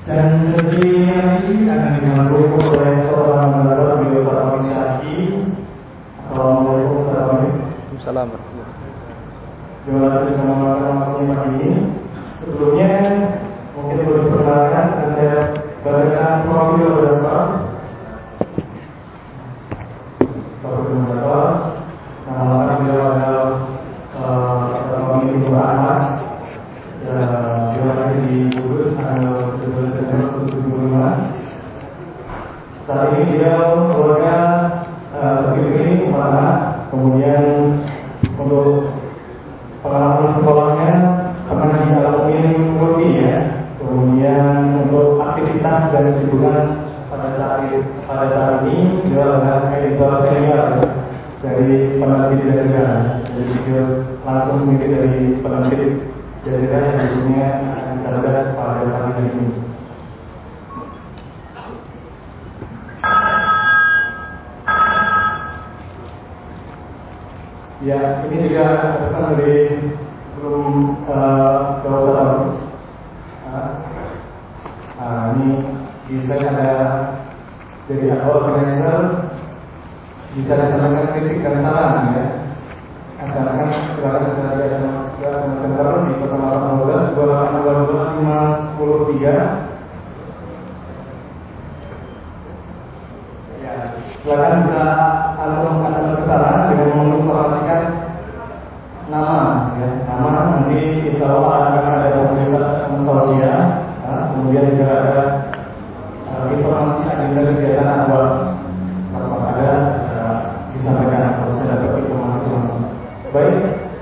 Dan sesi ini akan dibantu oleh seorang pengajar di organisasi. Assalamualaikum warahmatullahi wabarakatuh. Terima kasih sama pagi ini. Sebelumnya mungkin boleh diperkenalkan dan saya bacakan profil beberapa. Nama beliau adalah Ibu Ahmad. Dia lahir di Kudus tanggal 17 Desember 1975. Saat ini dia keluarga begini mana. Kemudian untuk pengalaman sekolahnya pernah di Al-Umin Murni ya. Kemudian untuk aktivitas dan kesibukan pada saat ini dia adalah editor senior dari penerbit Jaziran. Jadi dia langsung mengikuti dari penerbit Jaziran yang sebelumnya akan terhadap pada pagi ini. Ya, ini juga pesan dari belum jauh. Ini bisa ada dari organizer bisa disampaikan kritik dan saran ya. Asalkan silakan segera center di 0812 2822 503. Ya, silakan bisa anugerahkan saran dengan menginformasikan nama ya. Nama nanti insya Allah akan ada fasilitas sosial. Kemudian juga ada informasi agenda kegiatan awal. Kalau ada disampaikan kalau saya dapat informasi langsung. Baik,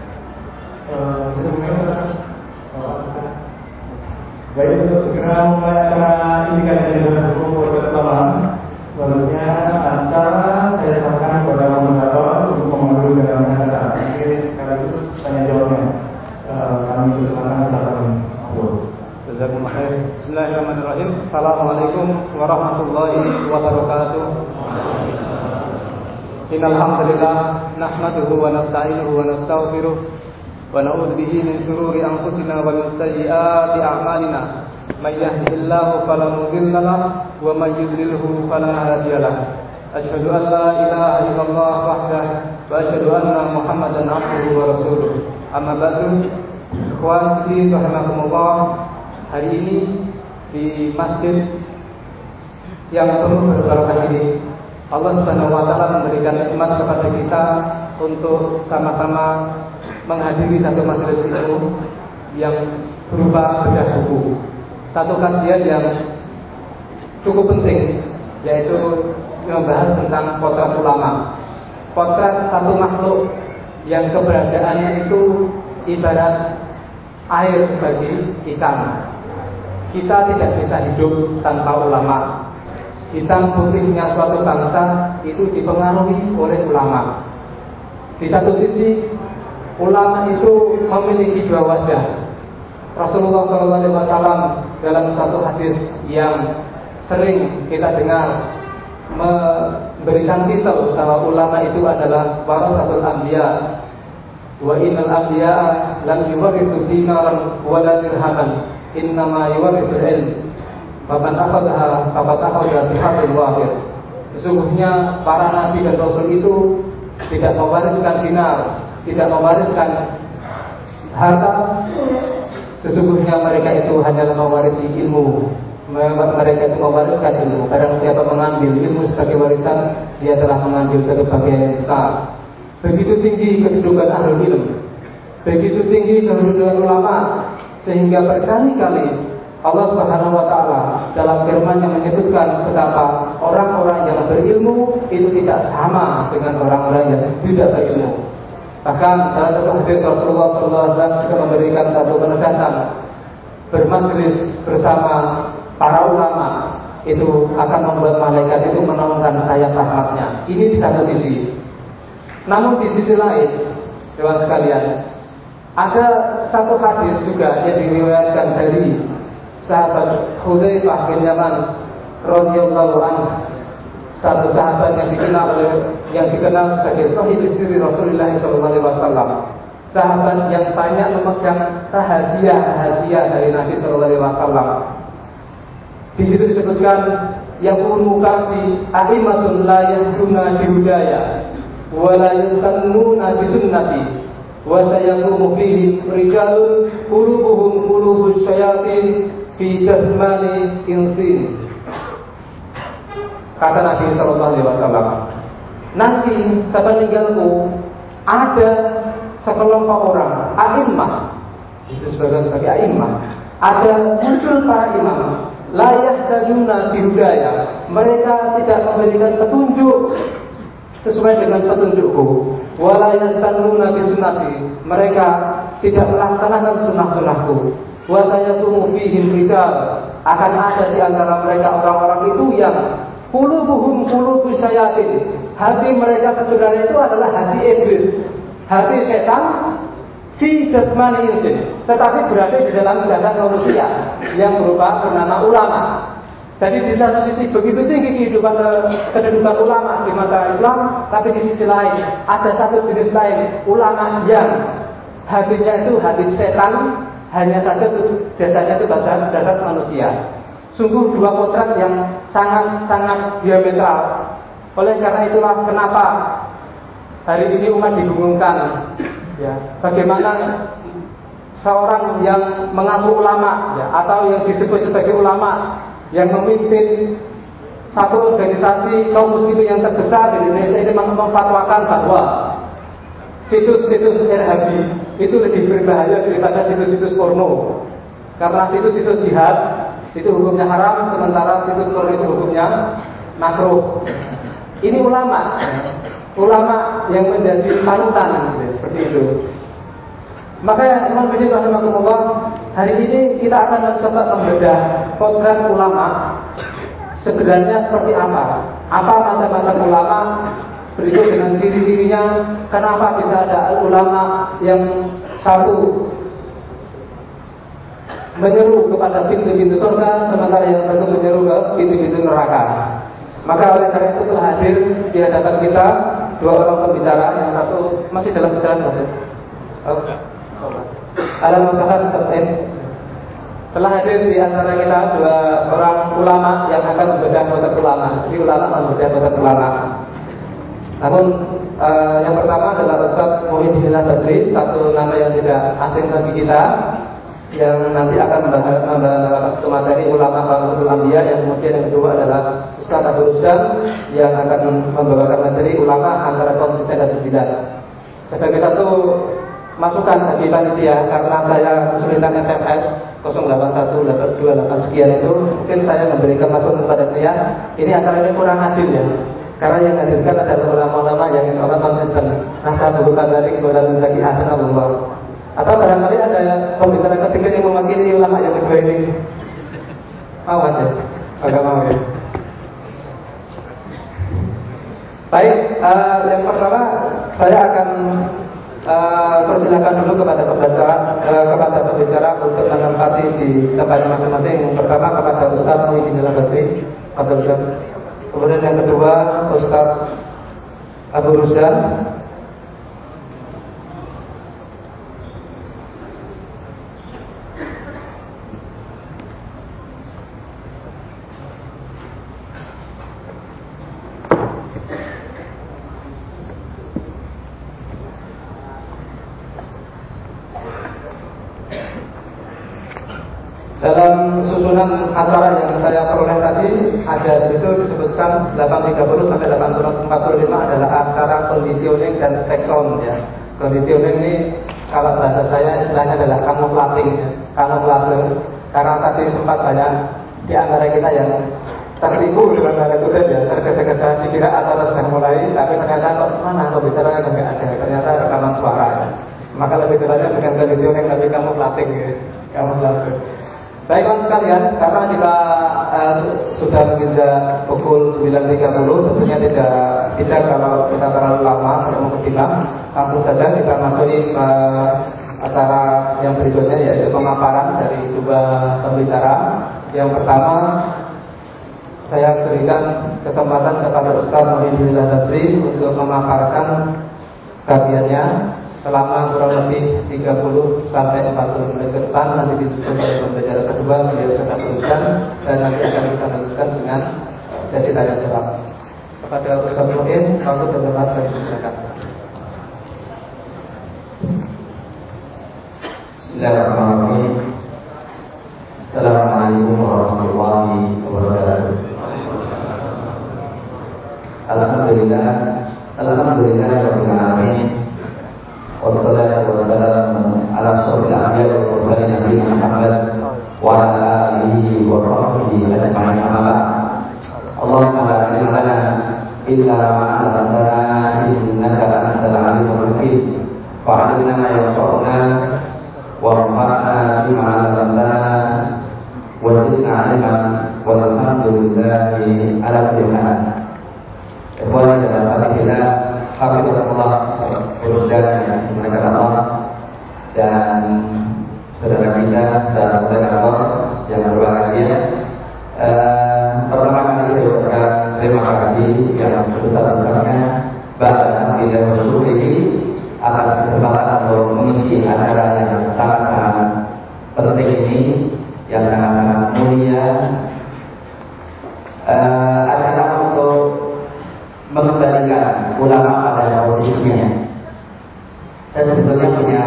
baik untuk segera mulai acara ini kan dengan buku pertemuan. Selanjutnya acara saya sampaikan kepada moderator untuk memandu dalam acara. Mungkin sekaligus tanya jawabnya. Kami persilakan saat ini. Bismillahirrahmanirrahim. Assalamualaikum warahmatullahi wabarakatuh. Innal hamdalillah nahmaduhu wa nasta'inuhu wa nastaghfiruh wa na'udzu bihi min shururi anfusina wa min sayyiati a'malina. May yahdihillahu fala mudilla lahu wa may yudlilhu fala hadiya lahu. Asyhadu an la ilaha illallah wahdahu wa asyhadu anna Muhammadan 'abduhu wa rasuluh. Amma ba'du. Ikhwan fillah rahimakumullah. Hari ini di masjid yang penuh berbarakah ini Allah Subhanahu wa taala memberikan nikmat kepada kita untuk sama-sama menghadiri satu majelis ilmu yang berupa bedah buku. Satu kajian yang cukup penting yaitu membahas tentang potret ulama. Potret satu makhluk yang keberadaannya itu ibarat air bagi ikan. Kita tidak bisa hidup tanpa ulama. Hitam putihnya suatu bangsa itu dipengaruhi oleh ulama. Di satu sisi, ulama itu memiliki dua wajah. Rasulullah SAW dalam satu hadis yang sering kita dengar memberikan titel bahwa ulama itu adalah warasatul anbiya. Wa innal anbiya'a lam yuwarithu dinaran wala dirhaman. Innama yuwarithul ilm. Bapak akhadha bihaqqil wahid. Sesungguhnya para nabi dan rasul itu tidak mewariskan dinar, tidak mewariskan harta. Sesungguhnya mereka itu hanyalah mewarisi ilmu. Mereka itu mewariskan ilmu. Barang siapa mengambil ilmu sebagai warisan, dia telah mengambil satu bagian yang besar. Begitu tinggi kedudukan ahlul ilm, begitu tinggi kedudukan ulama, sehingga berkali-kali Allah Subhanahu wa taala dalam firman-Nya menyebutkan betapa orang-orang yang berilmu itu tidak sama dengan orang-orang yang tidak berilmu. Bahkan dalam satu hadis Rasulullah SAW juga memberikan satu penegasan, bermajlis bersama para ulama itu akan membuat malaikat itu menaungkan sayap rahmatnya. Ini di satu sisi. Namun di sisi lain, teman sekalian, ada satu hadis juga yang diriwayatkan dari sahabat Hudzaifah bin Yaman radhiyallahu anhu, satu sahabat yang dikenal sebagai sahib sirri Rasulullah sallallahu alaihi wasallam. Sahabat yang banyak memegang rahasia dari Nabi sallallahu alaihi wasallam. Di situ disebutkan yang ulu kami aimatun la yahduna bihudaya wa la yastannuna bi sunnati wa sayaqumu fihi rijalun qulubuhum qulubus syayatin fi tasmani insin. Kata Nabi sallallahu alaihi wasallam, nanti sepeninggalku ada sekelompok orang a'immah, disebut sebagai a'immah, ada muncul para imam la yahduna bihudaya, mereka tidak memberikan petunjuk sesuai dengan petunjukku, wala yastannuna bi sunnati, mereka tidak melaksanakan sunnah-sunnahku, wa sayatumu fihim rijal, akan ada di antara mereka orang-orang itu yang qulubuhum qulubus syayatin, hati mereka sebenarnya itu adalah hati iblis, hati setan, fi jasmani insin, tetapi berada di dalam jasad manusia yang berupa bernama ulama. Jadi di satu sisi begitu tinggi kedudukan ulama di mata Islam, tapi di sisi lain ada satu jenis lain ulama yang hatinya itu hati setan, hanya saja jasadnya itu jasad manusia. Sungguh dua potret yang sangat diametral. Oleh karena itulah kenapa hari ini umat dibingungkan, ya, bagaimana seorang yang mengaku ulama, ya, atau yang disebut sebagai ulama, yang memimpin satu organisasi kaum muslimin yang terbesar di Indonesia ini memfatwakan bahwa situs-situs irhabi itu lebih berbahaya daripada situs-situs porno, karena situs-situs jihad itu hukumnya haram, sementara situs porno itu hukumnya makruh. Ini ulama yang menjadi panutan, seperti itu. Maka teman-teman rahimakumullah, hari ini kita akan mencoba membedah potret ulama sebenarnya seperti apa macam-macam ulama, berikut dengan ciri-cirinya, kenapa bisa ada ulama yang satu menyeru kepada pintu-pintu surga, sementara yang satu menyeru ke pintu-pintu neraka. Maka oleh karena itu telah hadir di hadapan kita dua orang pembicara, yang satu masih dalam perjalanan proses. Alhamdulillah telah hadir di antara kita dua orang ulama yang akan membedah potret ulama. Jadi ulama membedah potret ulama. Namun yang pertama adalah Ustaz Muhyiddin Badri, satu nama yang tidak asing bagi kita, yang nanti akan membahas satu materi ulama Baratul Anbiya. Yang kemudian yang kedua adalah Ustaz Abu Rusdan yang akan membawakan materi ulama antara konsisten dan tidak. Sebagai satu masukan bagi panitia, karena saya kesulitan SMS 081828 sekian itu, mungkin saya memberikan masukan kepada kalian. Ini acara ini kurang adil, ya, karena yang hadirkan adalah ulama-ulama yang insya Allah konsisten. Nasa bukan dari kepada Zaki Hasan Allah. Atau barangkali ada pembicara ketiga yang mewakili ulama yang kedua ini. Mau aja, agak mau, ya. Baik, yang pertama saya akan persilakan dulu kepada pembicara untuk menempati di tempat masing-masing. Yang pertama kepada Ustaz Muhyiddin Badri, kemudian yang kedua Ustaz Abu Rusdan, dalam susunan acara yang saya peroleh tadi, ada di situ disebutkan 8.30 sampai 8.45 adalah acara conditioning dan sekson, ya. Conditioning ini kalau bahasa saya istilahnya adalah kamuflating, ya. Kamuflase. Karena tadi sempat banyak di antara kita yang tertipu dengan hal itu, ya, tergesa-gesa dikira acara sudah mulai, tapi ternyata kok mana pembicaranya nggak ada, ternyata rekaman suara, ya. Maka lebih tepatnya bukan conditioning tapi kamuflating, ya. Kamuflase. Baik kawan sekalian, karena kita sudah menginjak pukul 9.30, tentunya tidak kalau kita terlalu lama untuk mengketilang, langsung saja kita masuki ke acara yang berikutnya, yaitu pemaparan dari dua pembicara. Yang pertama, saya berikan kesempatan kepada Ustaz Muhyiddin Badri untuk memaparkan kajiannya. selama kurang lebih 30 sampai 40 menit ke depan. Nanti disusul oleh pembelajaran kedua beliau akan teruskan dan nanti akan kita lanjutkan dengan sesi tanya jawab. Kepada Ustaz Muin, waktu berdebat dari silakan. Bismillahirrahmanirrahim. Assalamualaikum warahmatullahi wabarakatuh. Alhamdulillah rabbil alamin. Wassalatu wassalamu ala asyrofil anbiya'i wal mursalin nabiyina Muhammad wa ala alihi wa sahbihi ajma'in. Amma ba'd. Allahumma la ilma lana illa ma 'allamtana innaka antal alimul hakim. Fa'allimna ma yanfa'una warfa'na bima 'allamtana wa zidna 'ilman walhamdulillahi ala kulli hal. Ikhwan dan akhwat fillah, hafizahullah dan yang dimuliakan Allah, dan saudara kita dan saudara Allah yang berbahagia. Pertama kali saya ucapkan terima kasih yang sebesar-besarnya bahwa kita bersyukur ini atas kesempatan untuk mengisi acara yang sangat-sangat penting ini, yang sangat-sangat mulia, acara untuk mengembalikan ulama pada posisinya. Saya sebetulnya punya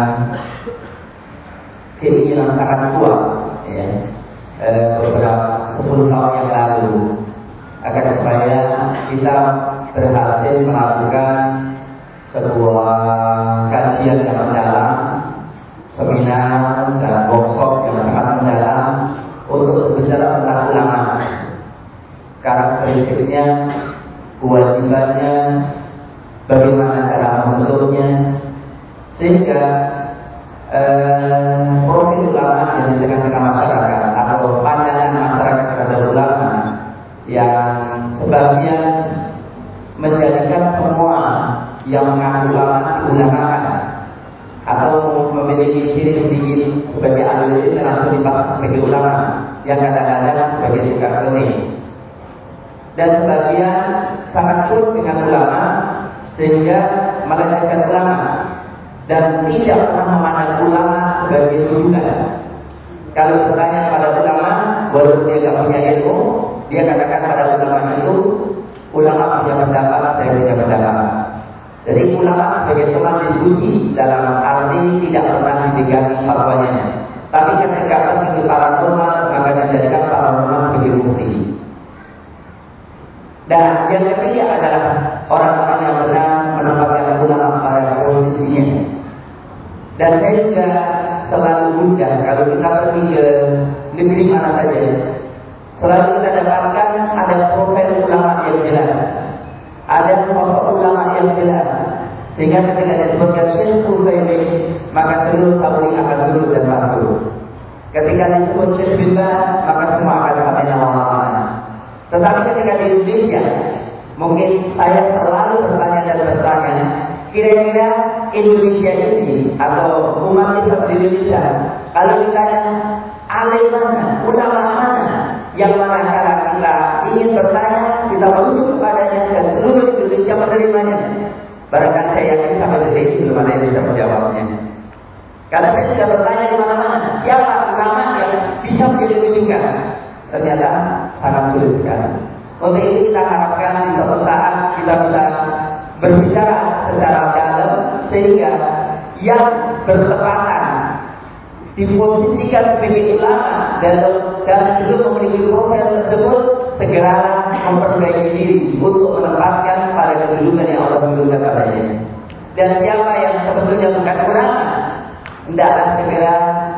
keinginan sangat kuat, ya, beberapa 10 tahun yang lalu, agar supaya kita berhasil melakukan sebuah kajian yang mendalam, seminar dan workshop yang sangat mendalam untuk berbicara tentang ulama, karakteristiknya, kewajibannya, bagaimana cara membentuknya, sehingga profil ulama yang di tengah-tengah masyarakat atau pandangan masyarakat terhadap ulama yang sebagian menjadikan semua yang mengaku ulama diulamakan atau memiliki ciri sedikit sebagai ahli ilmu langsung dipakai sebagai ulama yang kadang-kadang sebagai tukang seni, dan sebagian sangat sulit dengan ulama sehingga melecehkan ulama dan tidak pernah memandang ulama sebagai rujukan. Kalau bertanya pada ulama, walaupun dia tidak punya ilmu, dia katakan pada ulama itu, ulama punya pendapat, saya punya pendapat. Jadi ulama sebagai teman diskusi dalam arti tidak pernah dipegangi fatwanya, tapi ketika pergi para ulama maka dijadikan para ulama sebagai bukti. Dan yang ketiga adalah orang-orang yang benar menempatkan ulama pada posisinya. Dan saya juga selalu undang kalau kita pergi ke negeri mana saja, selalu kita dapatkan ada profil ulama yang jelas, ada sosok ulama yang jelas, sehingga ketika disebutkan Syekh Utsaimin maka seluruh tabligh akan turun dan patuh. Ketika disebut Syekh bin Baz maka semua akan sampai nama-nama. Tetapi ketika di Indonesia, mungkin saya selalu bertanya dan bertanya, kira-kira Indonesia ini atau umat Islam di Indonesia, kalau ditanya alim mana, ulama mana, yang mana cara kita ingin bertanya, kita menuju kepadanya dan seluruh Indonesia menerimanya, barangkali saya yakin sampai detik ini belum ada yang bisa menjawabnya. Karena saya sudah bertanya di mana-mana, siapa ulama yang bisa menjadi rujukan? Ternyata sangat sulit sekali. Untuk itu kita harapkan di suatu saat kita bisa berbicara secara dalam sehingga yang bertepatan diposisikan sebagai ulama dan belum memiliki profil tersebut segera memperbaiki diri untuk menempatkan pada kedudukan yang Allah berikan padanya. Dan siapa yang sebetulnya bukan ulama, hendaklah segera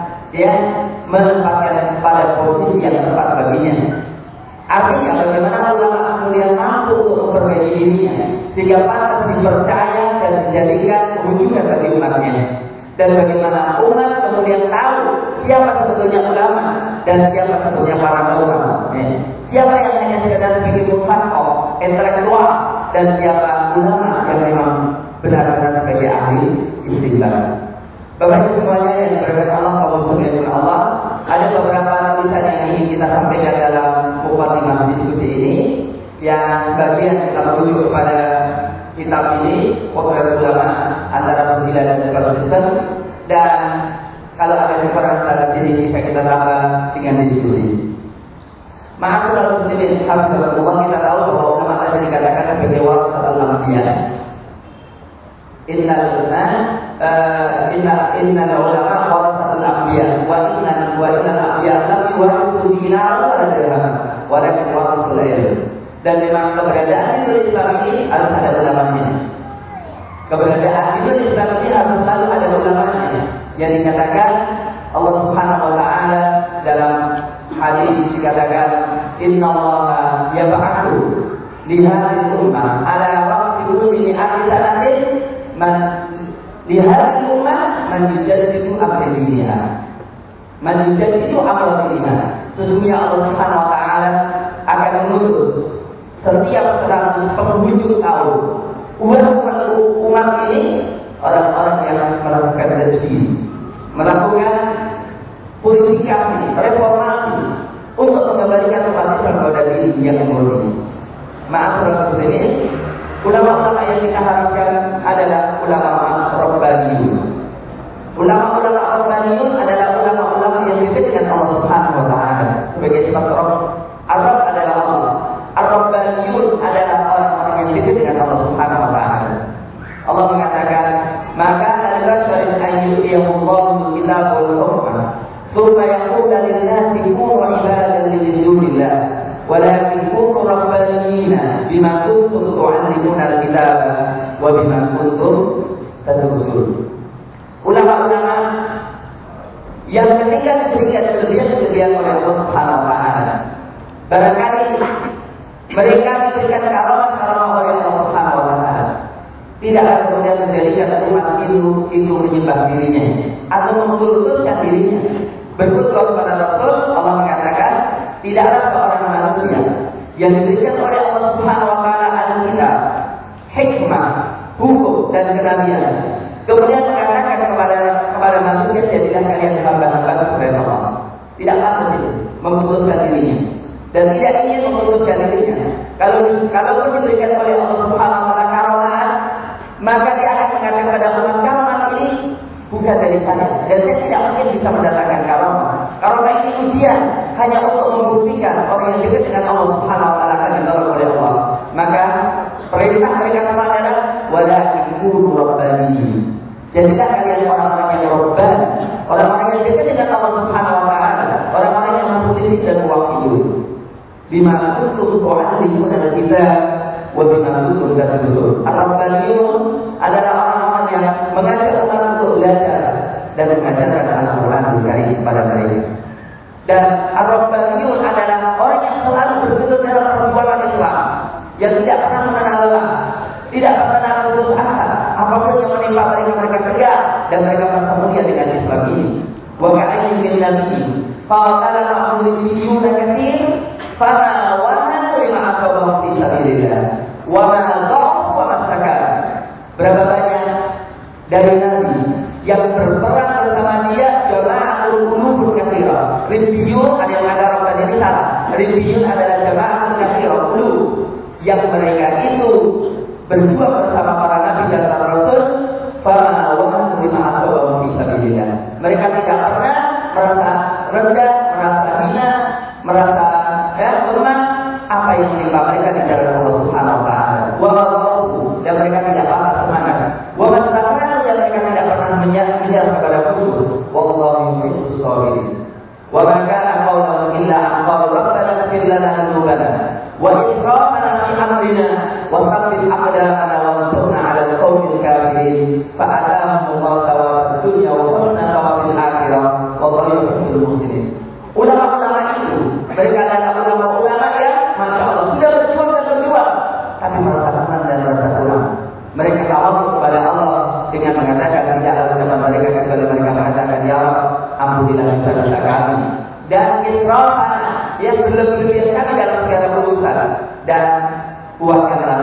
menempatkan pada posisi yang tepat baginya. Artinya bagaimana ulama kemudian mampu untuk memperbaiki dirinya sehingga pantas dipercaya dan dijadikan rujukan bagi umatnya. Dan bagaimana umat kemudian tahu siapa sebetulnya ulama dan siapa sebetulnya para ulama. Siapa yang hanya sekedar sebagai mufaqqih intelektual dan siapa ulama yang memang benar-benar sebagai ahli istinbat. Bapak Ibu semuanya yang diberkati Allah, kaum muslimin Allah, ada beberapa tulisan yang ingin kita sampaikan dalam mukadimah diskusi ini, yang bagian kita merujuk kepada kitab ini, Potret Ulama antara Fadilah dan Kristen, dan kalau ada kekurangan dalam diri kita tambah dengan diskusi. Ma'asyiral muslimin, alhamdulillah kita tahu bahwa ulama tadi dikatakan sebagai warasatul anbiya. Innal ulama warasatul anbiya wa innal anbiya lam yuwarithu dinaran wala dirhaman walakin warathul ilm. Dan memang keberadaan di Islam ini harus ada ulamanya. Keberadaan di Islam ini harus selalu ada ulamanya. Yang dikatakan Allah Subhanahu wa taala dalam hadis dikatakan innallaha yab'atsu li hadhihi ummah ala waqti kulli mi'ati sanatin man li hadhihi ummah man yujaddidu amrina. Man yujaddidu amrina. Sesungguhnya Allah Subhanahu wa taala akan mengutus setiap 100 penghujung tahun umat ini orang-orang yang melakukan rezeki, melakukan purifikasi, reformasi untuk mengembalikan umat Islam kepada diri yang murni. Ma'asyiral muslimin, ulama-ulama yang kita harapkan adalah ulama rabbaniyun. Ulama-ulama rabbaniyun adalah ulama-ulama yang dekat dengan Allah Subhanahu wa taala. Sebagai sifat Arab adalah Allah. Ar-Rabbaniyun adalah orang-orang yang dekat dengan Allah Subhanahu wa taala. Allah mengatakan, "Maka al-basharun ayyuhumullahu kitabul hukma, thumma yaqulu lin-nasi kunu ibadan lillah, walakin kunu rabbaniyina bima kuntum tu'allimuna al-kitaba wa bima kuntum tadrusun." Ulama-ulama yang ketika diberikan kelebihan oleh Allah Subhanahu wa taala, barangkali mereka diberikan karamah oleh Allah Subhanahu wa taala, tidak kemudian menjadikan umat itu menyembah dirinya atau mengkultuskan dirinya. Berkhutbah kepada Rasul, Allah mengatakan tidaklah seorang manusia yang diberikan oleh Allah Subhanahu wa taala al-kitab, hikmah, hukum dan kenabian, kemudian mengatakan kepada manusia, jadilah kalian hamba-hamba selain Allah. Tidak pantas itu memutuskan dirinya dan tidak ingin memutuskan dirinya. Kalau diberikan oleh Allah Subhanahu wa taala karamah, maka dia akan mengatakan kepada umat, karamah ini bukan dari saya dan saya tidak mungkin bisa mendatangkan karamah. Karamah ini ujian hanya untuk membuktikan orang yang dekat dengan Allah Subhanahu wa taala akan ditolong oleh Allah. Maka perintah mereka adalah walakin kunu rabbaniyyin. Jadilah kalian orang-orang yang rabban, orang-orang yang dekat dengan Allah Subhanahu wa taala, orang-orang yang mempunyai dan mewakili. Bima kuntum tu'allimuna al-kitab wa bima kuntum tadrusun. Ar-Rabbaniyun adalah orang-orang yang mengajak umat untuk belajar dan mengajarkan Al-Qur'an Al-Karim kepada mereka. Dan Ar-Rabbaniyun adalah orang yang selalu bergelut dalam perjuangan Islam, yang tidak pernah mengenal lelah, tidak pernah putus asa. Apapun yang menimpa mereka tegak dan mereka merasa mulia dengan Islam ini. Wa ka'ayyin min nabiyyin qala ma'ahu riyyuna katsir fama wahanu lima asabahum fi sabilillah wa ma dha'u wa mastakar. Berapa banyak dari nabi yang berperang bersama dia, jama'atul qulubun katsira. Riyyun ada yang ada orang tadi salah. Riyyun adalah jama'atul katsira qulub yang mereka itu berjuang bersama para nabi dan para rasul. Fama wahanu lima asabahum fi sabilillah. Mereka tidak pernah merasa rendah, merasa hina, merasa lemah apa yang menimpa mereka di jalan Allah Subhanahu wa taala. Wa ghadabu, dan mereka tidak patah semangat. Wa mastakbaru, dan mereka tidak pernah menyerah kepada kufur. Wallahu yuhibbus sabirin. Wa ma kana qawluhum illa an qalu rabbana ighfir lana dhunubana wa israfana fi amrina wa thabbit aqdamana wa ansurna 'alal qawmil kafirin. Fa atahum Allah thawabad dunya wa husna thawabil akhirah. Wallahu yuhibbul muhsinin. Ulama-ulama itu mereka adalah ulama-ulama yang Masya Allah sudah berjuang tapi merasa tenang dan merasa pulang. Mereka tawakal kepada Allah dengan mengatakan tidak ada ucapan mereka kecuali mereka mengatakan ya Allah, ampunilah dosa-dosa kami, dan israfana yang berlebihan kami dalam segala urusan, dan kuatkanlah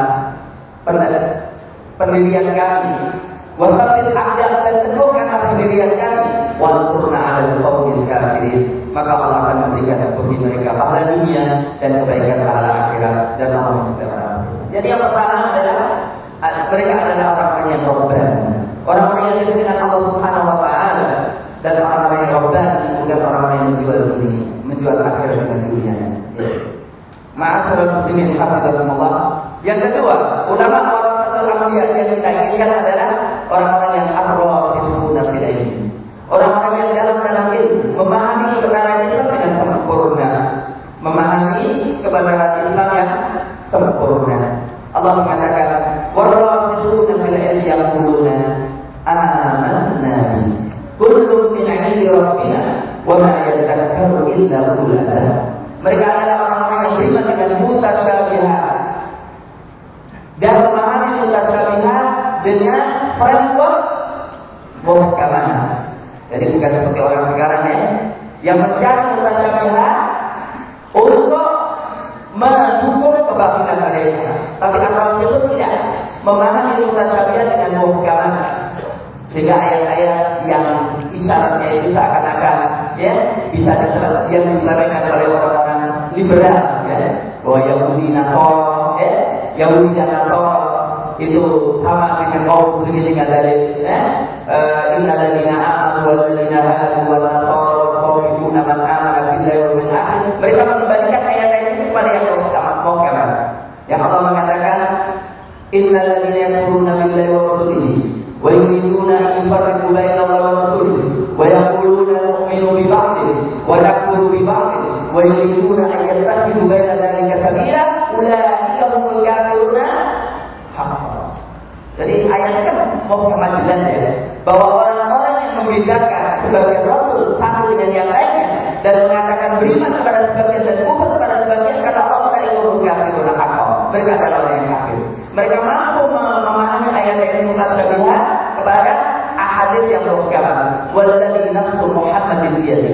pendirian kami, wasabil aqdam, dan teguhkanlah pendirian kami, wansurna 'alal qawmil kafirin. Maka Allah akan memberikan bagi mereka pahala dunia dan kebaikan pahala akhirat, dan Allah mesti. Jadi yang pertama adalah mereka adalah orang-orang yang rabban, yang dekat dengan Allah Subhanahu wa taala dan orang-orang yang rabbani, bukan orang-orang yang menjual dunia, menjual akhirat dengan dunia. Ma'asyiral muslimin hafizakumullah. Yang kedua, ulama warasatul anbiya yang kita inginkan adalah orang-orang yang ar-rafiquna fil ilmi. Orang-orang yang dalam ilmu, memahami kebenaran Islam dengan sempurna, memahami kebenaran Islam yang sempurna. Allah mengatakan, "War-rafiquna fil ilmi yaquluna amanna kullun min 'indi rabbina wa ma yadhakkaru illa ulul albab." Mereka adalah orang-orang yang beriman dengan mutasyabihat dan memahami mutasyabihat dengan framework muhkamah. Jadi bukan seperti orang sekarang ya, yang mencari mutasyabihat untuk mendukung kebatilan mereka. Tapi orang itu tidak memahami mutasyabihat dengan muhkamah, sehingga ayat-ayat yang isyaratnya itu seakan-akan ya bisa diselesaikan oleh orang-orang liberal ya, bahwa Yahudi Nasara ya, Yahudi dan Nasara itu sama dengan kaum muslimin dengan dalil ya, innal ladzina amanu wal ladzina hadu wal nasara yusawwifuna man amana billahi wal yawmil akhir. Mereka mengembalikan ayat-ayat itu kepada yang muhkamah. Yang Allah mengatakan innal ladzina yakfuruna billahi wa rasulihi wa yuriduna an yufarriqu baina Allahi wa rasulihi wa yaquluna nu'minu bi ba'din wa nakfuru bi ba'din wa yuriduna an yattakhidhu baina dzalika sabila ulaika humul kafiruna haqqan. Jadi ayatnya kan muhkamah jelas ya, bahwa orang-orang yang membedakan sebagian rasul satu dengan yang lainnya dan mengatakan beriman kepada sebagian dan kufur kepada sebagian, kata Allah mereka humul kafiruna haqqan. Mereka adalah orang yang kafir. Mereka mampu memahami ayat-ayat mutasyabihat kepada ahadits yang muhkamah. Walladzi nafsu Muhammadin biyadihi.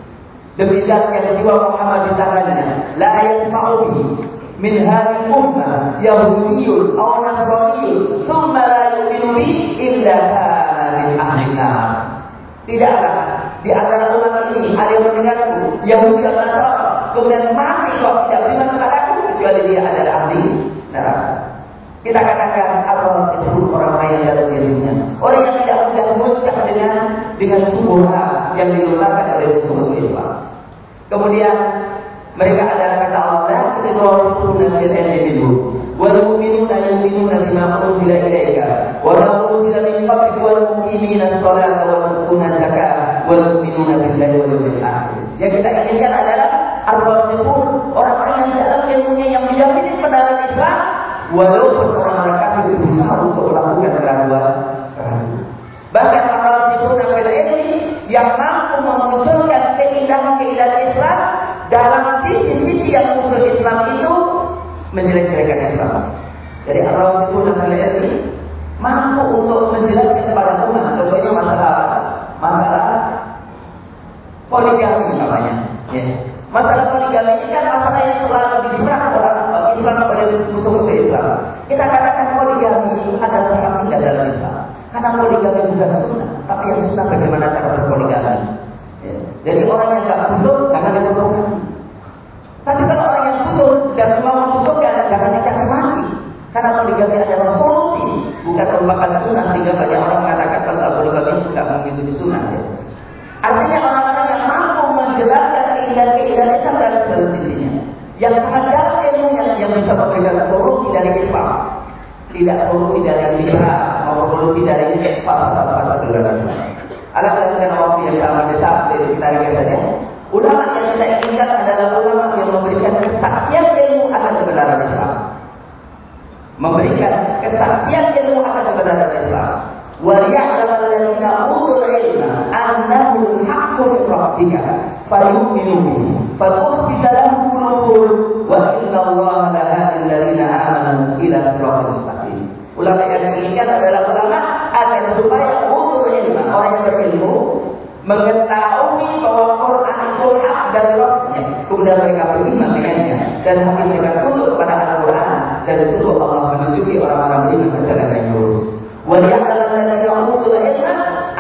Demi zat yang jiwa Muhammad di tangannya, la yasma'u bihi min hadhihi ummah yahudiyyun aw nasraniyyun thumma la yu'minu bihi illa kana min ahlina. Tidaklah di antara umat ini ada yang mendengarku Yahudi dan Nasrani kemudian mati kalau tidak beriman kepadaku kecuali dia adalah ahli neraka. Kita katakan Allah itu orang yang dalam dirinya, orang yang tidak mudah muncul dengan sumberha yang dilontarkan oleh musuh Islam. Kemudian mereka adalah kata Allah, kita bersyukur dan bersyukur. Wal-mu'minuna yu'minuna bima unzila ilaika wa ma unzila min qablika wal muqimina as-salata wal yu'tuna az-zakata wal yu'minuna billahi wal yawmil akhir. Yang kita inginkan adalah ar-rasulun, orang-orang yang dalam ilmunya yang meyakini kebenaran Islam walaupun orang-orang kafir berusaha untuk melakukan keraguan. Bahkan ar-rasulun fil ilmi yang mampu memunculkan keindahan-keindahan Islam dalam sisi-sisi yang musuh Islam itu menjelek-jelekan Islam. Jadi ar-rasulun fil ilmi mampu untuk menjelaskan kepada umat, contohnya masalah poligami namanya. Ya. Masalah poligami ini kan masalah yang selalu diserang orang Islam kepada musuh Islam. Kita katakan poligami adalah sangat indah dalam Islam. Karena poligami bukan sunnah, tapi yang sunnah bagaimana cara berpoligami. Ya. Jadi orang yang tidak butuh jangan diprovokasi. Tapi kalau orang yang butuh dan mau membutuhkan jangan dikasih mati. Karena poligami adalah solusi, bukan merupakan sunnah. Sehingga banyak orang mengatakan kalau poligami tidak mengikuti sunnah. Ya. Artinya orang-orang yang mampu menjelaskan keindahan-keindahan Islam dalam segala sisinya, yang mengajar ilmunya yang bisa memberikan solusi dari Islam, tidak solusi dari liberal, maupun solusi dari fasa-fasa kegagalan. Alhamdulillah waktu yang sama besar dari kita lihat saja. Ulama yang kita inginkan adalah ulama yang memberikan kesaksian ilmu akan kebenaran Islam, memberikan kesaksian ilmu akan kebenaran Islam. وَلِيَعْلَمَ الَّذِينَ أُوتُوا الْعِلْمَ أَنَّهُ الْحَقُّ مِنْ رَبِّكَ فَيُؤْمِنُوا بِهِ فَتُخْبِتَ لَهُ قُلُوبُهُمْ وَإِنَّ اللَّهَ لَهَادِي الَّذِينَ آمَنُوا إِلَى صِرَاطٍ مُسْتَقِيمٍ. Ulama yang diinginkan adalah ulama agar supaya utul ilmu, orang yang berilmu mengetahui bahwa Quran itu hak dari Rabbnya, kemudian mereka beriman dengannya dan hati mereka tunduk kepada Al-Quran dan disuruh Allah menunjuki orang-orang beriman berjalan yang lurus. وَلِيَعْلَمَ الَّذِينَ أُوتُوا الْعِلْمَ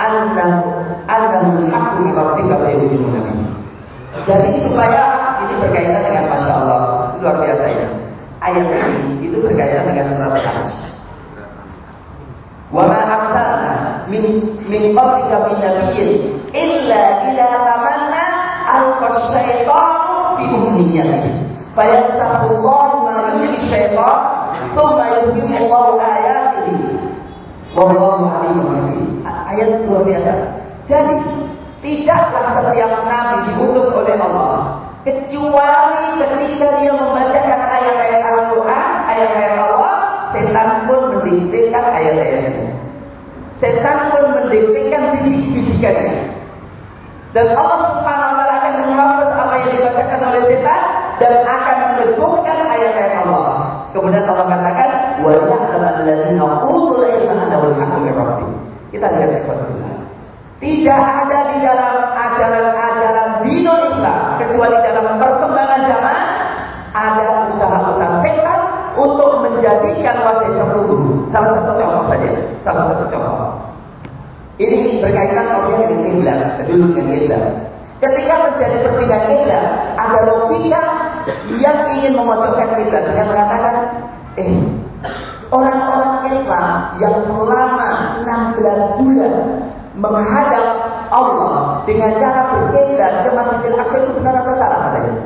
أَنَّهُ الْحَقُّ مِنْ رَبِّكَ فَيُؤْمِنُونَ بِهِ. Jadi supaya ini berkaitan dengan Masya Allah luar biasa ya. Ayat ini itu berkaitan dengan surat Al-Hajj. وَمَا أَرْسَلْنَا مِنْ qablika min nabiyyin illa idza tamanna al-syaitan fi umniyatihi fayansakhu Allahu ma yulqi syaitan thumma yuhyihi Allahu ayatihi wallahu alimun hakim. Ayat luar biasa. Jadi tidaklah setiap nabi diutus oleh Allah kecuali ketika dia membacakan ayat-ayat Al-Quran, ayat-ayat Allah, setan pun mendiktekan ayat-ayatnya. Setan pun mendiktekan bisik-bisikannya. Dan Allah Subhanahu wa taala akan menghapus apa yang dibacakan oleh setan dan akan meneguhkan ayat-ayat Allah. Kemudian Allah katakan, "Wa ya'lamu alladziina utul ilma annahul haqqu min rabbihim." Kita lihat ayat-ayat. Tidak ada di dalam ajaran-ajaran dinul Islam kecuali dalam perkembangan zaman ada usaha-usaha setan untuk menjadikan wajah tertutup. Salah satu contoh saja, salah satu contoh. Ini berkaitan dengan kiblat, kedudukan kiblat. Ketika terjadi perpindahan kiblat, ada logika yang ingin memojokkan kiblat dengan mengatakan, orang-orang Islam yang selama 16 bulan menghadap Allah dengan cara berkiblat ke Masjidil Aqsa itu benar atau salah katanya?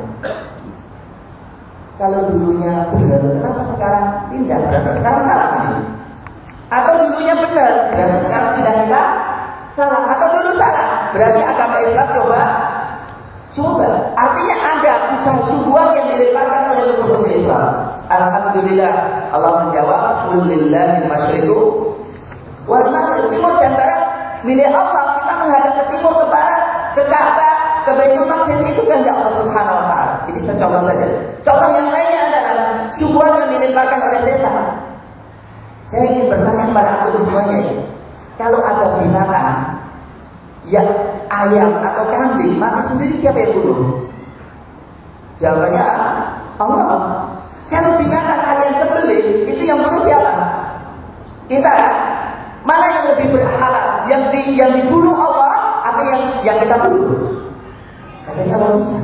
Kalau dulunya benar, kenapa sekarang pindah? Berarti sekarang salah ini. Atau dulunya benar, berarti sekarang tidak salah. Atau dulu salah, berarti agama Islam coba. Artinya ada usaha subuhan yang dilemparkan oleh umat Islam. Alhamdulillah Allah menjawab, "Qul lillahil masyriqu wal maghrib." Timur dan barat milik Allah. Kita menghadap ke timur, ke barat, ke Ka'bah, ke Baitul Maqdis, itu kan Allah Subhanahu wa taala. Ini contoh saja. Contoh yang lainnya adalah subuhan yang dilemparkan oleh setan. Saya ingin bertanya kepada aku semuanya, kalau ada binatang ya ayam atau kambing mati sendiri, siapa yang bunuh? Jawabannya Allah. Kalau binatang kalian sembelih, itu yang bunuh siapa? Kita. Mana yang lebih berhalal? Yang dibunuh Allah atau yang kita bunuh? Katanya Allah.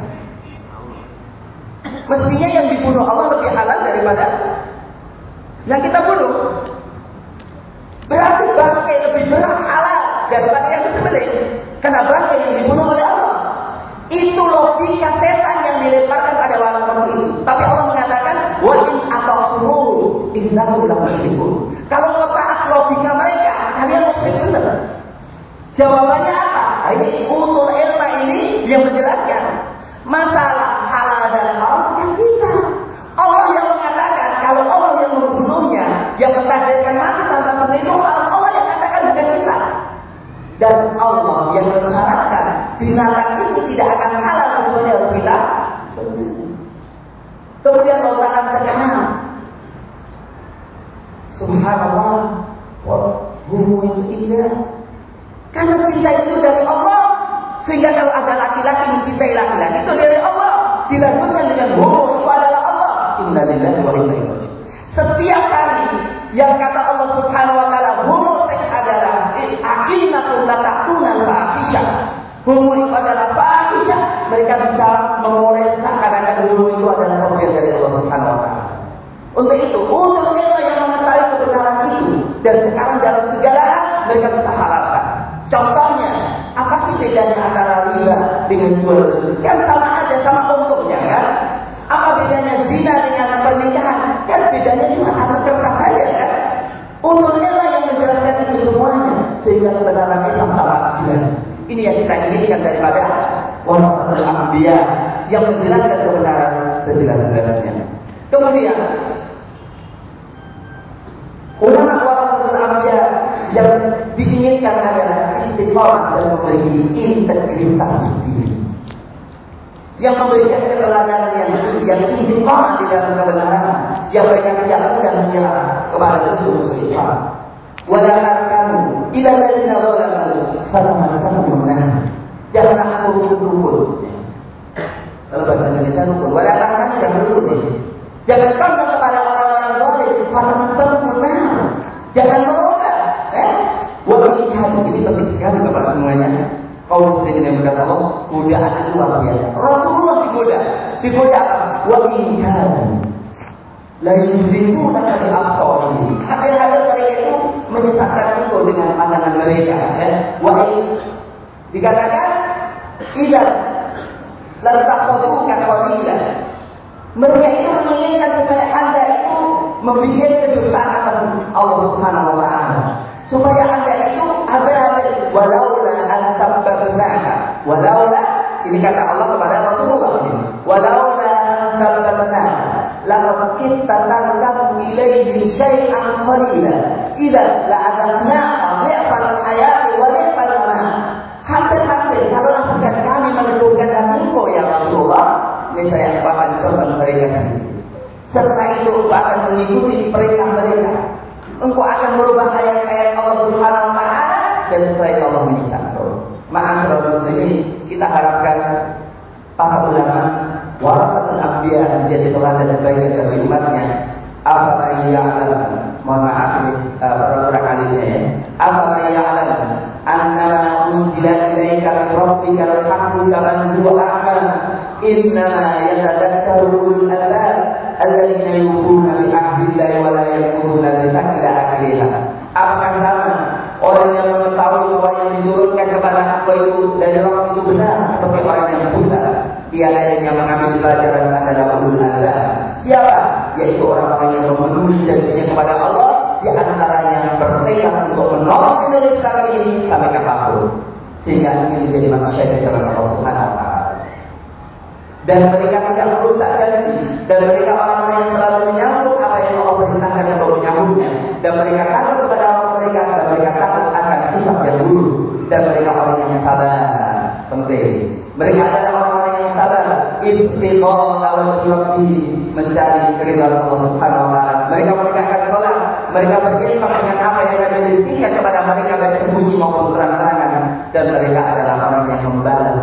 Mestinya yang dibunuh Allah lebih halal daripada yang kita bunuh. Berarti bangkai lebih berhalal daripada yang disembelih. Karena bangkai yang dibunuh oleh Allah. Itu logika setan yang dilemparkan pada orang-orang itu. Tapi Allah mengatakan, "Wa in ata'tuhu innahu lamusyrikun." Kalau mentaat logika mereka, kalian musyrik benar. Jawabannya apa? Ini utul ilmu ini yang menjelaskan masalah halal dan haram yang kita. Allah yang mengatakan kalau Allah yang membunuhnya, yang mentakdirkan mati tanpa perlindungan, Allah yang mengatakan bukan kita. Dan Allah yang mensyaratkan binatang itu tidak akan halal sesuai dengan kita. Kemudian Allah akan terkenal. Subhanallah, wa hum indah. Karena cinta itu dari Allah, sehingga kalau ada laki-laki mencintai laki-laki itu dari Allah. Dilanjutkan dengan hum itu adalah Allah. Inna lillahi wa inna ilaihi raji'un. Setiap kali yang kata Allah Subhanahu wa taala hum adalah aqimatun latakuna fahisha. Hum itu adalah fahisha. Mereka bisa memulai seakan-akan hum itu adalah pemberian dari Allah Subhanahu wa taala. Untuk itu, untuk mereka yang mengetahui kebenaran itu dan sekarang dalam segala hal mereka bisa halalkan. Contohnya, apa sih bedanya antara riba dengan jual beli? Kan sama aja, sama untungnya kan? Apa bedanya zina dengan pernikahan? Kan bedanya cuma satu kertas saja kan? Untungnya lah yang menjelaskan itu semuanya sehingga kebenaran Islam sangat jelas. Ini yang kita inginkan daripada warasatul anbiya yang menjelaskan kebenaran sejelas-jelasnya. Kemudian ulama warasatul anbiya yang diinginkan adalah istiqomah dan memiliki integritas diri, yang memberikan keteladanan yang istiqomah di dalam kebenaran, yang mereka tidak mudah menyerah kepada musuh Islam. Walaupun kamu tidak ada di dalam falaman kamu benar, jangan aku rukun. Kalau bahasa Indonesia rukun, walaupun kamu jangan rukun. Jangan condong kepada orang-orang zalim, falaman kamu benar. Jangan merubah. Walaupun ini penting sekali kepada semuanya. Kaum muslimin yang berkata Allah, godaan itu luar biasa. Rasulullah digoda apa? Wa in kana la yuzifuna bil absar. Hadir mereka itu menyesatkan engkau dengan pandangan mereka. Wa dikatakan tidak lantahuka qalila. Mereka itu menginginkan supaya Anda itu membuat kedosaan atas Allah Subhanahu wa taala. Supaya Anda itu ada walaula an sabbatnaka. Walaula ini kata Allah kepada Rasulullah ini. Walaula an sabbatnaka laqad kitta tarkam ilayhi syai'an qalila. Idza la'adna'a dhi'fal hayati wa dhi'fal mamat. Hampir-hampir kalau bukan kami menentukan engkau ya Rasulullah, ini saya akan coba mereka sendiri. Setelah itu engkau akan mengikuti perintah mereka. Engkau akan merubah ayat-ayat Allah Subhanahu wa taala dan setelah itu Allah menyiksa engkau. Ma'asyiral muslimin, kita harapkan para ulama warasatul anbiya menjadi teladan dan baik bagi umatnya. Apa ya'lam, mohon maaf para kalinya ya. Apa ya'lam annama unzila ilaika min rabbikal haqqu kaman huwa a'ma innama yatadakkaru ulul albab alladziina yu'minuna bi ahdillahi wa la yanquduna al-mithaqala akhirah. Apakah sama orang yang mengetahui bahwa yang diturunkan kepada aku itu dari Allah itu benar seperti orang yang buta? Dia yang mengambil pelajaran adalah ulul albab. Siapa? Yaitu orang-orang yang memenuhi janjinya kepada Allah, di antaranya yang bertekad untuk menolak Indonesia kali ini sampai kapanpun, sehingga ingin menjadi manusia di jalan Allah Subhanahu wa taala. Dan mereka tidak merusak janji, dan mereka orang-orang yang selalu menyambut apa yang Allah perintahkan untuk menyambutnya, dan mereka takut kepada Allah mereka, dan mereka takut akan hisab yang dulu, dan mereka orang yang sabar. Penting. Mereka adalah orang-orang yang sabar, istiqomah wajib mencari keridhaan Allah Subhanahu wa taala. Mereka menegakkan salat, mereka beriman dengan apa yang ada diberikan kepada mereka baik sembunyi maupun terang-terangan, dan mereka adalah orang yang membalas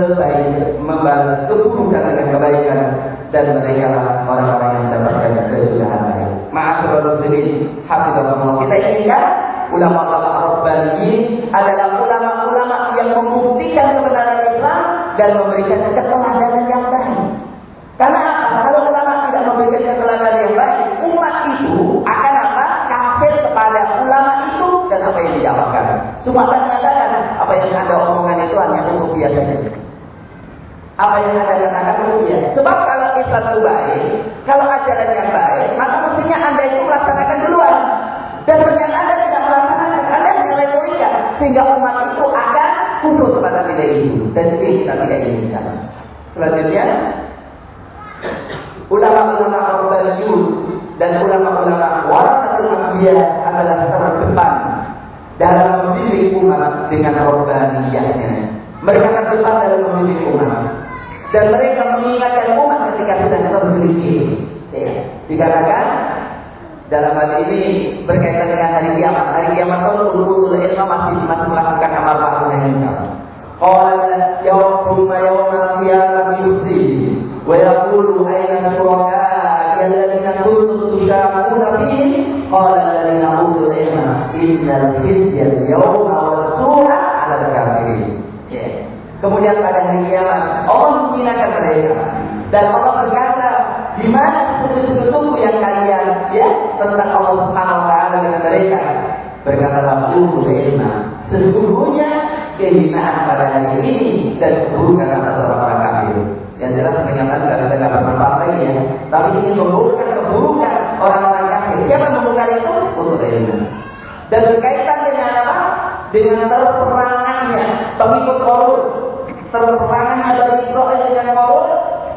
keburukan dengan kebaikan, dan mereka adalah orang-orang yang mendapatkan kesudahan baik. Ma'asyiral muslimin, hafizallahu. Kita ingat ulama-ulama Rabbani adalah ulama-ulama yang membuktikan kebenaran Islam dan memberikan keteladanan yang baik. Karena apa? Kalau ulama tidak memberikan keteladanan yang baik, umat itu akan apa? Kafir kepada ulama itu dan apa yang dijawabkan. Semua akan mengatakan apa yang Anda omongkan itu hanya untuk biasa saja. Apa yang Anda katakan untuk biasa. Sebab kalau Islam itu baik, kalau ajaran yang baik, maka mestinya Anda itu melaksanakan duluan. Dan ternyata Anda tidak melaksanakan, Anda hanya retorika, sehingga umat itu akan kufur kepada tidak itu. Dan ini kita tidak inginkan. Selanjutnya, ulama-ulama Rabbaniyun dan ulama-ulama warasatul anbiya adalah terdepan dalam membimbing umat dengan Rabbaniyahnya. Mereka terdepan dalam membimbing umat. Dan mereka mengingatkan umat ketika sedang tergelincir. Dikatakan dalam hal ini berkaitan dengan hari kiamat. Hari kiamat itu ulul ilmu masih melakukan amal ma'ruf nahi munkar. Qala yawma yawmal qiyamah yuzi wa yaqulu ayna syuraka'i alladziina kuntum tusyarakuna fihi qala alladziina utul ilma innal khizya al-yawma was-su'a 'ala al-kafirin. Kemudian pada hari kiamat Allah menghinakan mereka dan Allah berkata, di mana sekutu-sekutu yang kalian tentang Allah Subhanahu wa taala dengan mereka? Berkatalah ulul ilma, sesungguhnya kehinaan pada hari ini dan keburukan atas orang-orang kafir. Yang jelas pernyataan tidak bermanfaat lagi ya, tapi ini memburukan keburukan orang-orang kafir. Siapa membongkar itu? Ulul ilma. Dan berkaitan dengan apa? Dengan terperangannya pengikut Qarun. Terperangan Bani Israil dengan Qarun.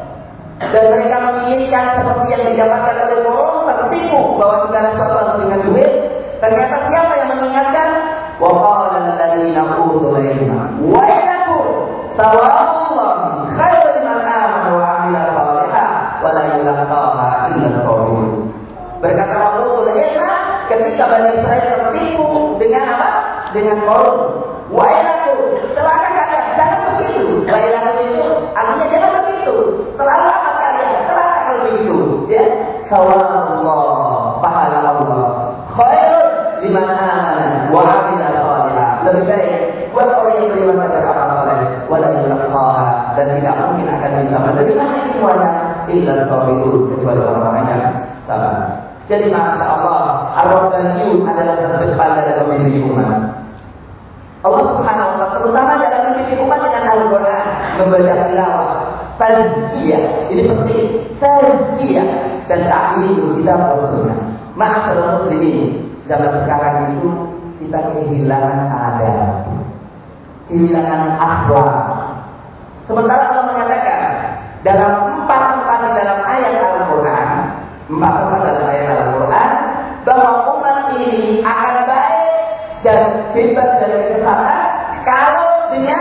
Dan mereka menginginkan seperti yang didapatkan oleh Qarun, tertipu bahwa segala sesuatu dengan duit. Ternyata siapa yang mengingatkan? Wa qala alladziina utul ilma wa yaqul thawabullahi khairun liman amana wa 'amila shalihan wa la yulaqaha illa as-sabirun. Berkata utul ilma ketika Bani Israil tertipu dengan apa? Dengan Qarun. Wa yaqul setelah kata jangan begitu. Wa yaqul itu artinya jangan begitu. Selalu apa kalian? Setelah kalau begitu, ya. Sawallah, pahala Allah. Khairun liman amana wa 'amila shalihan. Lebih baik buat orang yang beriman dan beramal saleh, wa la yulaqaha dan tidak mungkin akan bisa menerima semuanya illa as-sabirun kecuali orang-orang yang sama. Jadi masya Allah, Ar-Rabbaniyun adalah terdepan dalam memilih umat. Allah Subhanahu wa Ta'ala terutama dalam memilih umat dengan Al-Quran, membaca tilawah, tazkiyah, ini penting, tazkiyah dan ta'lim kita Rasulullah. Ma'asyiral muslimin, zaman sekarang itu kita kehilangan adab, kehilangan akhlak. Sementara Allah mengatakan dalam 4 tempat di dalam ayat Al-Quran, 4 tempat dalam ayat Al-Quran, bahwa umat ini akan baik dan bebas dari kesalahan kalau dengan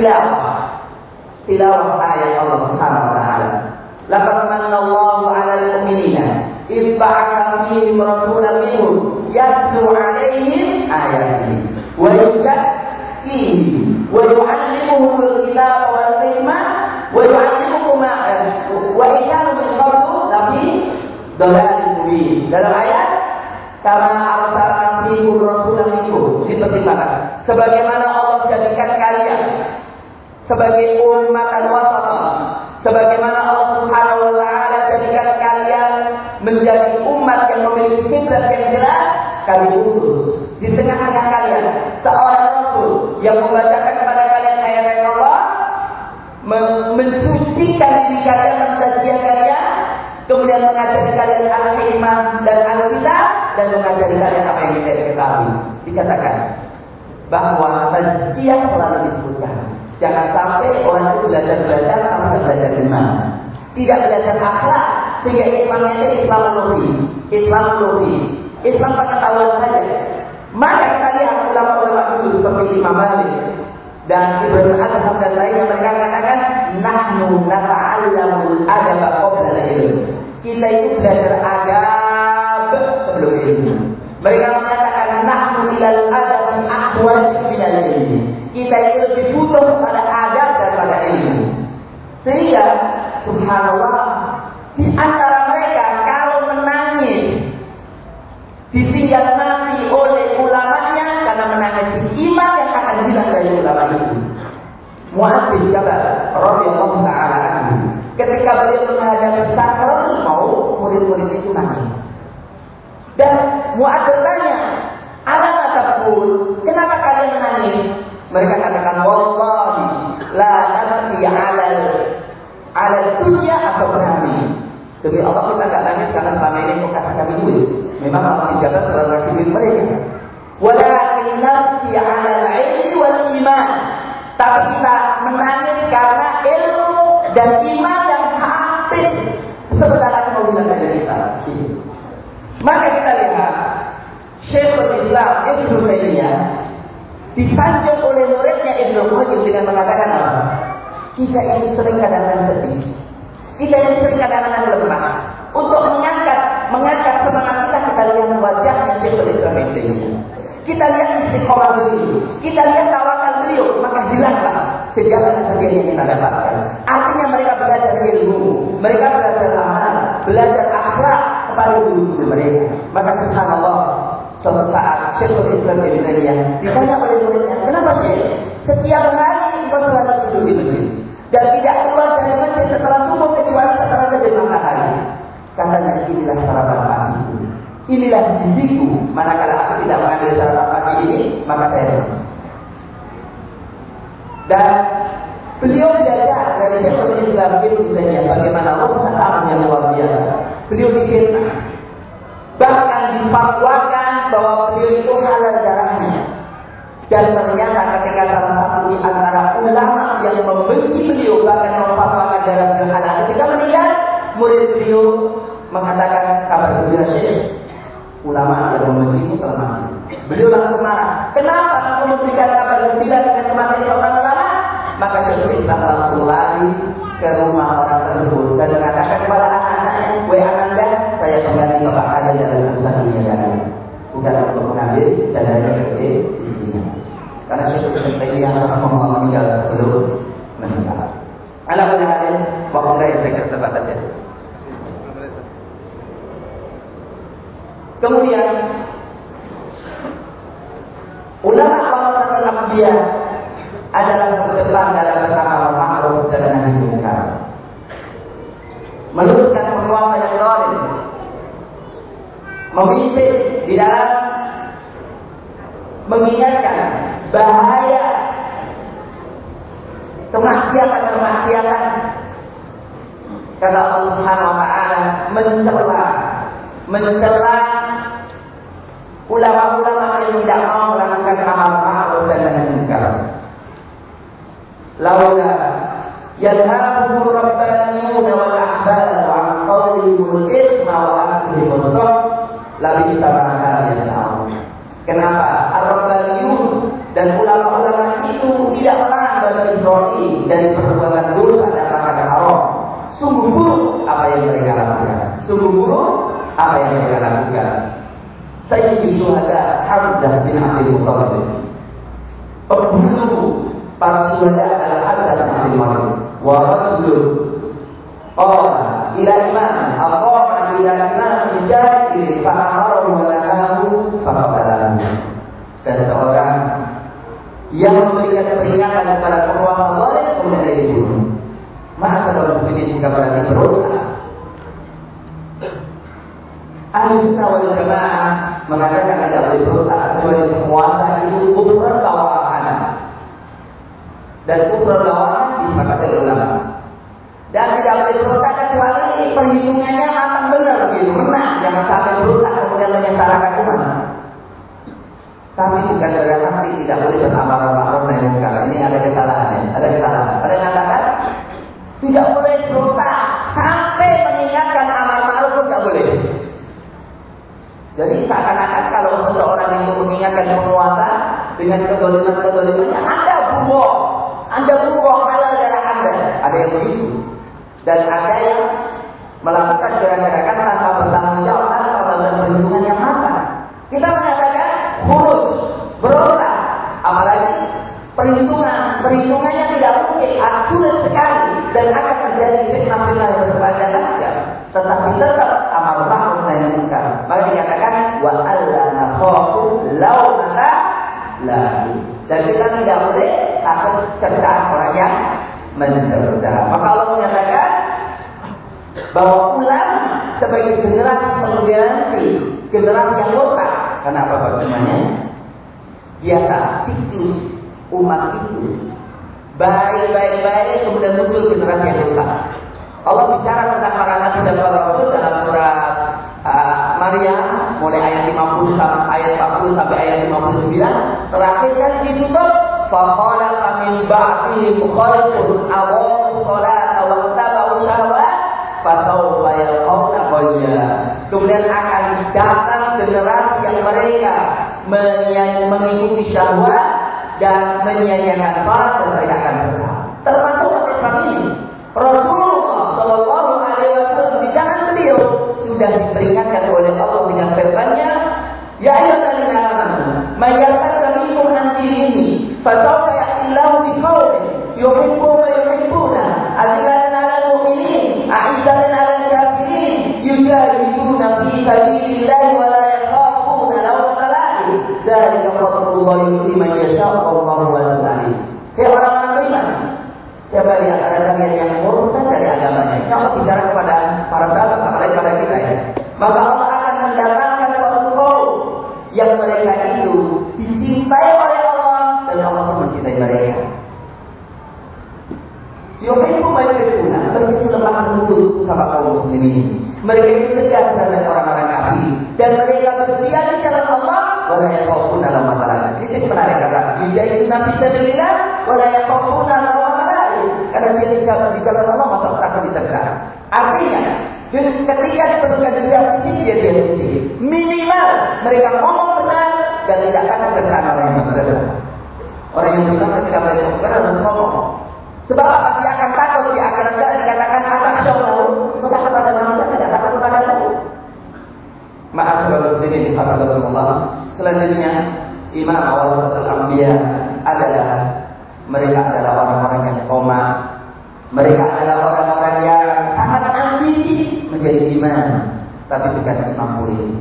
tilawah ayat Allah Subhanahu wa Ta'ala. Laqad manallahu 'alal mu'minina idh ba'atha fihim rasulan minhum yatlu 'alaihim ayatihi wa yuzakkihim wa yu'allimuhumul kitaba wal hikmah wa yu'allimuhum wa in kanu min qablu lafi dhalalin mubin. Dalam ayat kama arsalna fiikum rasulan minkum, dipertimbangkan sebagaimana Allah jadikan kalian sebagai ummatan wasata, sebagaimana Allah Subhanahu wa Ta'ala jadikan kalian menjadi umat yang memiliki kiblat yang jelas, kami utus di tengah-tengah kalian seorang rasul yang membacakan kepada kalian ayat-ayat Allah, mensucikan diri kalian, mentazkiyah kalian, kemudian mengajari kalian al-hikmah dan al-kitab, dan mengajari kalian apa yang kita ketahui. Dikatakan bahwa tazkiyah selalu disebutkan. Jangan sampai orang itu belajar sama belajar iman, tidak belajar akhlak, sehingga Islamnya itu Islam pengetahuan saja. Maka kita lihat ulama-ulama dulu seperti Imam Malik dan Ibrahim Adham dan lainnya, mereka mengatakan nahnu nata'allamul adab qabla al-ilm. Kita itu belajar adab sebelum ilmu. Mereka mengatakan nahnu ilal adab ahwaj minal ilmi. Kita itu lebih butuh kepada adab daripada ilmu. Sehingga subhanallah, di antara mereka kalau menangis ditinggal mati oleh ulamanya karena menangis iman yang akan hilang dari ulama itu. Mu'adz bin Jabal radhiyallahu ta'ala anhu, ketika beliau menghadapi sakaratul maut, murid-murid itu nangis. Dan Mu'adz bertanya, "Alama taqul? Kenapa kalian menangis?" Mereka katakan, "Wallahi la nabki 'ala dunya atau kami." Demi Allah kita enggak nangis karena selama ini kok kami duit. Memang Allah dijaga selalu ngasih mereka. Walakin nabki 'ala al-'ilmi wal iman. Tapi kita menangis karena ilmu dan iman yang hampir sebentar lagi mau bilang dari kita. Maka kita lihat Syekhul Islam Ibnu Taimiyah disanjung oleh muridnya Ibnu Qayyim dengan mengatakan apa? Kita ini sering kadang-kadang sedih, kita ini sering kadang-kadang lemah. Untuk mengangkat semangat kita lihat wajahnya Syekhul Islam Ibnu Taimiyah. Kita lihat istiqomah beliau, kita lihat tawakal beliau, maka hilanglah segala kesedihan yang kita dapatkan. Artinya mereka belajar ilmu, mereka belajar amal, belajar akhlak kepada guru-guru mereka. Maka subhanallah, suatu saat Syekhul Islam Ibnu Taimiyah ditanya oleh muridnya, "Kenapa Syekh? Setiap hari engkau selalu duduk di masjid dan tidak keluar dari masjid setelah subuh kecuali setelah terjadi matahari?" Katanya, "Inilah sarapan pagi. Inilah diriku. Manakala aku tidak mengambil sarapan pagi ini, maka saya lemas." Dan beliau belajar dari Syekhul Islam Ibnu Taimiyah bagaimana Allah yang luar biasa. Beliau difitnah, bahkan difatwakan bahwa beliau itu halal darahnya. Dan ternyata ketika salah satu di antara ulama yang membenci beliau bahkan memfatwakan darah beliau halal, ketika meninggal, murid beliau mengatakan, "Kabar gembira Syekh, ulama yang membencimu telah mati." Beliau langsung marah, "Kenapa kamu memberikan kabar gembira dengan kematian seorang ulama?" Maka Syekhul Islam langsung lari ke rumah orang tersebut dan mengatakan kepada anak-anaknya, "Wahai ananda, saya kembali ke Pak Haji dalam urusan dunia dan bukan untuk mengambil dan hanya kerja di sini." Karena Syekhul Islam Taimiyah rahimahullah meninggal sebelum meninggal. Alhamdulillah, waktu saya kira terbatas saja. Kemudian ulama warasatul anbiya adalah terdepan dalam perkara ma'ruf dan nahi munkar. Meluruskan penguasa yang zalim, memimpin di dalam mengingatkan bahaya kemaksiatan. Kata Allah Subhanahu wa taala mencela ulama-ulama yang tidak mau melakukan amal ma'ruf dan nahi munkar. Laula yadhhabu rabbaniyun wal ahbar wa qawlihimul ithma wa aklihimul suh la bi'sa yas'aun. Kenapa ar-rabbaniyun dan ulama-ulama itu tidak melarang Bani Israil dari perbuatan dosa dan makanan haram? Sungguh buruk apa yang mereka lakukan. Sayyidul Syuhada Hamzah bin Abdul Muttalib, pembunuh para syuhada adalah Hamzah bin Abdul Muttalib. Wa rajulun qala ila imam aqama ila imam jahil fa amara wa nahahu fa qala. Dan seorang yang memberikan peringatan kepada penguasa zalim kemudian dia dibunuh. Maka kalau muslimin jika berani berontak, Ahli Sunnah wal Jamaah mengatakan tidak boleh berontak kecuali penguasa itu kufur bawahan. Dan kufur bawahan disepakati oleh ulama. Dan tidak boleh berontak kecuali perhitungannya matang benar begitu, menang. Jangan sampai berontak kemudian menyesalahkan umat. Tapi bukan berarti tidak boleh beramal ma'ruf nahi munkar. Ini ada kesalahan. Ada yang mengatakan tidak boleh berontak sampai mengingatkan amal ma'ruf pun tidak boleh. Jadi seakan-akan kalau seseorang yang mengingatkan penguasa dengan kedolimannya, Anda buruh halal darah Anda. Ada yang begitu. Dan ada yang melakukan gerakan tanpa bertanggung jawab, tanpa melakukan perlindungan yang matang. Kita mengatakan huruf, berontak, apalagi perhitungannya tidak mungkin, sulit sekali dan akan terjadi fitnah-fitnah yang berkepanjangan. Tetapi tetap amal ma'ruf nahi munkar. Maka dikatakan wa alla nakhafu laumata lahi. Dan kita tidak boleh takut cercaan orang yang mencerca. Maka Allah menyatakan bahwa ulama sebagai generasi pengganti generasi yang murtad. Kenapa bagaimana? Biasa siklus umat itu baik kemudian muncul generasi yang murtad. Allah bicara tentang para nabi dan para rasul dalam surat Maryam mulai ayat 40 sampai ayat 59. Terakhir kan ditutup faqala min ba'dihim khalqun awaw salata wa tabu syahwat fasawfa yalqawna ghayya. Kemudian akan datang generasi yang mereka mengikuti syahwat dan menyia-nyiakan salat dan mereka akan sesat. Termasuk umat ini. Rasulullah Shallallahu Alaihi Wasallam di tangan beliau sudah diperingatkan oleh Allah dengan firman-Nya, Ya ayyuhalladzina amanu, may yartadda minkum an dinihi, fasawfa ya'tillahu biqaumin yuhibbuna wa yuhibbuna, azillatin 'alal mu'minin, a'izzatin 'alal kafirin, yujahiduna fi sabilillahi wa la yakhafuna lawmata la'im. Dzalika fadlullahi yu'tihi man yasha'u wallahu wasi'un 'alim. Hai orang-orang beriman, siapa di antara kalian yang murtad dari agamanya? Kalau bicara kepada para sahabat, apalagi pada kita ya, maka Allah akan mendatangkan suatu kaum yang mereka itu dicintai oleh Allah dan Allah pun mencintai mereka. Yuhibbu man yuhibbuna, mereka itu lemah lembut sama kaum muslimin. Mereka itu tegas terhadap orang-orang kafir dan mereka bersedia di jalan Allah. Wala yakhafuna lawmata la'im. Ini menarik kata. Yujahiduna fi sabilillah wala yakhafuna lawmata la'im. Karena dia di jalan Allah maka takut ditekan. Artinya, ketika diperlukan dia fisik, dia fisik. Minimal mereka ngomong benar dan tidak akan terkesan orang yang benar. Orang yang benar ketika mereka benar dan ngomong. Sebab apa? Dia akan takut, dia akan dikatakan anak syawal. Maka kepada manusia tidak takut kepada Allah. Maaf saudara muslimin Allah. Selanjutnya Imam Awal Al-Anbiya adalah mereka adalah orang-orang yang koma. Mereka adalah orang-orang yang sangat ambisi menjadi imam, tapi bukan imam politik,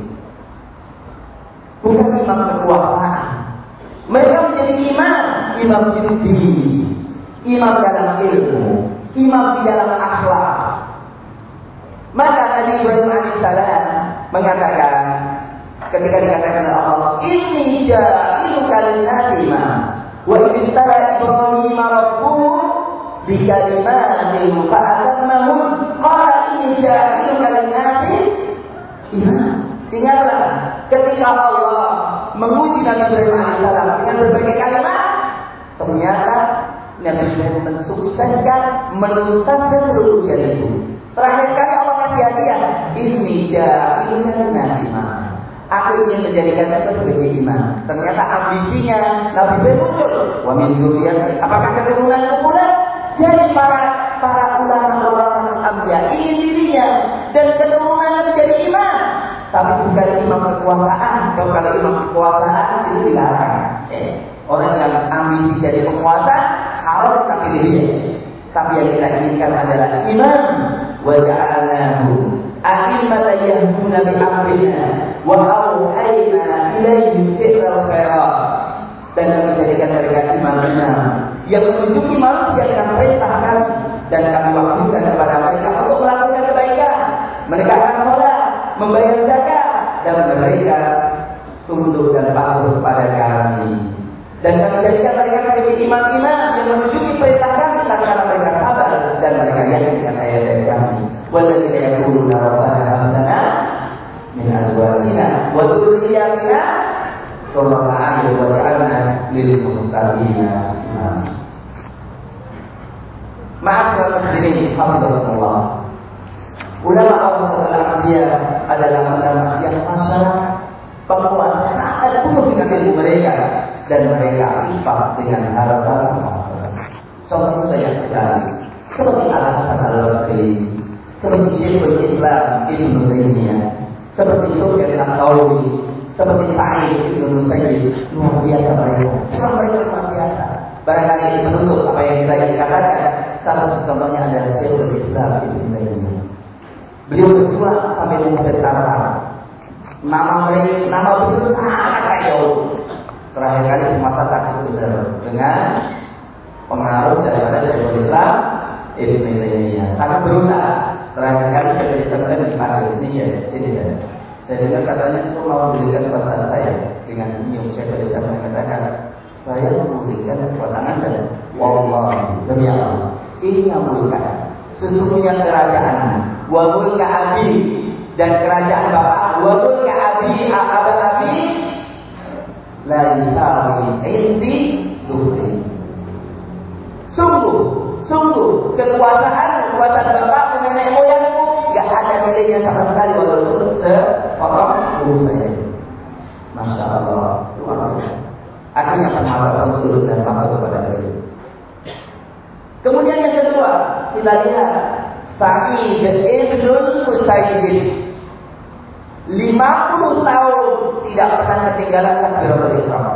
bukan imam kekuasaan. Mereka menjadi imam diri, imam dalam ilmu, imam di dalam akhlak. Maka Nabi Ibrahim AS mengatakan, ketika dikatakan oleh Allah, "Inni ja'iluka lin-nasi imama." Wa idh tala Ibrahim rabbuhu bi kalimatin fa'atammahun qala inni ja'iluka lin-nasi imama. Ingatlah ketika Allah menguji Nabi Ibrahim alaihissalam dengan berbagai kalimat, ternyata Nabi Ibrahim mensukseskan menuntaskan seluruh ujian itu. Terakhir kali Allah kasih hadiah, "Inni ja'iluka lin-nasi imama." Aku ingin menjadikan mereka sebagai imam. Ternyata ambisinya Nabi Ibrahim muncul. Wa min dzurriyyati. Apakah keturunan pula? Jadi para ulama orang ambiya ingin dirinya dan keturunan menjadi imam. Tapi bukan imam kekuasaan. Kalau imam kekuasaan itu dilarang. Orang yang ambisi jadi penguasa harus tak pilih dia. Tapi yang kita inginkan adalah imam. Wa ja'alnahu a'immatan yahduna bi amrina wa auhayna ilaihim fi'lal khairat. Dan kami jadikan mereka imam-imam yang menunjuki manusia dengan perintah kami, dan kami wakilkan kepada mereka untuk melakukan kebaikan, menegakkan sholat, membayar zakat, dan mereka tunduk dan patuh kepada kami. Dan kami jadikan mereka sebagai imam-imam yang menunjuki perintah kami karena mereka sabar dan mereka yakin dengan ayat-ayat kami. Walladzina yaquluna rabbana hab lana min azwajina wa dhurriyyatina qurrata a'yun waj'alna lil muttaqina imama. Ma'asyiral muslimin, hafizahullah. Ulama Allah dia adalah ulama yang masyarakat bahwa sangat penuh dengan ilmu mereka dan mereka infak dengan harta. Contoh saya sekali, seperti Al-Hasan Al-Basri, seperti Syekhul Islam Ibnu Taimiyah, seperti Sufyan Ats-Tsauri, seperti Sa'id Ibnu Musayyib. Luar biasa mereka. Semua mereka luar biasa. Barangkali ini menutup apa yang kita ingin katakan. Salah satu contohnya adalah Syekhul Islam Ibnu Taimiyah. Beliau berjuang sampai mengusir Tatar. Nama beliau sangat kaya. Terakhir kali masa takut dengan pengaruh daripada Syekhul Islam Ibnu Taimiyah. Sangat berusaha. Terakhir kali Syekhul Islam dipanggil ini ya, ini ya. Saya dengar katanya itu mau berikan kekuasaan saya dengan senyum. Syekhul Islam mengatakan, saya memberikan kekuasaan Anda. Wallah, demi Allah, ini yang memberikan. Sesungguhnya kerajaan wa mulka abi, dan kerajaan bapak wa mulka abi abad abi la yusawi indi duhri. Sungguh kekuasaan bapak nenek moyangku enggak ada nilainya sama sekali walaupun seorang guru saya. Masya Allah, luar biasa. Akhirnya pengharapan turun dan patuh kepada beliau. Kemudian yang kedua, kita lihat Sa'id Ibnul Musayyib 50 tahun tidak pernah ketinggalan takbiratul ihram.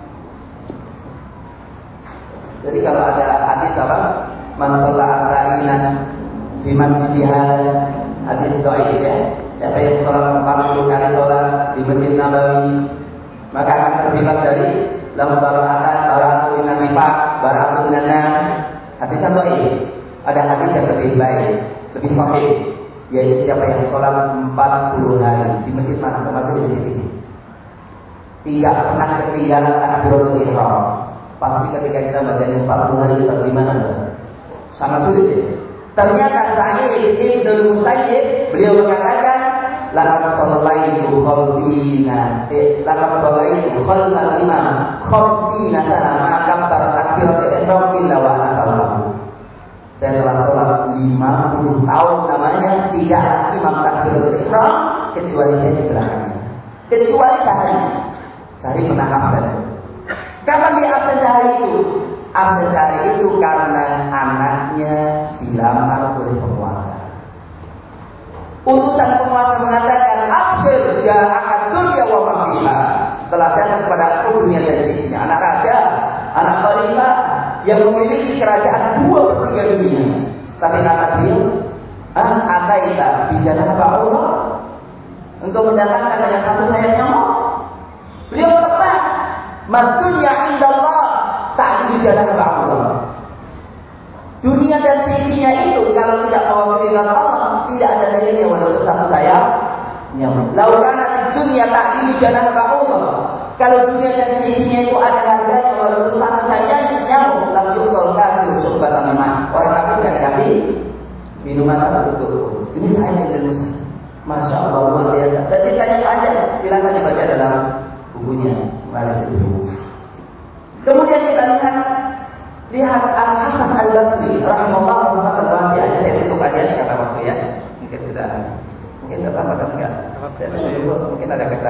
Jadi kalau ada hadis apa? Man shalla arba'ina fi masjidihal, hadis dhaif ya. Siapa yang sholat 40 kali sholat di Masjid Nabawi, maka akan terbebas dari lahu bara'atun minan nifaq, bara'atun minan nar. Hadis dhaif. Ada hadis yang lebih baik, lebih sahih, yaitu siapa yang sholat 40 hari di masjid mana? Termasuk di masjid ini, tidak pernah ketinggalan takbiratul ihram. Pasti ketika kita baca 40 hari kita di mana? Sangat sulit ya. Ternyata Sa'id Ibnul Musayyib beliau mengatakan, laqad sallaitu khalfina, laqad sallaitu khalfal imam khamsina sana ma kabbara takbiratul ihram illa wa ana sallallahu. Saya telah sholat 50 tahun namanya tidak imam takbiratul ihram kecuali saya di belakangnya. Kecuali Sahari pernah absen. Kapan dia absen Sahari itu? Absen Sahari itu karena anaknya dilamar oleh penguasa. Utusan penguasa mengatakan, absen ja'akat dunya wa ma fiha. Telah datang kepada aku dunia dan isinya. Anak raja, anak khalifah yang memiliki kerajaan 2/3 dunia. Tapi kata beliau, ataita bijalan Allah, engkau mendatangkan dengan satu sayap nyamuk. Beliau tepat, maksudnya indallah tak bijalan Allah. Dunia dan isinya itu kalau tidak mewakili Allah, tidak ada nilainya walaupun satu sayap nyamuk. Laukana dunia ta'dilu janaha ba'udah. Kalau dunia dan isinya itu ada harganya walaupun sama saja nyamuk lam yuqal kafir subbatan mimma. Orang kafir tidak dikasih minuman tertutup. Ini saya Indonesia. Masya Allah luar biasa. Dan ceritanya panjang, silakan dibaca dalam bukunya. Mari itu. Kemudian kita lihat Al-Hasan Al-Basri rahimahullah rahmatan wasi'ah. Saya tutup aja kata waktu ya. Mungkin tetap atau enggak? Mungkin ada kata.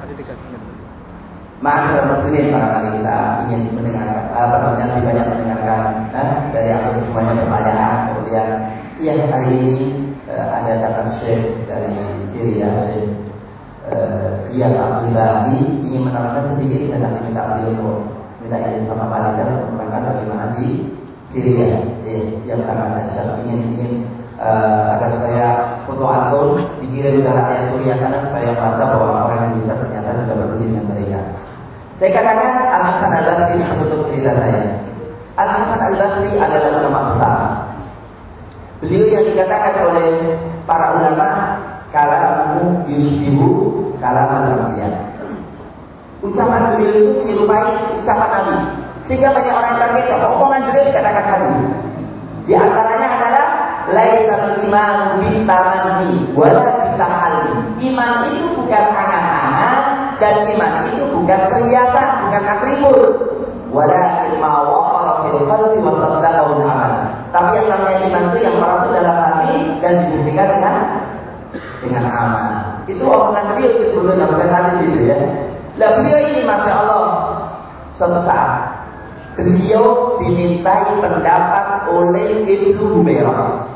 Maaf muslimin, barangkali kita ingin mendengarkan lebih banyak mendengarkan dari aku semuanya pertanyaan. Kemudian yang hari ini ada datang Syekh dari Syria, Syekh Riyad Abdullahi ingin menerangkan sedikit dan nanti minta beliau untuk minta izin sama Pak Rizal untuk menerangkan bagaimana di Syria yang karena saya ingin agar saya foto antum dikirim ke rakyat Suriah sana supaya merasa bahwa orang Indonesia ternyata sudah berbudi dengan mereka. Saya katakan Al-Hasan Al-Basri menutup cerita saya. Al-Hasan Al-Basri adalah ulama besar. Beliau yang dikatakan oleh para ulama kalamu yusbihu kalam al-anbiya. Ucapan beliau itu menyerupai ucapan Nabi. Sehingga banyak orang yang terkecoh, omongan beliau dikatakan Nabi. Di antaranya adalah laisal iman bitamanni wala bitahali. Iman itu bukan angan-angan dan iman itu bukan perhiasan, bukan atribut. Wala ma waqara fil qalbi wa saddaqahu al-amal. Tapi yang namanya iman itu yang merasuk dalam hati dan dibuktikan dengan amal. Itu omongan beliau itu sebelumnya bukan hadis itu ya. Lah beliau ini masya Allah suatu saat beliau dimintai pendapat oleh Ibnu Humairah.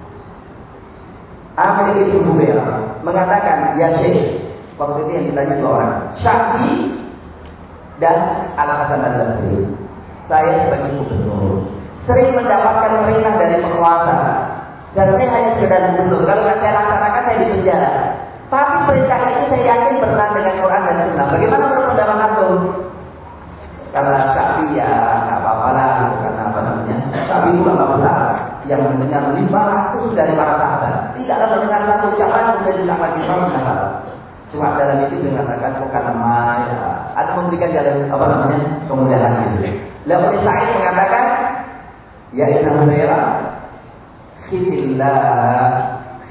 Amir Ibnu Humairah mengatakan, ya Syekh, waktu itu yang ditanya dua orang, Syafi'i dan Al-Hasan Al-Basri. Saya sebagai gubernur sering mendapatkan perintah dari penguasa dan saya hanya sekedar gubernur. Kalau nggak saya laksanakan saya dipenjara. Tapi perintah itu saya yakin bertentangan dengan Quran dan Sunnah. Bagaimana menurut pendapat antum? Karena Syafi'i ya nggak apa-apa lah, karena apa namanya? Syafi'i itu ulama besar yang mendengar 500 dari para sahabat. Tidaklah mendengar satu ucapan sudah dilakukan di sahabat. Cuma dalam itu mengatakan bukan nama ya, atau memberikan jalan apa namanya kemudahan itu. Lalu Sa'id mengatakan, ya Ibnu Humairah, khidillah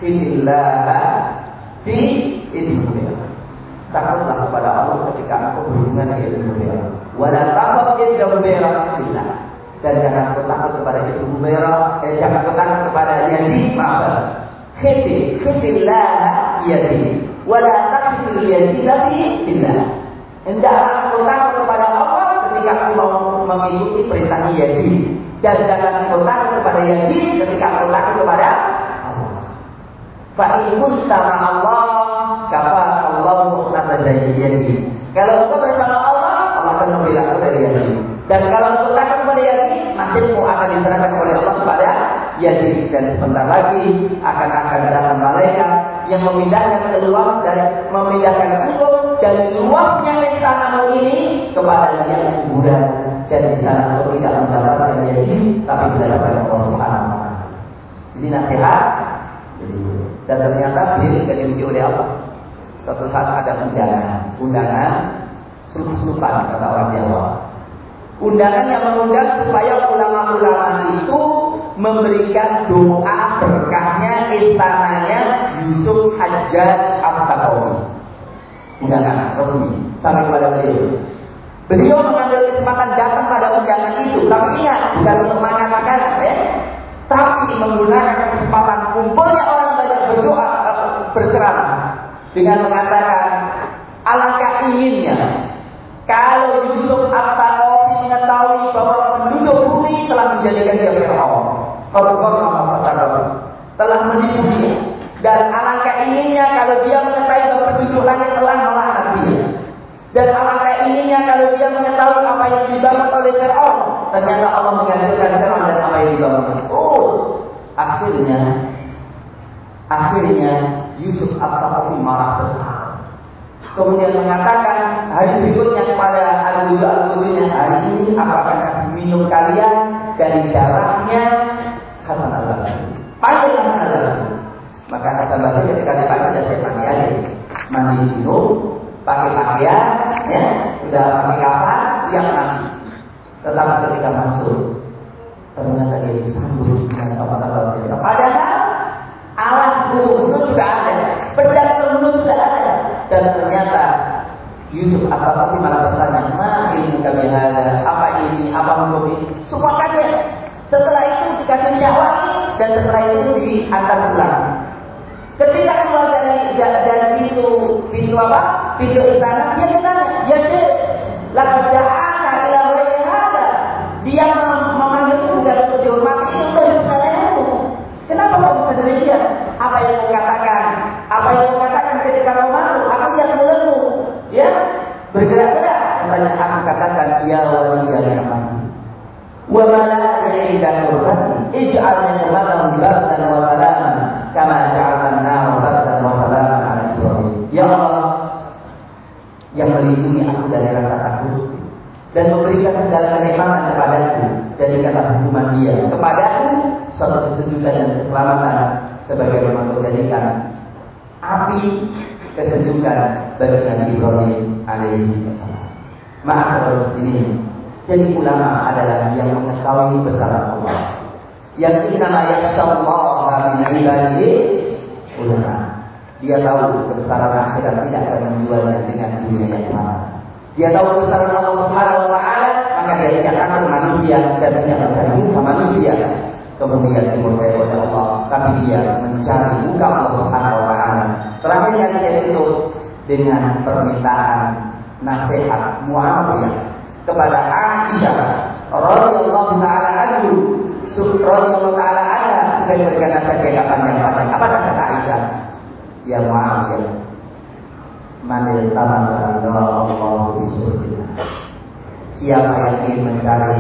fi Ibnu Humairah. Takutlah kepada Allah ketika aku berhubungan dengan Ibnu Humairah. Wala taqab Ibnu Humairah billah. Dan jangan takut kepada Ibnu Humairah, jangan takut kepada Yazid, maaf. Khidillah Yazid. Wala taqbil Yazid billah. Hendaklah aku takut kepada Allah ketika aku mau mengikuti perintah Yazid. Dan jangan aku takut kepada Yazid ketika aku takut kepada Allah. Fa in kunta ma'allah kafa Allah muqtada Yazid. Kalau engkau bersama Allah, Allah akan membela aku dari Yazid. Dan kalau engkau takut kepada Yazid, nasibmu akan diserahkan oleh Allah kepada Yazid. Dan sebentar lagi akan datang malaikat yang memindahkan keluar dan memindahkan engkau dari luasnya istanamu ini kepada yang kuburan. Dan di sana engkau tidak mendapatkan Yazid, tapi mendapatkan Allah Subhanahu wa taala. Ini nasihat. Dan ternyata beliau diuji oleh Allah. Suatu saat ada undangan seluk-selupan kata orang Jawa. Undangan yang mengundang supaya ulama-ulama itu memberikan doa berkahnya istananya Yusuf Hajjaj Al-Taqawi. Undangan resmi sampai kepada beliau. Beliau mengambil kesempatan datang pada undangan itu, tapi ingat bukan untuk mengatakan tapi menggunakan kesempatan kumpulnya orang banyak berdoa berceramah dengan mengatakan alangkah inginnya kalau Yusuf Al-Taqawi mengetahui bahwa penduduk bumi telah menjadikan dia Fir'aun, telah menipu dia, dan alangkah inginnya kalau dia mengetahui bahwa penduduk langit telah melaknat dia, dan alangkah inginnya kalau dia mengetahui apa yang dibangun oleh Fir'aun, ternyata Allah menghancurkan Fir'aun dan apa yang dibangun. Akhirnya Yusuf Al-Taqawi marah besar. Kemudian mengatakan hari berikutnya kepada al-Qudusnya, hari ini aku akan kasih minum kalian dari darahnya Hasan Al-Basri. Panggil Hasan Al-Basri. Maka Hasan Al-Basri ketika dipanggil dan saya panggil mandi minum. Yusuf At-Taqafi malah bertanya, "Ma ilmu kami hada? Apa ini? Apa hukum ini?" Semua kaget. Setelah itu dikasih minyak wangi dan setelah itu diantar pulang. Ketika keluar dari pintu apa? Pintu istana, dia bertanya, "Ya Syekh, laqad ja'aka ila ghairi hada." Dia memanggilku bukan untuk dihormati, itu dari saya. Kenapa kau bisa demikian? Apa yang kau katakan? Apa yang kau katakan ketika kau masuk? Aku lihat mulutmu, ya, bergerak-gerak. Katanya, aku katakan, "Ya waliyal amani, wa mala'ika inda qurbati, ij'alna ummatan bardan wa salaman, kama ja'alna an-nar bardan wa salaman 'ala Ibrahim." Ya Allah, yang melindungi aku dari rasa takut dan memberikan segala kenikmatan kepadaku, jadikanlah hukuman dia kepadaku suatu kesejukan dan keselamatan, sebagaimana kau jadikan api kesejukan bagi Nabi Ibrahim alaihi salam. Ma'asyiral muslimin, jadi ulama adalah yang mengetahui besaran Allah. Yang innama yakhshallaha min ibadihi ulama. Dia tahu besaran akhirat tidak akan menjualnya dengan dunia yang mahal. Dia tahu besaran Allah Subhanahu wa taala, maka dia tidak akan manusia dan tidak akan muka manusia kemudian dimurkai oleh Allah, tapi dia mencari muka Allah Subhanahu wa taala. Terakhir dia itu dengan permintaan nasihat Muawiyah kepada Aisyah radhiyallahu taala anhu, radhiyallahu taala anha, dan memberikan nasihat yang panjang. Apa kata Aisyah? Ya Muawiyah, manil taman Allah bisurtillah. Siapa yang ingin mencari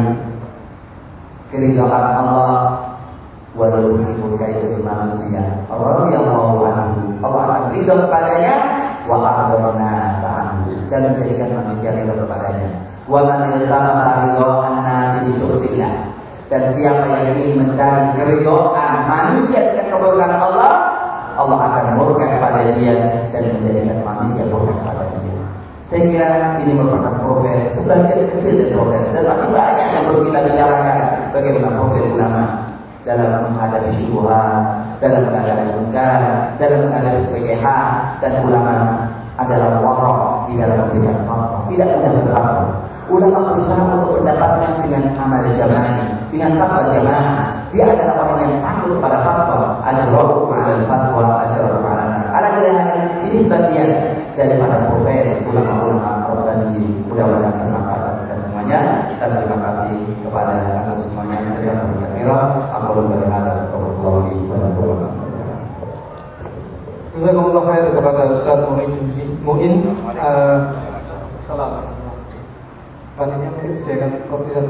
keridhaan Allah walau dimurkai oleh manusia, radhiyallahu anhu, Allah akan ridha kepadanya, wa ardana ta'ala, dan menjadikan manusia ridha kepadanya. Wa man yatama ridha bisurtillah, dan siapa yang ingin mencari keridhaan manusia dengan keburukan Allah, Allah akan murka kepada dia dan menjadikan manusia murka kepada dia. Saya kira ini merupakan profil sebagian kecil dari profil, dan masih banyak yang perlu kita bicarakan bagaimana profil ulama dalam menghadapi syubhat, dalam menghadapi munkar, dalam menghadapi sebagai hak. Dan ulama adalah warok di dalam memberikan fatwa, tidak punya berapa. Ulama berusaha untuk mendapatkan dengan amal jamaah, dengan fatwa jamaah. Dia adalah orang yang takut pada fatwa. Ajrobu ma'al fatwa, ajrobu ma'al ala. Ini bagian daripada profil ulama-ulama Rabbani. Mudah-mudahan bermanfaat kita semuanya. Dan terima kasih kepada anda semuanya yang berkira. Aku berterima kasih kepada Allah. Jazakumullah khair kepada Ustaz Muin. Salam. Panitia mungkin sediakan kopi dan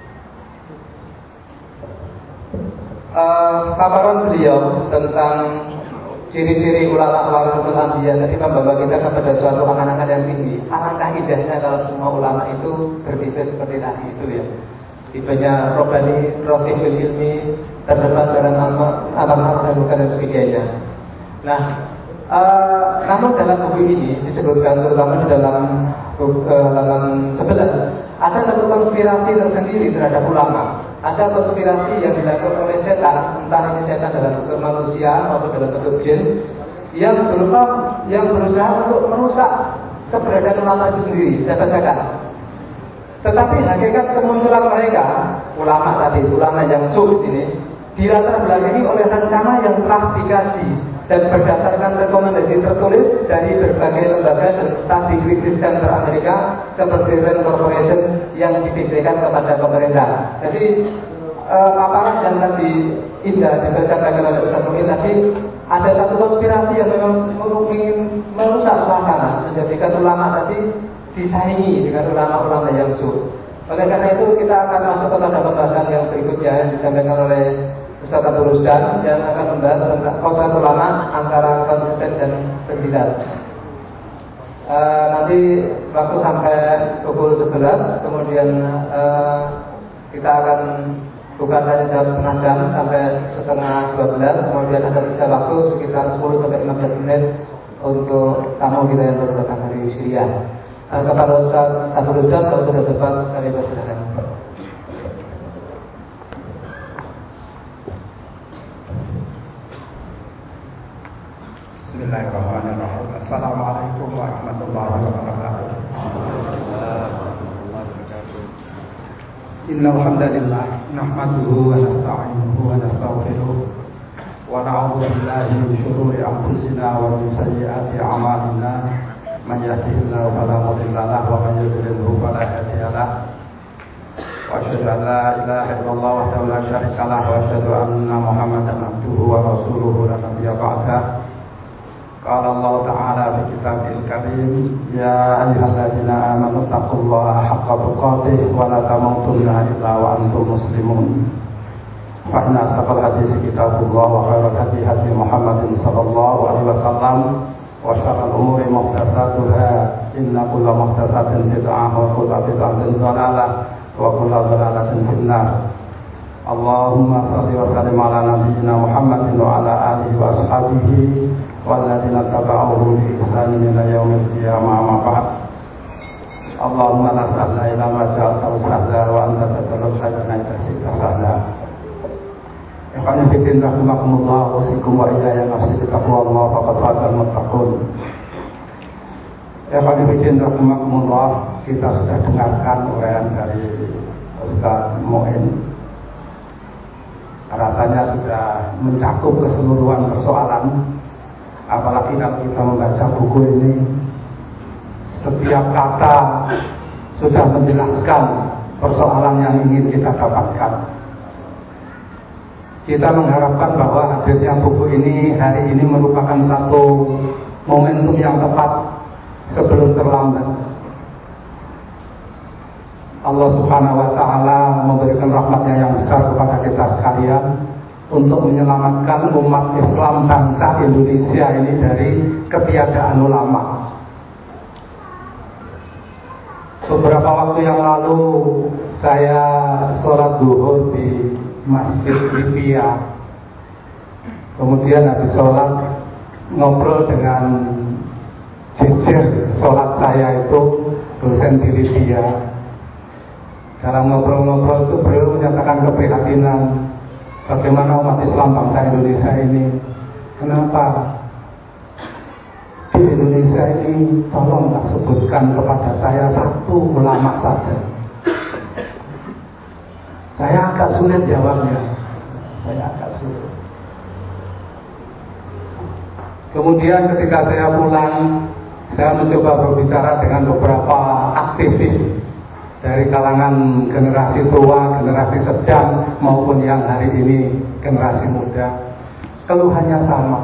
paparan beliau tentang ciri-ciri ulama warasatul anbiya tadi membawa kita kepada suatu angan-angan yang tinggi. Alangkah indahnya kalau semua ulama itu berbeda seperti tadi itu ya. Tipenya Robbani, Rafiqul Ilmi, terdepan dalam alam dan bukan dan sebagainya. Nah, namun dalam buku ini disebutkan terutama di dalam halaman 11 ada satu konspirasi tersendiri terhadap ulama. Ada konspirasi yang dilakukan oleh setan, entah ini setan dalam bentuk manusia maupun dalam bentuk jin, yang berusaha untuk merusak keberadaan ulama itu sendiri. Saya bacakan. Tetapi hakikat kemunculan mereka, ulama tadi, ulama yang sulit ini, dilatar belakangi oleh rencana yang telah dikaji dan berdasarkan rekomendasi tertulis dari berbagai lembaga dan studi krisis center Amerika seperti Rand Corporation yang diberikan kepada pemerintah. Jadi paparan yang tadi indah dibacakan oleh Ustaz Muin tadi, ada satu konspirasi yang memang ingin merusak suasana, menjadikan ulama tadi disaingi dengan ulama-ulama yang sulit. Oleh karena itu kita akan masuk kepada pembahasan yang berikutnya yang disampaikan oleh Ustaz Abu Rusdan yang akan membahas tentang kodrat ulama antara konsisten dan penjilat. Nanti waktu sampai pukul 11, kemudian kita akan buka tanya jawab setengah jam sampai setengah 12, kemudian ada sisa waktu sekitar 10 sampai 15 menit untuk tamu kita yang baru datang dari Syria. Kepada Ustaz Abu Rusdan, kalau sudah tepat kami persilakan. Bismillahirrahmanirrahim. Assalamualaikum warahmatullahi wabarakatuh. Innal hamdalillah nahmaduhu wa nasta'inuhu wa nastaghfiruh wa na'udzu billahi min shururi anfusina wa min sayyiati a'malina man yahdihillahu fala mudilla lahu wa man yudlilhu fala hadiya lahu wa asyhadu an la ilaha illallah wahdahu la syarika lahu wa asyhadu anna Muhammadan abduhu wa rasuluhu la nabiyya ba'dahu. Qala Allah Ta'ala fi Kitabil Karim, ya ayyuhalladzina amanu taqullaha haqqa tuqatih wa la tamutunna illa wa antum muslimun. Fa inna asdaqal hadithi kitabullah wa khairal hadi hadi Muhammadin sallallahu alaihi wasallam wa syarrul umuri muhdatsatuha inna kulla muhdatsatin bid'ah wa kulla bid'atin dhalalah wa kulla dhalalatin finnar. Allahumma shalli wa sallim ala nabiyyina Muhammadin wa ala alihi wa ashabihi walladzina tabauhu bi ihsanin ila yaumil qiyamah amma ba'd. Allahumma la sahla illa ma ja'altahu sahla wa anta taj'alul hazana idza syi'ta sahla. Ikhwan fillah rahimakumullah, usikum wa iyaya nafsi bittaqwallah faqad fazal muttaqun. Ikhwan fillah rahimakumullah, kita sudah dengarkan uraian dari Ustaz Muin. Rasanya sudah mencakup keseluruhan persoalan. Apalagi kalau kita membaca buku ini, setiap kata sudah menjelaskan persoalan yang ingin kita dapatkan. Kita mengharapkan bahwa hadirnya buku ini hari ini merupakan satu momentum yang tepat sebelum terlambat. Allah Subhanahu wa Ta'ala memberikan rahmatnya yang besar kepada kita sekalian untuk menyelamatkan umat Islam bangsa Indonesia ini dari ketiadaan ulama. Beberapa waktu yang lalu saya sholat zuhur di Masjid Libya. Kemudian habis sholat ngobrol dengan jejer sholat saya itu dosen di Libya. Dalam ngobrol-ngobrol itu beliau menyatakan keprihatinan bagaimana umat Islam bangsa Indonesia ini, kenapa di Indonesia ini tolonglah sebutkan kepada saya satu ulama saja. Saya agak sulit jawabnya. Kemudian ketika saya pulang, saya mencoba berbicara dengan beberapa aktivis dari kalangan generasi tua, generasi sedang maupun yang hari ini generasi muda. Keluhannya sama.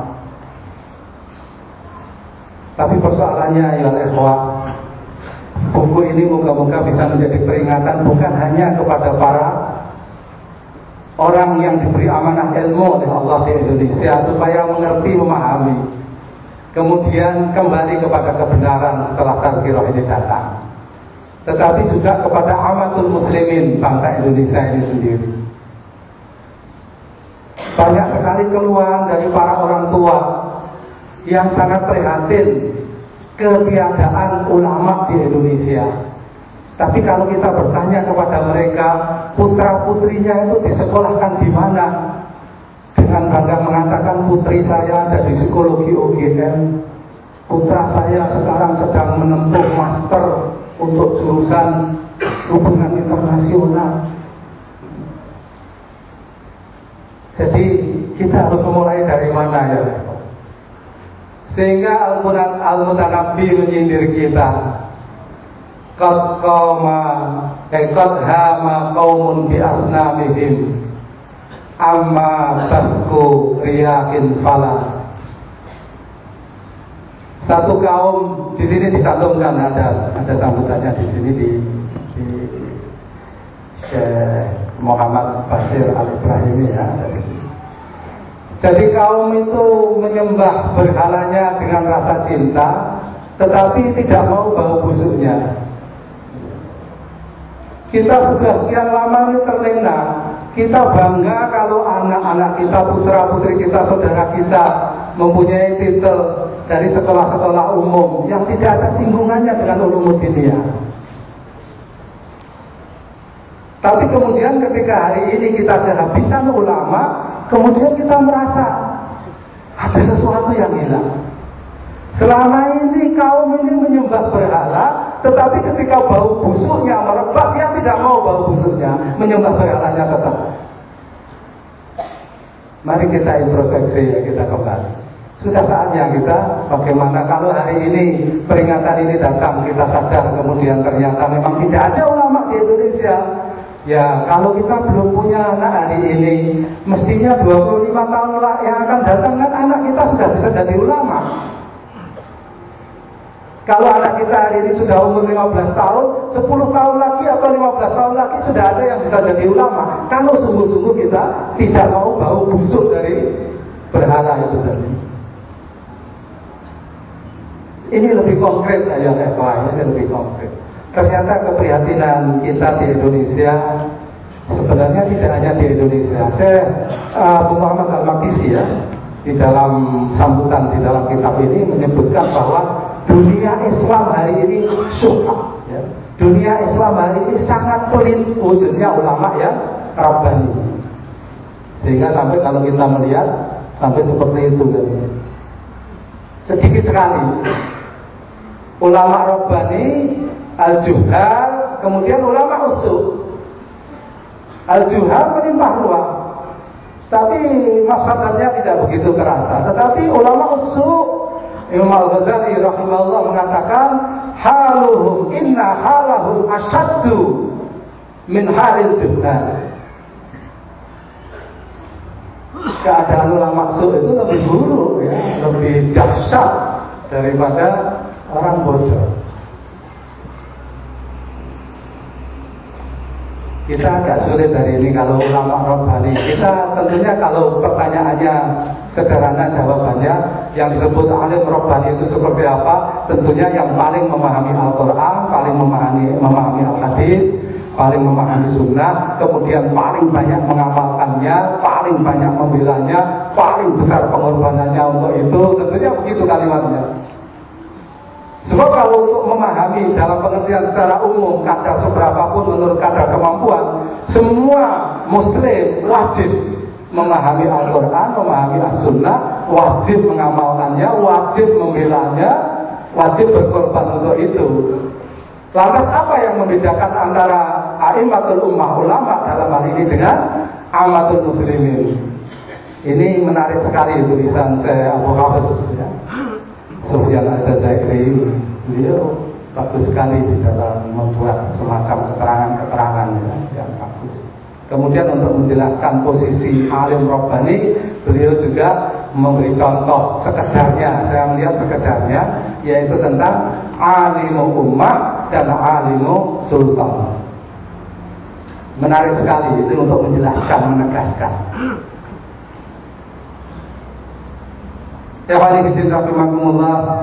Tapi persoalannya ya ikhwah, buku ini moga-moga bisa menjadi peringatan bukan hanya kepada para orang yang diberi amanah ilmu oleh Allah di Indonesia supaya mengerti, memahami, kemudian kembali kepada kebenaran setelah tazkirah ini datang, tetapi juga kepada amatul muslimin bangsa Indonesia ini sendiri. Banyak sekali keluhan dari para orang tua yang sangat prihatin ketiadaan ulama di Indonesia. Tapi kalau kita bertanya kepada mereka, putra-putrinya itu disekolahkan di mana? Dengan bangga mengatakan putri saya ada di psikologi UGM, putra saya sekarang sedang menempuh master untuk jurusan hubungan internasional. Jadi kita harus memulai dari mana ya? Sehingga Al-Mutanabbi menyindir kita. Qad hama qaumun bi asnamihim amma tasku riyakin fala. Satu kaum di sini dicantumkan, ada sambutannya di sini di Syekh Muhammad Bashir Al-Ibrahimi ya. Jadi kaum itu menyembah berhalanya dengan rasa cinta, tetapi tidak mau bau busuknya. Kita sudah sekian lama ini terlena. Kita bangga kalau anak-anak kita, putra-putri kita, saudara kita mempunyai titel dari sekolah-sekolah umum yang tidak ada singgungannya dengan ulumuddiniyah. Tapi kemudian ketika hari ini kita kehabisan ulama, kemudian kita merasa ada sesuatu yang hilang. Selama ini kaum ini menyembah berhala, tetapi ketika bau busuknya merebak, dia tidak mau bau busuknya, menyembah berhalanya tetap. Mari kita introspeksi ya, kita kembali. Sudah saatnya kita bagaimana kalau hari ini peringatan ini datang, kita sadar kemudian ternyata memang tidak ada ulama di Indonesia. Ya, kalau kita belum punya anak hari ini, mestinya 25 tahun yang akan datang kan anak kita sudah bisa jadi ulama. Kalau anak kita hari ini sudah umur 15 tahun, 10 tahun lagi atau 15 tahun lagi sudah ada yang bisa jadi ulama. Kalau sungguh-sungguh kita tidak mau bau busuk dari berhala itu tadi. Ini lebih konkret aja, ini lebih konkret. Ternyata keprihatinan kita di Indonesia sebenarnya tidak hanya di Indonesia. Saya Abu Muhammad Al-Maqdisi ya, di dalam sambutan di dalam kitab ini menyebutkan bahwa dunia Islam hari ini syuhah ya. Dunia Islam hari ini sangat pelit wujudnya ulama ya Rabbani. Sehingga sampai kalau kita melihat sampai seperti itu kan. Sedikit sekali ulama Rabbani, al-juhal, kemudian ulama usul. Al-juhal melimpah ruah, tapi maksudnya tidak begitu terasa. Tetapi ulama usul, Imam Al-Ghazali rahimahullah mengatakan, haluhum inna halahum asyaddu min halil juhal. Keadaan ulama usul itu lebih buruk ya, lebih dahsyat daripada orang bodoh. Kita agak sulit hari ini kalau ulama Rabbani. Kita tentunya kalau pertanyaannya sederhana jawabannya, yang disebut alim Rabbani itu seperti apa? Tentunya yang paling memahami Al-Quran, paling memahami Al-Hadis, paling memahami Sunnah, kemudian paling banyak mengamalkannya, paling banyak membelanya, paling besar pengorbanannya untuk itu. Tentunya begitu kalimatnya. Sebab kalau untuk memahami dalam pengertian secara umum kadar seberapapun menurut kadar kemampuan, semua muslim wajib memahami Al-Quran, memahami As-Sunnah, wajib mengamalkannya, wajib membelanya, wajib berkorban untuk itu. Lantas apa yang membedakan antara a'immatul ummah ulama dalam hal ini dengan amatul muslimin? Ini menarik sekali tulisan saya Abu Hafiz ya. Sufyan Al-Jazairi, beliau bagus sekali di dalam membuat semacam keterangan-keterangan ya, yang bagus. Kemudian untuk menjelaskan posisi alim Rabbani, beliau juga memberi contoh sekedarnya, saya melihat sekedarnya, yaitu tentang alimu ummah dan alimu sultan. Menarik sekali itu untuk menjelaskan, menegaskan. Ya walihin rahimakumullah.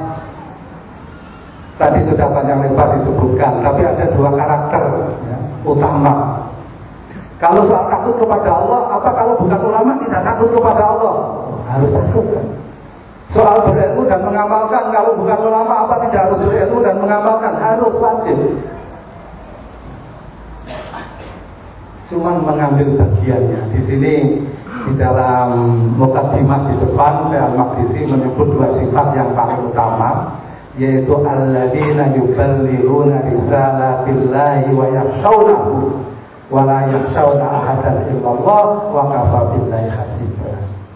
Tadi sudah banyak lebar disebutkan, tapi ada dua karakter ya, utama. Kalau soal takut kepada Allah, apa kalau bukan ulama tidak takut kepada Allah? Harus takut kan? Soal berilmu dan mengamalkan, kalau bukan ulama apa tidak harus berilmu dan mengamalkan? Harus wajib. Cuman mengambil bagiannya. Di sini di dalam mukaddimah di depan saya Al-Maqdisi menyebut dua sifat yang paling utama, yaitu alladzina yuballighuna risalatillahi wa yakhshawnahu wa la yakhshawna ahadan illallah wa kafa billahi hasiba.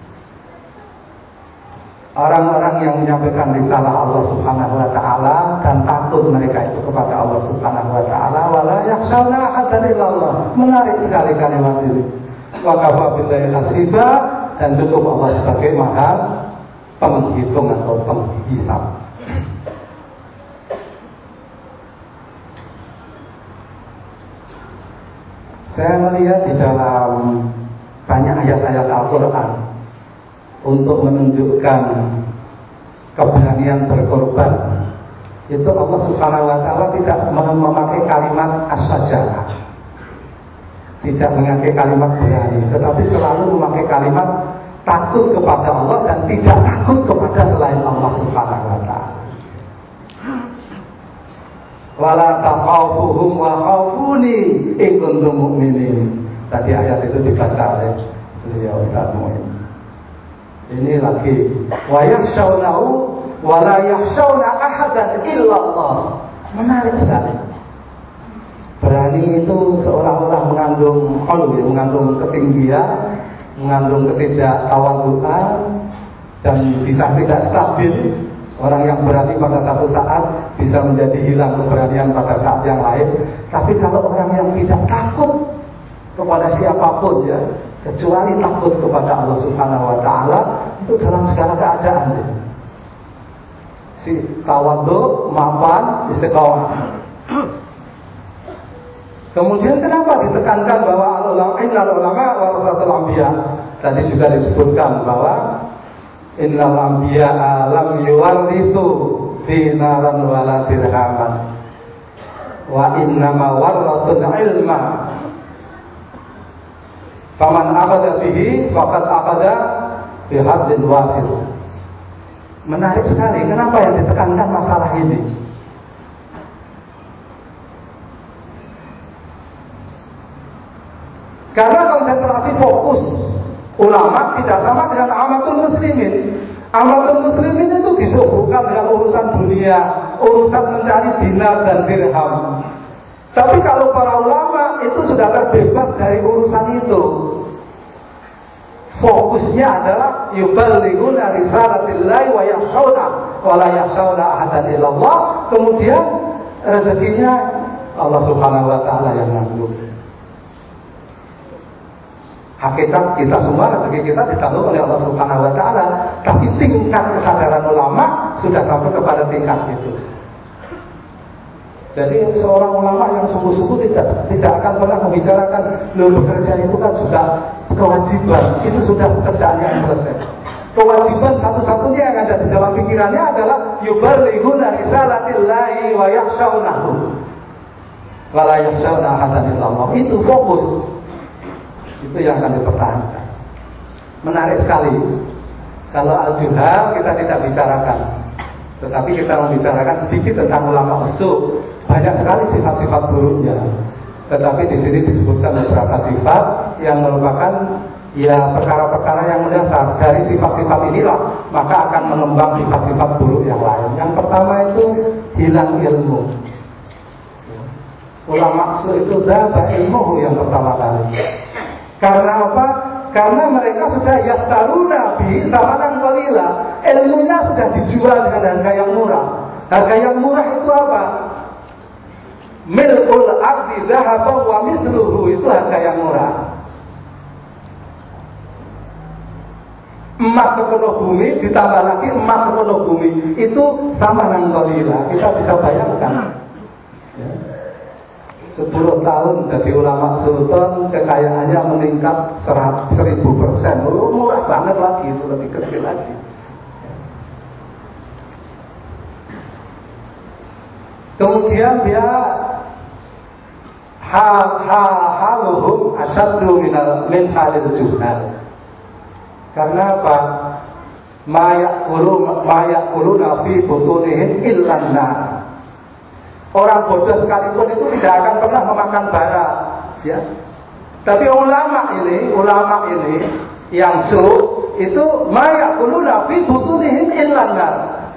Orang-orang yang menyampaikan risalah Allah Subhanahu wa taala dan takut mereka itu kepada Allah Subhanahu wa taala, wa la yakhshawna ahadan illallah. Menarik sekali kalimat ini. Wa kafa billahi hasiba, dan cukup Allah sebagai maha penghitung atau penghisab. Saya melihat di dalam banyak ayat-ayat Al-Quran untuk menunjukkan keberanian berkorban, itu Allah Subhanahu wa taala tidak memakai kalimat as-sajarah, tidak memakai kalimat berani, tetapi selalu memakai kalimat takut kepada Allah dan tidak takut kepada selain Allah Subhanahu wa taala. Wala takhafuhum wa khafuni in kuntum mu'minin. Tadi ayat itu dibaca oleh beliau Ustaz Muin. Ini lagi wa yakhshawnahu wa la yakhshawna ahadan illallah. Menarik sekali. Berani itu seolah-olah mengandung mengandung ketinggian, mengandung ketidaktawaduan, dan bisa tidak stabil. Orang yang berani pada satu saat bisa menjadi hilang keberanian pada saat yang lain. Tapi kalau orang yang tidak takut kepada siapapun ya, kecuali takut kepada Allah Subhanahu wa taala, itu dalam segala keadaan ya. Si tawadhu, mapan, istiqomah. Kemudian kenapa ditekankan bahwa innal ulama warasatul anbiya? Tadi juga disebutkan bahwa innal anbiya lam yuwarithu dinaran wala dirhaman wa innama warathul ilma. Faman akhadha bihi faqad akhadha bihadzin wafir. Menarik sekali. Kenapa yang ditekankan masalah ini? Karena konsentrasi fokus ulama tidak sama dengan amatul muslimin. Amatul muslimin itu disuguhkan dengan urusan dunia, urusan mencari dinar dan dirham. Tapi kalau para ulama itu sudah terbebas dari urusan itu. Fokusnya adalah yuballighuna risalatillahi wa yakhshawna wa la yakhshawna ahadan illallah. Kemudian rezekinya Allah Subhanahu wa taala yang nanggung. Hakikat kita semua, rezeki kita ditanggung oleh Allah Subhanahu wa taala, tapi tingkat kesadaran ulama sudah sampai kepada tingkat itu. Jadi seorang ulama yang sungguh-sungguh tidak akan pernah membicarakan bekerja itu kan sudah kewajiban, itu sudah pekerjaan yang selesai. Kewajiban satu-satunya yang ada di dalam pikirannya adalah yuballighuna risalatillahi wa yakhshawnahu wa la yakhshawna ahadan illallah. Itu fokus. Itu yang akan dipertahankan. Menarik sekali. Kalau al-juhal kita tidak bicarakan, tetapi kita membicarakan sedikit tentang ulama usul. Banyak sekali sifat-sifat buruknya. Tetapi di sini disebutkan beberapa sifat yang merupakan ya perkara-perkara yang mendasar. Dari sifat-sifat inilah maka akan mengembang sifat-sifat buruk yang lain. Yang pertama itu hilang ilmu. Ulama usul itu daba ilmu yang pertama kali. Karena apa? Karena mereka sudah yastaruna bi samanan qalila. Ilmunya sudah dijual dengan harga yang murah. Harga yang murah itu apa? Mil'ul ardi dhahaban wa mithluhu, itu harga yang murah. Emas sepenuh bumi ditambah lagi emas sepenuh bumi, itu samanan qalila. Kita bisa bayangkan. 10 tahun jadi ulama sultan, kekayaannya meningkat 1000%. Murah banget lagi, itu lebih kecil lagi. Kemudian dia haluhum asyaddu min halil juhal. Karena apa? Ma ya'kuluna fi butunihim illan nar. Orang bodoh sekalipun itu tidak akan pernah memakan bara, ya. Tapi ulama ini yang suruh itu maya kuluna fi butunihim illan nar.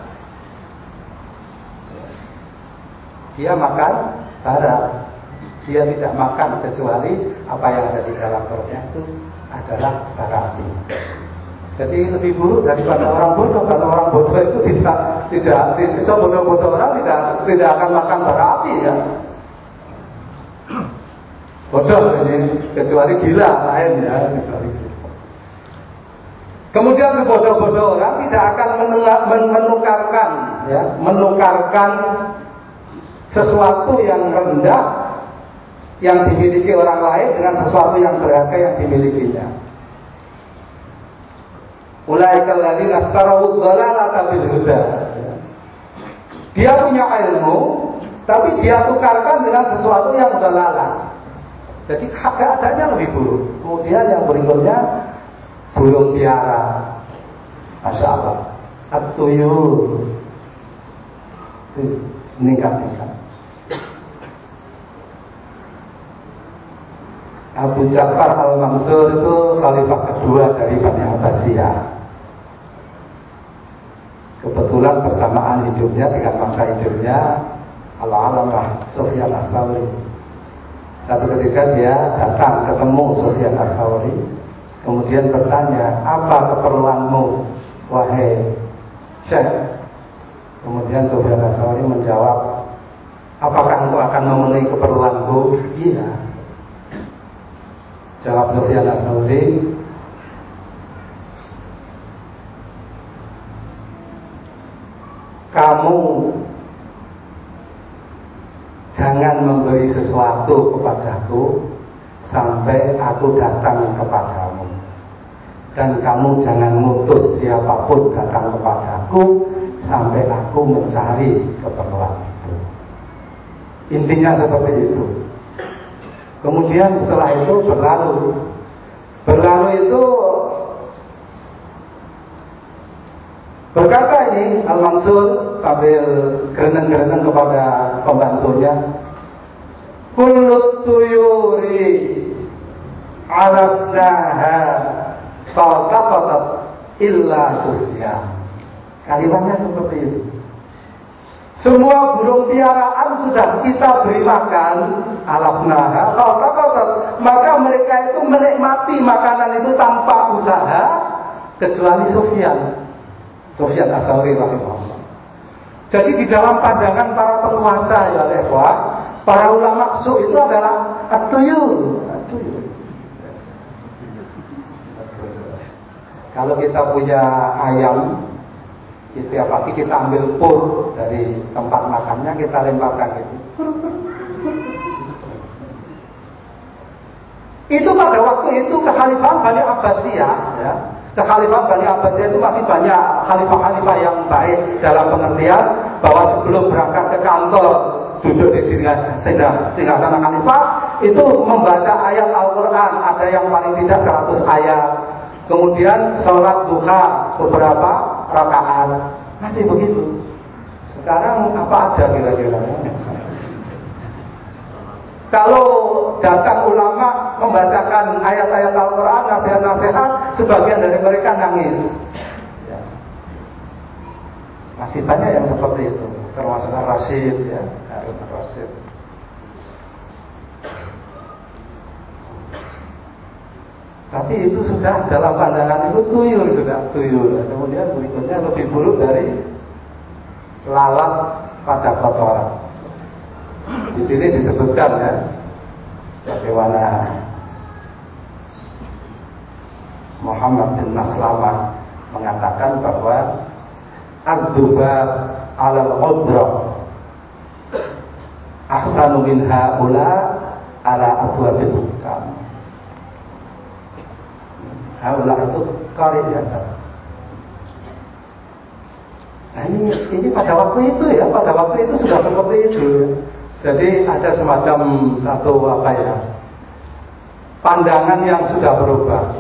Dia makan bara, dia tidak makan kecuali apa yang ada di dalam perutnya itu adalah bara api. Jadi lebih buruk daripada orang bodoh. Karena orang bodoh itu tidak bodoh-bodoh orang tidak akan makan bara api ya. Bodoh ini kecuali gila lain ya. Kemudian sebodoh-bodoh orang tidak akan menukarkan sesuatu yang rendah yang dimiliki orang lain dengan sesuatu yang berharga yang dimilikinya. Ulaikal ladzina ishtaraw dhalalata bil huda. Dia punya ilmu, tapi dia tukarkan dengan sesuatu yang dhalalah. Jadi keadaannya lebih buruk. Kemudian yang berikutnya burung piara. Masya Allah. At-tuyur. Meningkat. Abu Ja'far al-Mansur itu khalifah kedua dari Bani Abbasiyah. Kebetulan bersamaan hidupnya dengan masa hidupnya Al-Alamah Sufyan Ats-Tsauri. Satu ketika dia datang ketemu Sufyan Ats-Tsauri, kemudian bertanya, apa keperluanmu wahai Syekh? Kemudian Sufyan Ats-Tsauri menjawab, apakah engkau akan memenuhi keperluanku? Iya. Jawab Sufyan Ats-Tsauri, kamu jangan memberi sesuatu kepadaku sampai aku datang kepadamu, dan kamu jangan ngutus siapapun datang kepadaku sampai aku mencari keperluan itu. Intinya seperti itu. Kemudian setelah itu berlalu itu berkata ini Al-Mansur sambil gereneng-gereneng kepada pembantunya, kullut tuyuri arafnaha faltaqatat illa Sufyan. Kalimatnya seperti itu. Semua burung piaraan sudah kita beri makan, arafnaha faltaqatat, maka mereka itu menikmati makanan itu tanpa usaha kecuali Sufyan Ats-Tsauri rahimahullah. Jadi di dalam pandangan para penguasa ya ikhwah, para ulama su itu adalah at-tuyur. Kalau kita punya ayam, tiap pagi kita ambil pur dari tempat makannya, kita lemparkan gitu. Itu pada waktu itu kekhalifahan Bani Abbasiyah, ya. Kekhalifahan Bani Abbasiyah itu masih banyak khalifah-khalifah yang baik dalam pengertian bahwa sebelum berangkat ke kantor duduk di singgasana khalifah itu membaca ayat Al-Quran, ada yang paling tidak 100 ayat. Kemudian sholat duha beberapa rakaat, masih begitu. Sekarang apa ada kira-kira? Kalau datang ulama membacakan ayat-ayat Al-Quran, nasihat-nasihat, sebagian dari mereka nangis. Ya. Masih banyak yang seperti itu, termasuk Ar-Rasyid, ya, Harun Ar-Rasyid. Tapi itu sudah dalam pandangan itu tuyul, sudah tuyul. Kemudian berikutnya lebih buruk dari lalat pada kotoran. Di sini disebutkan ya, bagaimana Muhammad bin Maslamah mengatakan bahwa ad-dubab 'ala al-'udra ahsanu min haula 'ala abwabil hukam. Haula itu kari ya. Nah ini pada waktu itu ya, pada waktu itu sudah seperti itu ya. Jadi ada semacam satu pandangan yang sudah berubah.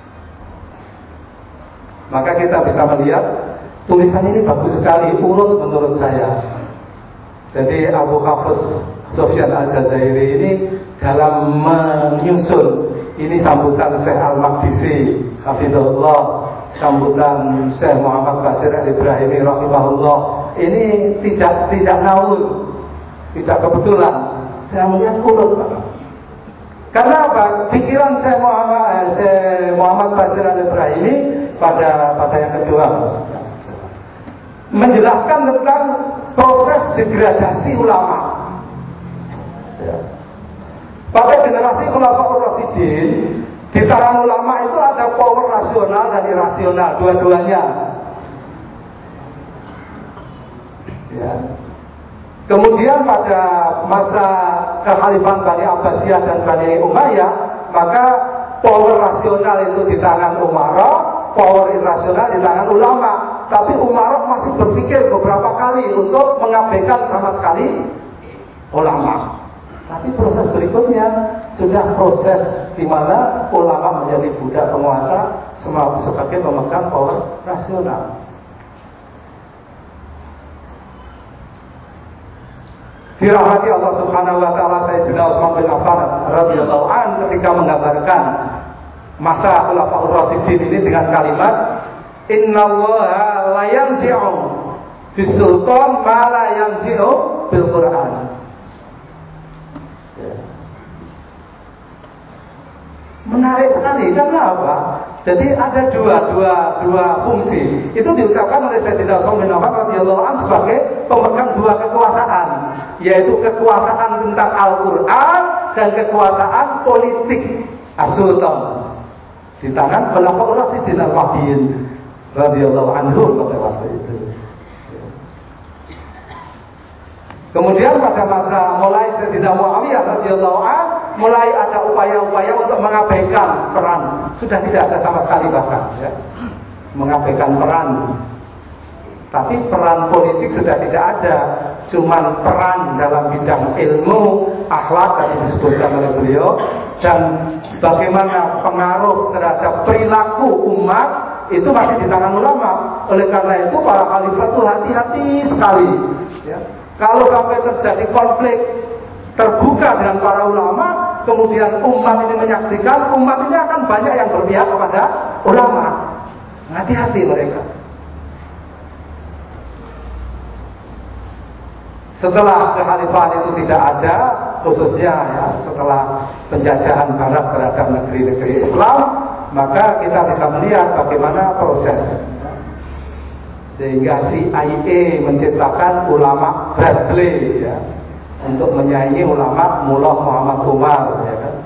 Maka kita bisa melihat tulisan ini bagus sekali, urut menurut saya. Jadi Abu Hafiz Sufyan Al-Jazairi ini dalam menyusun, ini sambutan Syekh Al-Maqdisi hafizahullah, sambutan Syekh Muhammad Bashir Al-Ibrahimi rahimahullah, ini tidak ngawur. Tidak kebetulan, saya melihat urut Pak. Karena apa? Pikiran saya Muhammad Bashir Al-Ibrahimi pada yang kedua menjelaskan tentang proses degradasi ulama. Ya. Pada generasi Khulafaur Rasyidin, di kalangan ulama itu ada power rasional dan irasional, dua-duanya. Ya. Kemudian pada masa kekhalifahan Bani Abbasiyah dan Bani Umayyah, maka power rasional itu di tangan Umarah, power irasional di tangan ulama. Tapi Umarah masih berpikir beberapa kali untuk mengabaikan sama sekali ulama. Tapi proses berikutnya sudah proses di mana ulama menjadi budak penguasa sebagai pemegang power rasional. Dirahmati Allah Subhanahu wa taala, Sayyidina Utsman bin Affan radhiyallahu anhu ketika menggambarkan masa Khulafaur Rasyidin ini dengan kalimat innallaha la yanzi'u bisultan ma la yanzi'u bil Quran. Ya. Menarik sekali, karena apa? Jadi ada dua fungsi. Itu diucapkan oleh Sayyidina Utsman bin Affan radhiyallahu anhu sebagai pemegang dua kekuasaan, yaitu kekuasaan tentang Al-Quran dan kekuasaan politik as-sultan di tangan Khulafaur Rasyidin al-Mahdiyyin radhiyallahu anhu pada waktu itu. Kemudian pada masa mulai Sayyidina Muawiyah radhiyallahu anhu mulai ada upaya-upaya untuk mengabaikan peran, sudah tidak ada sama sekali bahkan ya, mengabaikan peran. Tapi peran politik sudah tidak ada, cuman peran dalam bidang ilmu, akhlak yang disebutkan oleh beliau, dan bagaimana pengaruh terhadap perilaku umat itu masih di tangan ulama. Oleh karena itu para khalifah itu hati-hati sekali. Ya. Kalau sampai terjadi konflik terbuka dengan para ulama, kemudian umat ini menyaksikan, umat ini akan banyak yang berpihak kepada ulama. Hati-hati mereka. Setelah kekhalifahan itu tidak ada, khususnya ya, setelah penjajahan barat terhadap negeri-negeri Islam, maka kita bisa melihat bagaimana proses. Sehingga CIA menciptakan ulama Bradley ya, untuk menyaingi ulama Mullah Muhammad Umar ya kan?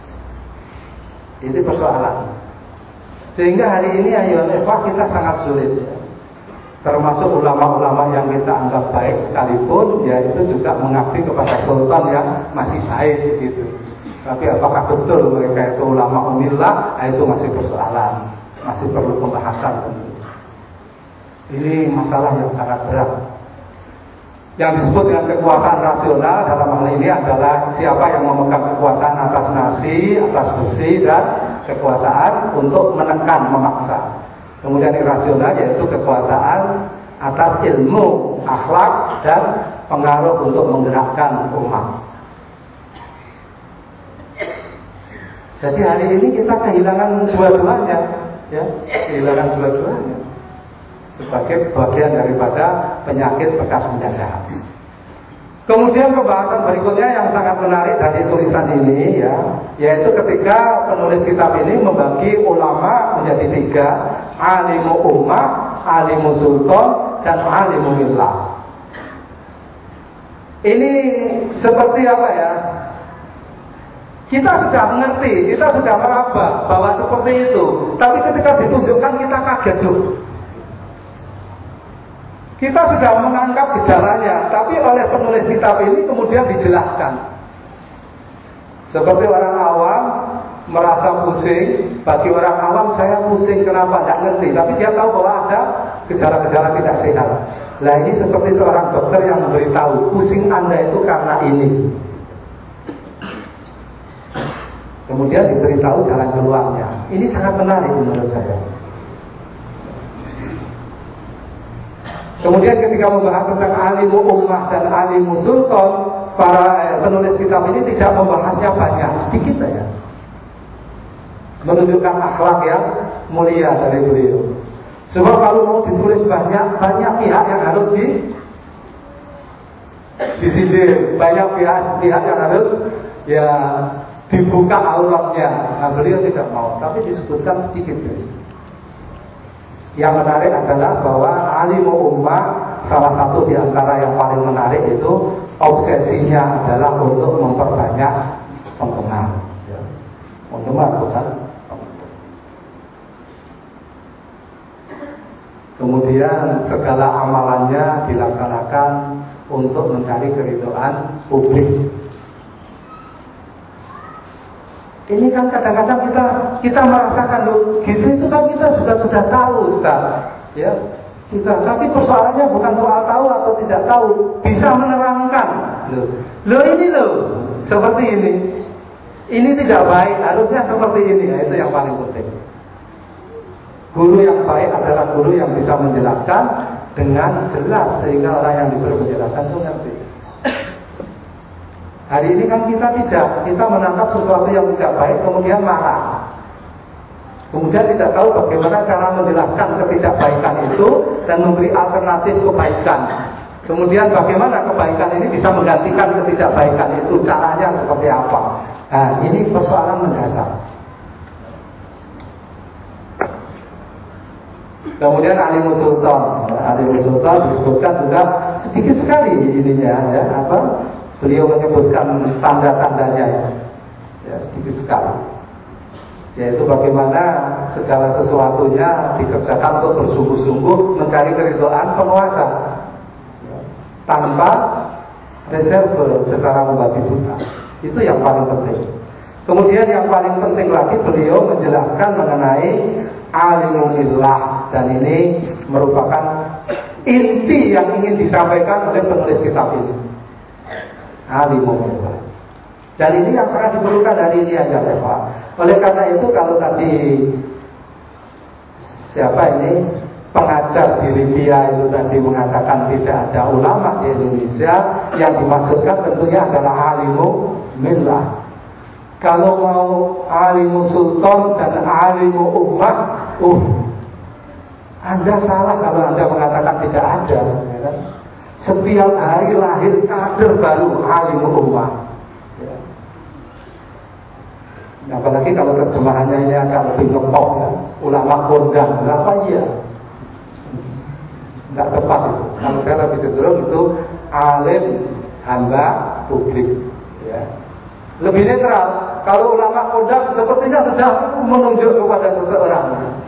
Itu persoalan. Sehingga hari ini ayat kita sangat sulit ya. Termasuk ulama-ulama yang kita anggap baik sekalipun, ya itu juga mengabdi kepada sultan yang masih baik gitu. Tapi apakah betul mereka itu ulama umillah? Itu masih persoalan, masih perlu pembahasan. Ini masalah yang sangat berat. Yang disebut dengan kekuasaan rasional dalam hal ini adalah siapa yang memegang kekuasaan atas nasi, atas besi, dan kekuasaan untuk menekan, memaksa. Kemudian irasional yaitu kekuasaan atas ilmu, akhlak, dan pengaruh untuk menggerakkan umat. Jadi hari ini kita kehilangan dua-duanya, ya, kehilangan dua-duanya sebagai bagian daripada penyakit bekas penjajahan. Kemudian pembahasan berikutnya yang sangat menarik dari tulisan ini ya, yaitu ketika penulis kitab ini membagi ulama menjadi tiga: alimu ummah, alimu sultan, dan alimu millah. Ini seperti apa ya? Kita sudah mengerti, kita sudah meraba bahwa seperti itu. Tapi ketika ditunjukkan kita kaget tuh. Kita sudah menangkap gejalanya, tapi oleh penulis kitab ini kemudian dijelaskan. Seperti orang awam merasa pusing, bagi orang awam saya pusing kenapa tidak ngerti, tapi dia tahu bahwa ada gejala-gejala tidak sehat. Nah ini seperti seorang dokter yang memberitahu pusing Anda itu karena ini. Kemudian diberitahu jalan keluarnya. Ini sangat menarik menurut saya. Kemudian ketika membahas tentang alimu ummah dan alimu sultan, para penulis kitab ini tidak membahasnya banyak, sedikit saja. Menunjukkan akhlak yang mulia dari beliau. Sebab kalau mau ditulis banyak pihak yang harus disindir, banyak pihak yang harus ya dibuka auratnya. Nah beliau tidak mau, tapi disebutkan sedikit. Yang menarik adalah bahwa alimu ummah, salah satu di antara yang paling menarik itu obsesinya adalah untuk memperbanyak penggemar. Penggemar bukan. Kemudian segala amalannya dilaksanakan untuk mencari keridhaan publik. Ini kan kadang-kadang kita merasakan loh, gitu itu kan kita sudah tahu Ustaz. Ya, kita. Tapi persoalannya bukan soal tahu atau tidak tahu, bisa menerangkan. Loh ini loh, seperti ini. Ini tidak baik, harusnya seperti ini. Nah, itu yang paling penting. Guru yang baik adalah guru yang bisa menjelaskan dengan jelas sehingga orang yang diberi penjelasan itu ngerti. Hari ini kan kita menangkap sesuatu yang tidak baik kemudian marah. Kemudian tidak tahu bagaimana cara menjelaskan ketidakbaikan itu dan memberi alternatif kebaikan. Kemudian bagaimana kebaikan ini bisa menggantikan ketidakbaikan itu, caranya seperti apa? Nah, ini persoalan mendasar. Kemudian Alimul Sultan disebutkan juga sedikit sekali ininya, ya, beliau menyebutkan tanda-tandanya, ya, sedikit sekali. Yaitu bagaimana segala sesuatunya dikerjakan untuk bersungguh-sungguh mencari keridhaan penguasa, ya, tanpa reserve secara membabi buta. Itu yang paling penting. Kemudian yang paling penting lagi beliau menjelaskan mengenai alimulillah, dan ini merupakan inti yang ingin disampaikan oleh penulis kitab ini. Alimulillah. Dan ini yang sangat diperlukan hari ini aja, Pak. Oleh karena itu kalau tadi pengajar di Libya itu tadi mengatakan tidak ada ulama di Indonesia, yang dimaksudkan tentunya adalah alimulillah. Kalau mau alimul sultan dan alimul ummah, Anda salah kalau Anda mengatakan tidak ada, ya kan? Setiap hari lahir kader baru alimul ummah, ya. Apalagi kalau terjemahannya ini agak lebih ngepok, ya. Ulama kondang, apa iya? Tidak tepat itu. Kalau saya lebih cenderung itu alim hamba publik, ya. Lebih netral. Kalau ulama kondang sepertinya sudah menunjuk kepada seseorang.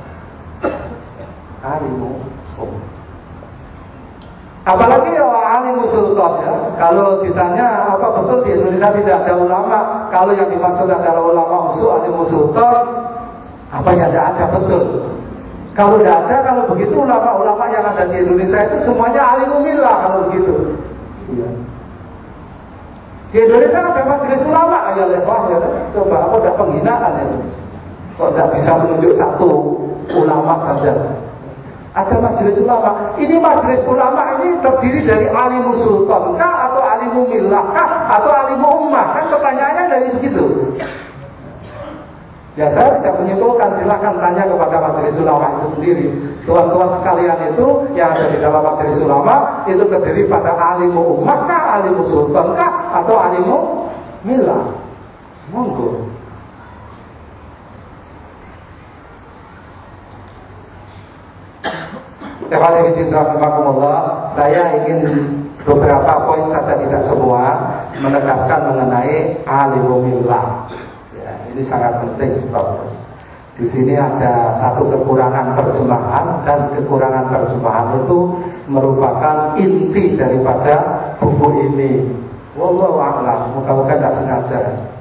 Alimul ummah. Apalagi alimul sultan, ya. Kalau ditanya apa betul di Indonesia tidak ada ulama, kalau yang dimaksud adalah ulama usul alimul sultan, apa yang ada betul. Kalau tidak ada, kalau begitu ulama-ulama yang ada di Indonesia itu semuanya alimulillah kalau begitu. Iya. Di Indonesia ada majelis ulama, ya lepas, ya. Coba apa ada penghinaan itu? Kok tidak bisa menunjuk satu ulama saja? Ada majelis ulama. Ini majelis ulama ini terdiri dari alimul sultan kah, atau alimul millah kah, atau alimul ummah? Kan pertanyaannya dari begitu. Ya saya tidak menyimpulkan, silahkan tanya kepada majelis ulama itu sendiri. Tuan-tuan sekalian itu yang ada di dalam majelis ulama itu terdiri pada alimul ummah kah, alimul sultan kah, atau alimul millah? Monggo. Saya ingin beberapa poin saja, tidak semua, menegaskan mengenai alimul millah. Ya, ini sangat penting sebab di sini ada satu kekurangan terjemahan, dan kekurangan terjemahan itu merupakan inti daripada buku ini. Wallahu a'lam, moga-moga tidak sengaja.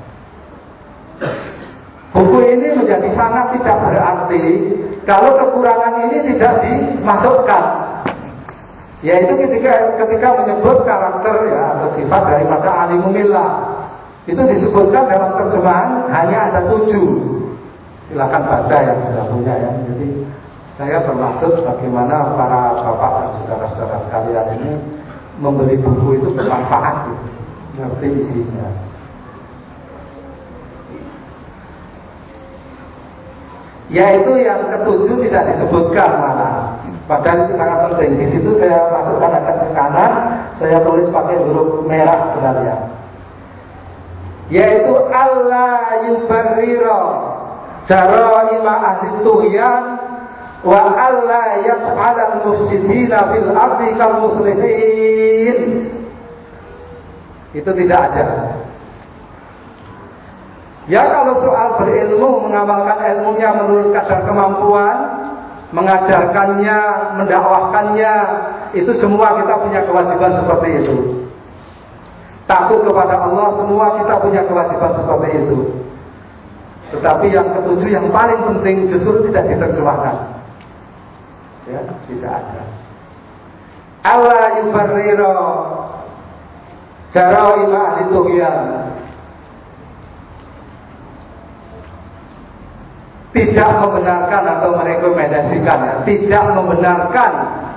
Buku ini menjadi sangat tidak berarti kalau kekurangan ini tidak dimasukkan. Yaitu ketika menyebut karakter, ya, atau sifat daripada alimul millah, itu disebutkan dalam terjemahan hanya ada 7. Silakan baca yang sudah punya, ya. Jadi saya bermaksud bagaimana para bapak dan saudara-saudara sekalian ini membeli buku itu bermanfaat, gitu. Ngerti isinya. Yaitu yang ke-7 tidak disebutkan malah. Padahal itu sangat penting. Di situ saya masukkan agak ke kanan, saya tulis pakai huruf merah sebenarnya. Yaitu Allah yubarrira jaraima ahli tughyan wa alla yas'alal mufsidina fil ardi kal muslimin. Itu tidak ada. Ya, kalau soal berilmu, mengamalkan ilmunya menurut kadar kemampuan, mengajarkannya, mendakwahkannya, itu semua kita punya kewajiban seperti itu. Takut kepada Allah, semua kita punya kewajiban seperti itu. Tetapi yang ke-7 yang paling penting justru tidak diterjemahkan. Ya, tidak ada. Allah yubarrira jaraima ahli tughyan. Tidak membenarkan atau merekomendasikan, ya, tidak membenarkan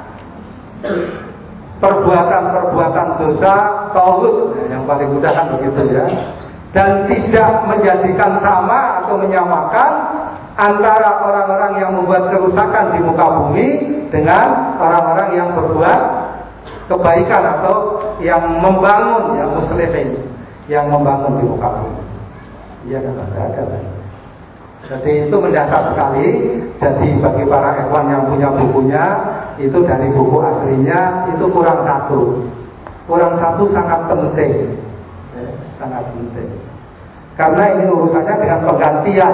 perbuatan-perbuatan dosa tauhid, yang paling mudah kan begitu, ya. Dan tidak menjadikan sama atau menyamakan antara orang-orang yang membuat kerusakan di muka bumi dengan orang-orang yang berbuat kebaikan atau yang membangun, yang muslimin, yang membangun di muka bumi. Iya kan, ada. Jadi itu mendasar sekali. Jadi bagi para ikhwan yang punya bukunya, itu dari buku aslinya itu kurang satu. Kurang satu sangat penting, sangat penting. Karena ini urusannya dengan penggantian.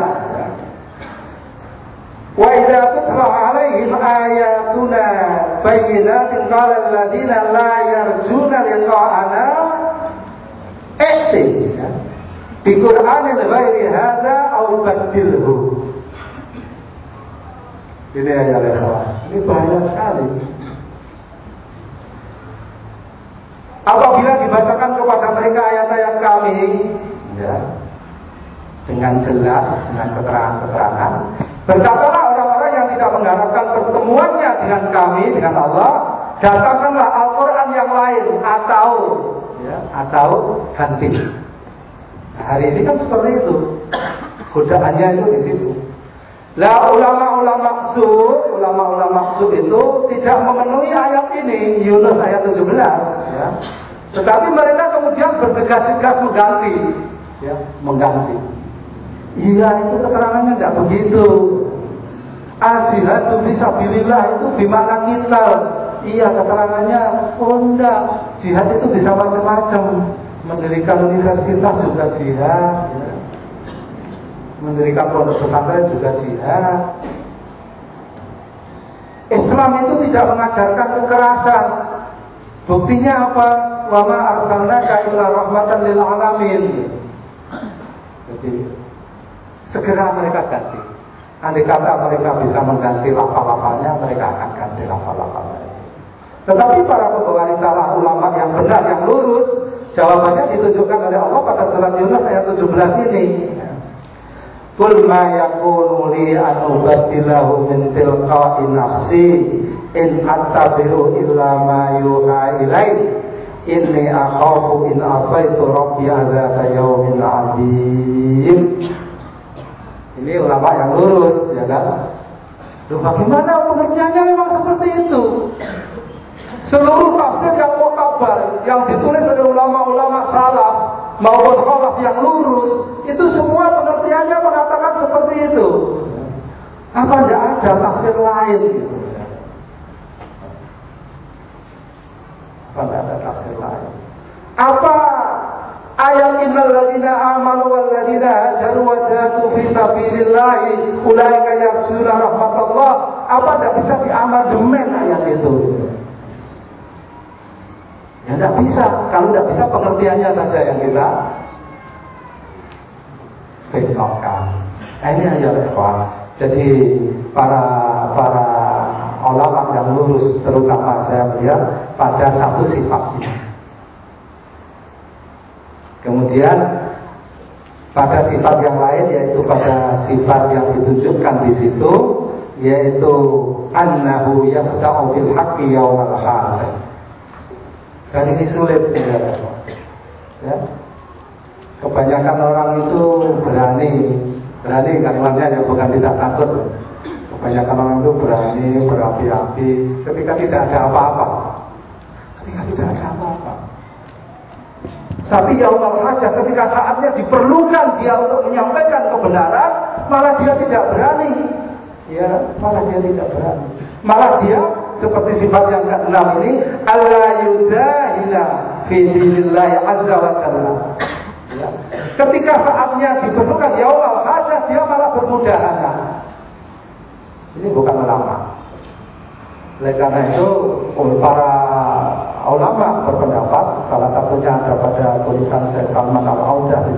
Wa idza tutla 'alaihim ayatuna bayyinatin qala alladziina la yarjuna liqa'ana bi Qur'anin ghairi hadza aw baddilhu. Ini ya ikhwan, ini bahaya sekali. Apabila dibacakan kepada mereka ayat-ayat kami, ya, dengan jelas, dengan keterangan-keterangan, berkatalah orang-orang yang tidak mengharapkan pertemuannya dengan kami, dengan Allah, datangkanlah Al-Quran yang lain atau ganti. Nah, hari ini kan seperti itu, godaannya itu di situ. Lah ulama-ulama maksud itu tidak memenuhi ayat ini, Yunus ayat 17, ya. Tetapi mereka kemudian bergegas-gegas mengganti. Iya, itu keterangannya tidak begitu. Al-jihadu fisabilillah itu bimana kita. Iya, keterangannya enggak. Jihad itu bisa macam-macam. Mendirikan universitas juga jihad, ya. Mendirikan pondok pesantren juga jihad. Islam itu tidak mengajarkan kekerasan. Buktinya apa? Wa ma arsalnaka illa rahmatan lil alamin. Jadi segera mereka ganti. Andai kata mereka bisa mengganti lafal-lafalnya, mereka akan ganti lafal-lafalnya. Tetapi para pembawa risalah ulama yang benar, yang lurus, jawabannya ditunjukkan oleh Allah pada surat Yunus ayat 17 ini. Qul ma yakunu li an ubaddilahu min tilqa'i nafsi in attabi'u illa ma yuha ilai inni akhafu in asaitu rabbi azaba yaumin adzim. Ini ulama yang lurus, ya kan? Loh, bagaimana pengertiannya memang seperti itu? Seluruh tafsir yang mu'tabar yang ditulis oleh ulama-ulama salaf maupun khalaf yang lurus, itu semua pengertiannya mengatakan seperti itu. Apa tidak ada tafsir lain? Apa tidak ada tafsir lain? Apa ayat innal ladzina amanu wal ladzina hajaru wa jahadu fi sabilillah ulaika yarjuna rahmatullah? Apa tidak bisa diamandemen ayat itu? Ya tidak bisa. Kalau tidak bisa, pengertiannya saja yang kita bentukkan. Nah, ini aja ikhwan. Jadi para ulama yang lurus, terutama saya melihat pada satu sifatnya. Kemudian pada sifat yang lain, yaitu pada sifat yang ditunjukkan di situ, yaitu annahu yasda'u bil haqqi yawmal hasab. Dan ini sulit, ya. Kebanyakan orang itu berani kalimatnya, yang bukan tidak takut. Kebanyakan orang itu berani, berapi-api ketika tidak ada apa-apa. Tapi yaumul hajah, ketika saatnya diperlukan dia untuk menyampaikan kebenaran, malah dia tidak berani. Ya, malah dia tidak berani. Malah dia seperti sifat yang ke-6 ini, alla yudahila fi dinillahi azza wa jalla. Ya. Ketika saatnya diperlukan yaumul hajah, dia malah bermudahana. Ini bukan ulama. Oleh karena itu, para ulama berpendapat, salah satunya ada pada tulisan Syekh Salman Al-Audah di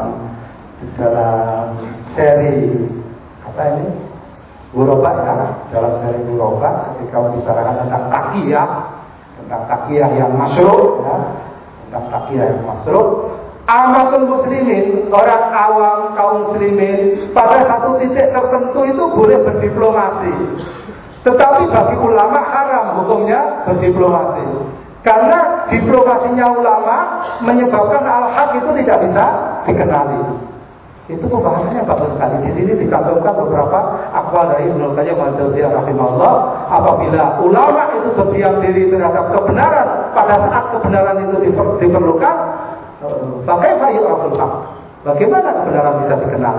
dalam seri apa ini? Ghuraba, ya, dalam seri Ghuraba, ketika membicarakan tentang takiyah yang masyru', ya, tentang takiyah yang masyru', amatul muslimin, orang awam kaum muslimin pada satu titik tertentu itu boleh berdiplomasi. Tetapi bagi ulama haram hukumnya berdiplomasi. Karena diplomasinya ulama menyebabkan al-haq itu tidak bisa dikenali. Itu pembahasannya bagus sekali. Di sini dicantumkan beberapa aqwal dari Ibnu Qayyim al-Jauziyah rahimahullah. Apabila ulama itu berdiam diri terhadap kebenaran pada saat kebenaran itu diperlukan, bagaimana kebenaran bisa dikenal?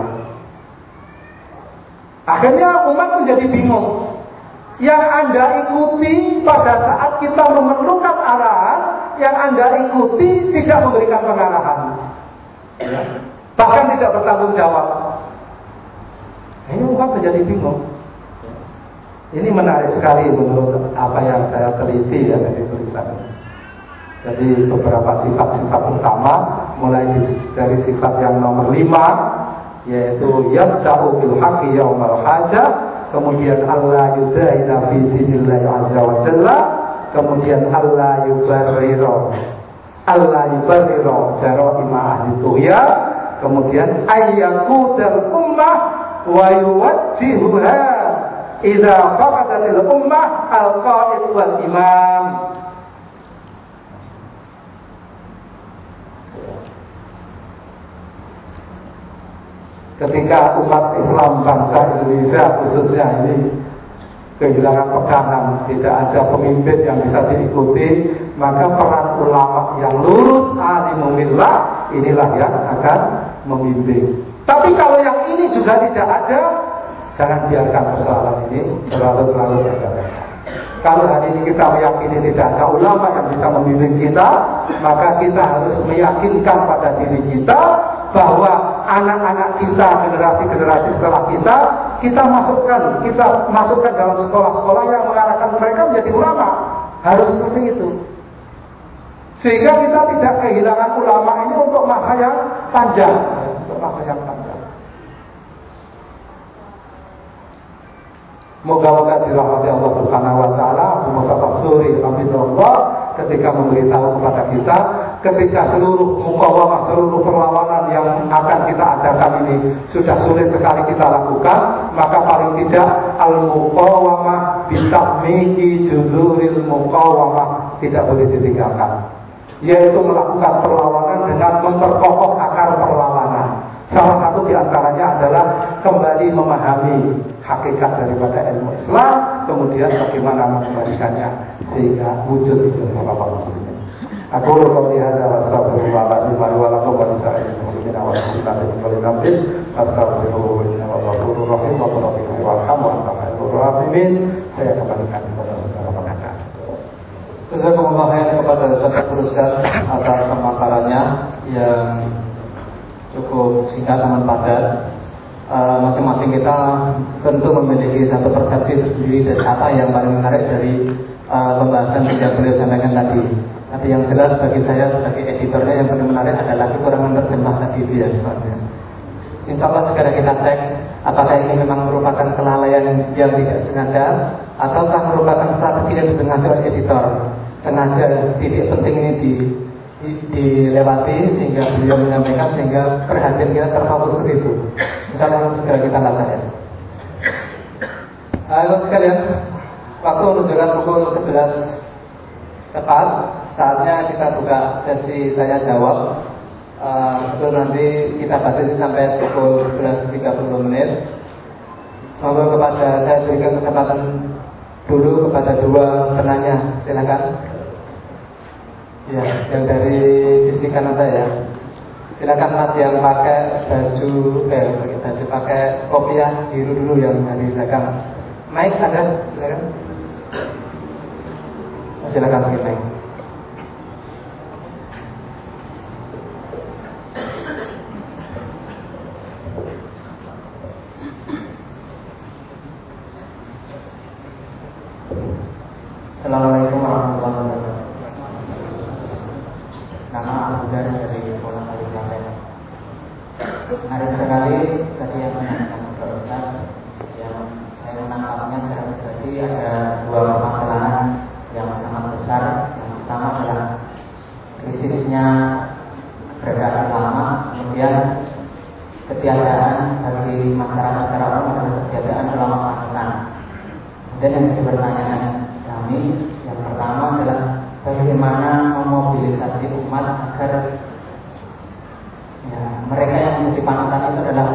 Akhirnya umat menjadi bingung. Yang Anda ikuti pada saat kita memerlukan arahan, yang Anda ikuti tidak memberikan pengarahan, ya. Bahkan tidak bertanggung jawab. Ini umat menjadi bingung. Ini menarik sekali menurut apa yang saya teliti ya dari tulisan. Jadi beberapa sifat-sifat utama, mulai dari sifat yang nomor 5, yaitu yabda'u bil haqqi yaumal hajah, kemudian Allah yudahina fi dinillah azza wa jalla, kemudian Allah yubarriro jaraima ahli tuhya, kemudian ayyakudal ummah wa yuwajjihuha idza faqadatil ummah al-qa'id wal imam. Ketika umat Islam bangsa Indonesia khususnya ini kehilangan pegangan, tidak ada pemimpin yang bisa diikuti, maka peran ulama yang lurus alimumillah inilah yang akan membimbing. Tapi kalau yang ini juga tidak ada, jangan biarkan persoalan ini terlalu terjadi. Kalau hari ini kita meyakini tidak ada ulama yang bisa membimbing kita, maka kita harus meyakinkan pada diri kita bahwa anak-anak kita, generasi-generasi setelah kita masukkan dalam sekolah-sekolah yang mengarahkan mereka menjadi ulama. Harus seperti itu. Sehingga kita tidak kehilangan ulama ini untuk masa yang panjang. Moga-moga dirahmati Allah Subhanahu wa taala, Abu Musa Tasuri rahimahullah ketika memberitahu kepada kita, ketika seluruh mukawamah, seluruh perlawanan yang akan kita adakan ini sudah sulit sekali kita lakukan, maka paling tidak al-mukawamah bitamiki juduril mukawamah tidak boleh ditinggalkan, yaitu melakukan perlawanan dengan memperkokoh akar perlawanan. Salah satu diantaranya adalah kembali memahami hakikat daripada ilmu Islam, kemudian bagaimana mengembalikannya sehingga wujud itu Allah Subhanahu. Aku qouli hadza wa astaghfirullah wa lakum wa lisa'il muslimin wa sallallahu alaihi wa astaghfiruhu innahu ghafurur rahim wa rahimul warham wa anta khairur rahimin. Saya kembalikan kepada saudara pengajar. Jazakumullah khairan kepada Ustaz Ustaz atas pemaparannya yang cukup singkat namun padat. Masing-masing kita tentu memiliki satu persepsi sendiri dan apa yang paling menarik dari pembahasan yang beliau sampaikan tadi. Tapi yang jelas bagi saya sebagai editornya yang paling menarik adalah kekurangan terjemah tadi itu ya sebabnya. Insya Allah segera kita cek apakah ini memang merupakan kelalaian yang tidak sengaja ataukah merupakan strategi yang disengaja oleh editor. Sengaja titik penting ini dilewati sehingga beliau menyampaikan sehingga perhatian kita terfokus ke situ. Sekarang segera kita lakukan ya. Ayo sekalian, waktu menunjukkan pukul 11 tepat, saatnya kita buka sesi tanya jawab. Sebelum nanti kita batasi sampai pukul 11.30 menit. Monggo kepada saya berikan kesempatan dulu kepada dua penanya, silakan. Ya, yang dari sisi kanan saya. Silakan Mas yang pakai baju pakai kopiah biru dulu yang dari belakang. Mic ada, silakan. Silakan pakai mic. Assalamualaikum warahmatullahi wabarakatuh. Nama Abu Dar dari Pulau Kalimantan. Menarik sekali tadi yang menanyakan Ustaz, yang saya menangkapnya secara pribadi ada dua permasalahan yang sangat besar. Yang pertama adalah krisisnya perbedaan ulama, kemudian ketiadaan bagi masyarakat secara umum adalah ketiadaan ulama panutan. Dan yang saya bertanya kami, yang pertama adalah bagaimana memobilisasi umat agar ya, mereka yang menjadi panutan itu adalah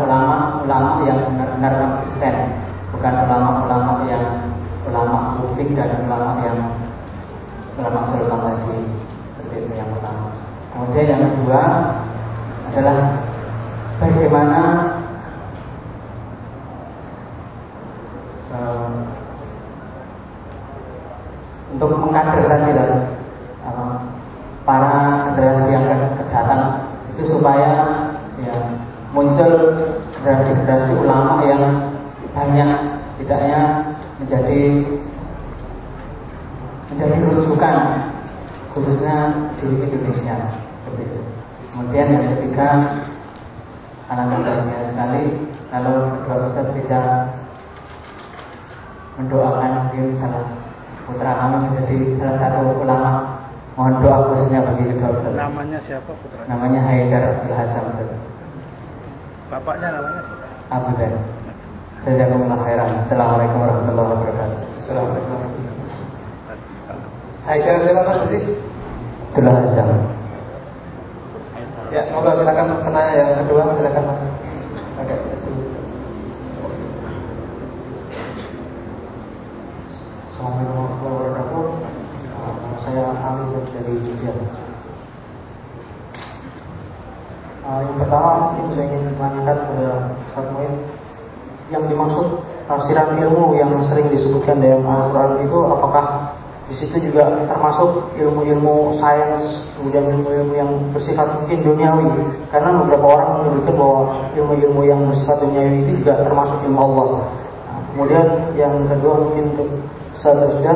kedua adalah bagaimana untuk mengkaderkan tidak para generasi yang datang itu supaya ya, muncul generasi ulama yang banyak, tidaknya menjadi rujukan khususnya di Indonesia. Kemudian yang ketiga, alangkah baiknya sekali kalau Kedua Ustaz bisa mendoakan salah putra kami menjadi salah satu ulama. Mohon doa khususnya bagi Kedua Ustaz. Namanya siapa putra? Namanya Haidar Abdul Hasan. Bapaknya namanya Abu Dhani. Jazakumullah khairan. Assalamualaikum warahmatullahi wabarakatuh. Assalamualaikum. Haidar siapa sih? Abdul Hasan. Ya, moga silakan penanya yang kedua, silakan Mas. Oke. Assalamualaikum warahmatullahi wabarakatuh. Saya Ali dari Jogja. Yang pertama, mungkin saya ingin menanyakan kepada Ustaz Muin, yang dimaksud tafsiran ilmu yang sering disebutkan dalam Al-Quran itu, apakah di situ juga termasuk ilmu-ilmu sains, kemudian ilmu-ilmu yang bersifat mungkin duniawi? Karena beberapa orang menyebutkan bahwa ilmu-ilmu yang bersifat duniawi itu juga termasuk ilmu Allah. Kemudian yang kedua mungkin untuk Ustaz dan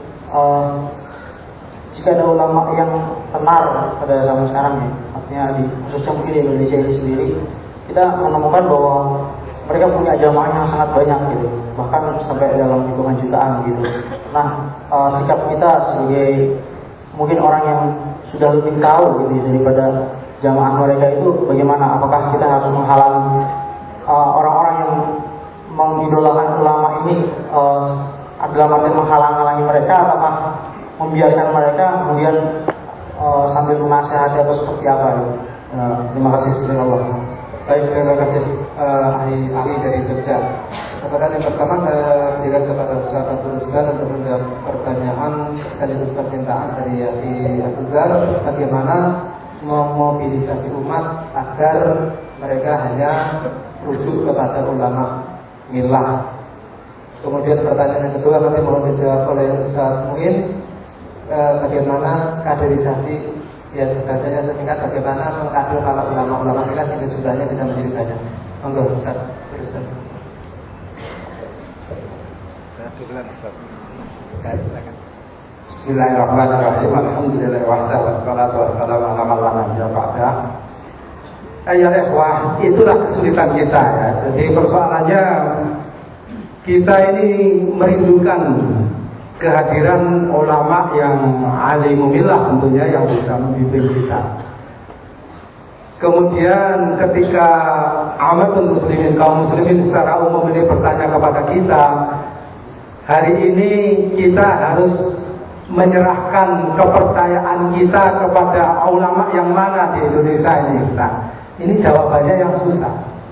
jika ada ulama yang tenar pada zaman sekarang ya, artinya khususnya mungkin di Indonesia ini sendiri, kita menemukan bahwa mereka punya jamaah yang sangat banyak gitu, bahkan sampai dalam hitungan jutaan gitu. Nah, sikap kita sebagai mungkin orang yang sudah lebih tahu gitu daripada jamaah mereka itu bagaimana? Apakah kita harus menghalangi orang-orang yang mengidolakan ulama ini dalam arti menghalang-halangi mereka, apakah membiarkan mereka kemudian sambil menasihati atau seperti apa gitu? Terima kasih kepada Allah. Baik, terima kasih Ali dari Jogja. Kemudian yang pertama saya berikan kepada Ustaz Abdul Ustaz untuk menjawab pertanyaan sekaligus permintaan dari Yati Abdul, bagaimana memobilisasi umat agar mereka hanya rujuk kepada ulama milah. Kemudian pertanyaan yang kedua nanti mohon dijawab oleh Ustaz Muin, bagaimana kaderisasi, ya sebenarnya singkat, bagaimana mengkader para ulama-ulama kita sehingga jumlahnya bisa menjadi banyak. Monggo Ustaz. Bismillahirrahmanirrahim. Alhamdulillah wassalatu wassalamu ala man la nabiyya ba'da. Ya ikhwah, itulah kesulitan kita ya. Jadi persoalannya kita ini merindukan kehadiran ulama yang alimumillah tentunya yang bisa membimbing kita. Kemudian ketika amatul muslimin, kaum muslimin secara umum ini bertanya kepada kita, hari ini kita harus menyerahkan kepercayaan kita kepada ulama yang mana di Indonesia ini, Ustaz? Ini jawabannya yang susah.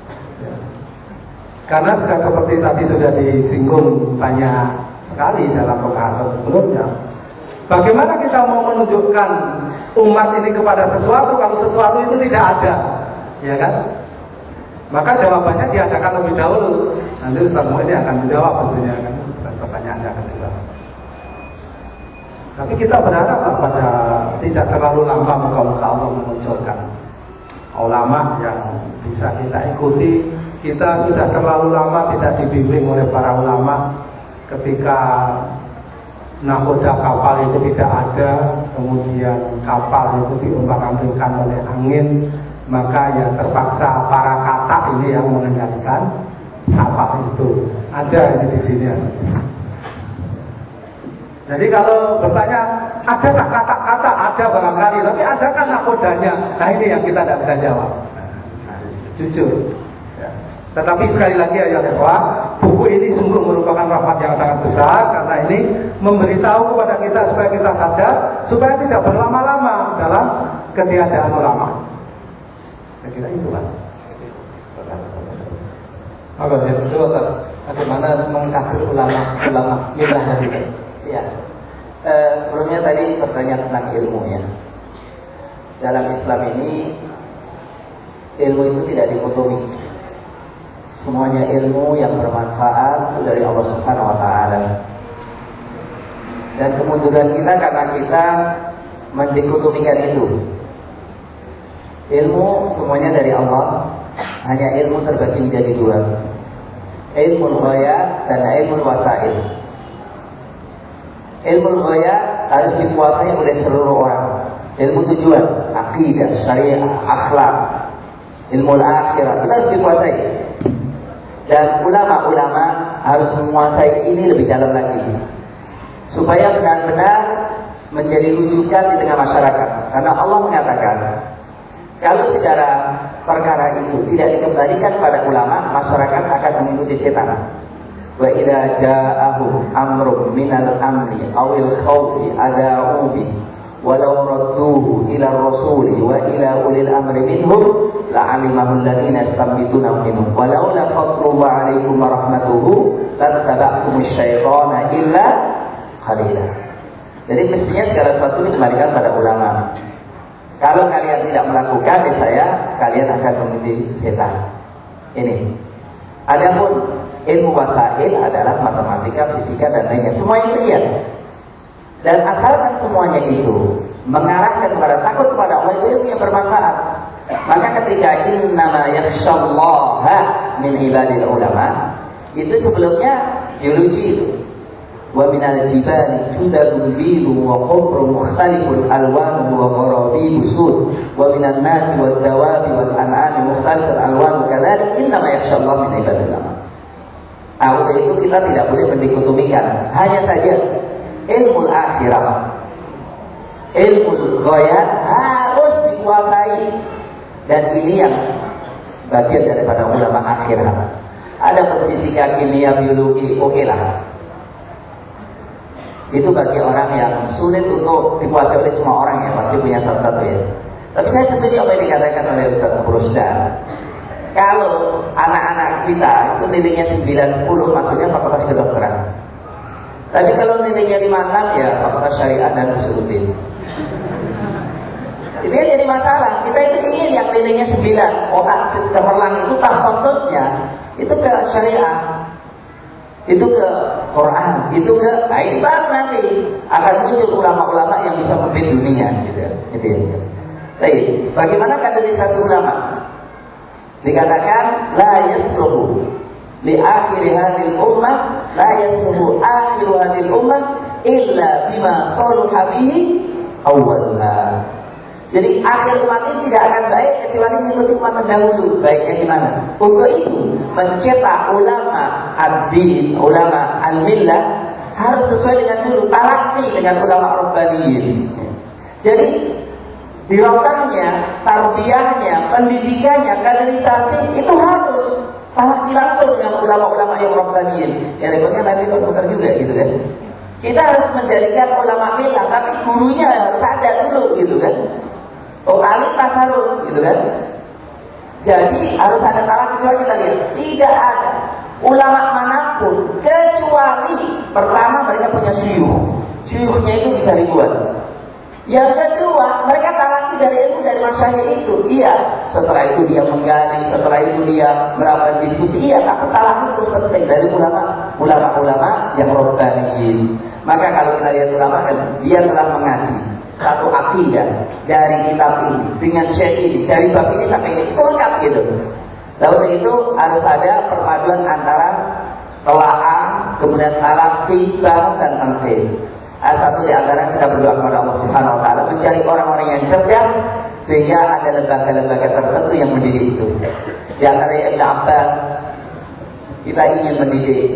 Karena seperti tadi sudah disinggung banyak sekali dalam pembahasan sebelumnya, bagaimana kita mau menunjukkan umat ini kepada sesuatu kalau sesuatu itu tidak ada, ya kan? Maka jawabannya diadakan lebih dahulu. Nanti Ustaz Muin akan menjawab tentunya kan, dan pertanyaannya akan dijawab. Tapi kita berharap pada tidak terlalu lama muka-muka Allah memunculkan ulama yang bisa kita ikuti. Kita sudah terlalu lama tidak dibimbing oleh para ulama. Ketika nakoda kapal itu tidak ada, kemudian kapal itu diombak-ambingkan oleh angin, maka ya terpaksa para katak ini yang mengendalikan kapal itu. Ada ini di sini. Jadi kalau bertanya, adakah kata-kata? Ada barangkali, tapi adakah nakodanya? Nah ini yang kita tidak bisa jawab. Jujur. Ya. Tetapi sekali lagi ya ikhwah, buku ini sungguh merupakan rahmat yang sangat besar, karena ini memberitahu kepada kita supaya kita sadar, supaya tidak berlama-lama dalam ketiadaan ulama. Saya kira itulah. Oke, yang kedua, bagaimana mengkader ulama milah tadi? Ya, sebelumnya tadi pertanyaan tentang ilmu ya. dalam Islam ini ilmu itu tidak dikotomi. Semuanya ilmu yang bermanfaat dari Allah Subhanahu wa taala. Dan kemunduran kita karena kita mendikotomikan itu. Ilmu semuanya dari Allah, hanya ilmu terbagi menjadi dua. Ilmu ghayat dan ilmu wasail. Ilmu ghayat harus dikuasai oleh seluruh orang. Ilmu tujuan, akidah, syariah, akhlak, ilmu akhirat, itu harus dikuasai. Dan ulama-ulama harus menguasai ini lebih dalam lagi, supaya benar-benar menjadi rujukan di tengah masyarakat. Karena Allah mengatakan, kalau secara perkara itu tidak dikembalikan pada ulama, masyarakat akan mengikuti setan. Wa idza ja'ahum amrun minal amri awil khawfi ada'u bi walau radduhu ila rasuli wa ila ulil amri minhum la'alimahu alladhina yastambituna minhum walau la fadlullahi 'alaikum wa rahmatuhu lattaba'tumus syaitana illa qalila. Jadi mestinya segala sesuatu dikembalikan pada ulama. Kalau kalian tidak melakukan, kalian akan mengikuti setan. Ini. Adapun ilmu wasail adalah matematika, fisika dan lainnya. Semua itu lihat. Dan asalkan semuanya itu mengarahkan kepada takut kepada Allah, itu ilmu yang bermanfaat. Maka ketika innama yakhshallaha min ibadil ulama, itu sebelumnya biologi itu. Wa minal jibali judadun biru wa qurrun mukhtalifun alwanuhu wa gharabibu sud wa minan nasi wad dawabi wal an'ami mukhtalifun alwanuhu kadzalik innama yakhshallaha min ibadil ulama. Oleh itu kita tidak boleh mendikotomikan. Hanya saja ilmu akhirat, ilmu ghayat harus dikuasai. Dan ini yang bagian daripada ulama akhirat. Ada fisika, kimia, biologi, oke lah. Itu bagi orang yang sulit untuk dikuasai oleh semua orang, ya pasti punya satu-satu ya. Tapi saya setuju apa yang dikatakan oleh Ustaz Burusdan. Kalau anak-anak kita itu nilainya 90, maksudnya fakultas kedokteran. Tapi kalau nilainya 56, ya fakultas syariah dan usuluddin. Ini jadi masalah. Kita itu ingin yang nilainya 9, otak cemerlang itu tahfadznya itu ke syariah, itu ke Quran, itu ke baik nanti akan muncul ulama-ulama yang bisa memimpin dunia, gitu. Itu ya. Baik, bagaimana kaderisasi ulama? Dikatakan la yasluhu li akhir hadhil ummah, la yasluhu akhir hadhil ummah illa bima salaha bihi awwalha. Jadi akhir umat ini tidak akan baik kecuali mengikuti umat terdahulu. Baiknya gimana? Untuk itu mencetak ulama ad-din, ulama al-millah harus sesuai dengan dulu talaqi dengan ulama rabbaniyin. Jadi dirasanya, tarbiyahnya, pendidikannya, kaderisasi itu harus talaqi langsung dengan ulama-ulama yang rabbaniyin. Ya repotnya nanti komputer juga gitu kan. Kita harus menjadikan ulama millah, tapi gurunya harus ada dulu gitu kan. Oh, alim tasarruf gitu kan. Jadi harus ada talaqi. Coba kita lihat, tidak ada ulama manapun kecuali pertama mereka punya syuyukhnya itu bisa ribuan. Yang kedua, mereka talaqi dari ilmu dari masyayikh itu. Iya, setelah itu dia menggali, setelah itu dia melakukan diskusi. Iya, tapi talaqi terus penting dari ulama-ulama yang rabbaniyin. Maka kalau kita lihat ulama kan dia telah mengaji satu akidah dari kitab ini dengan syekh ini, dari bab ini sampai ini, itu lengkap gitu. Lalu itu harus ada perpaduan antara telaah, kemudian talaqi, bahas dan tamthil. Satu di antara kita berdoa kepada Allah Subhanahu wa taala mencari orang-orang yang cerdas sehingga ada lembaga-lembaga tertentu yang mendidik itu. Di antara Ibn Abbas, kita ingin mendidik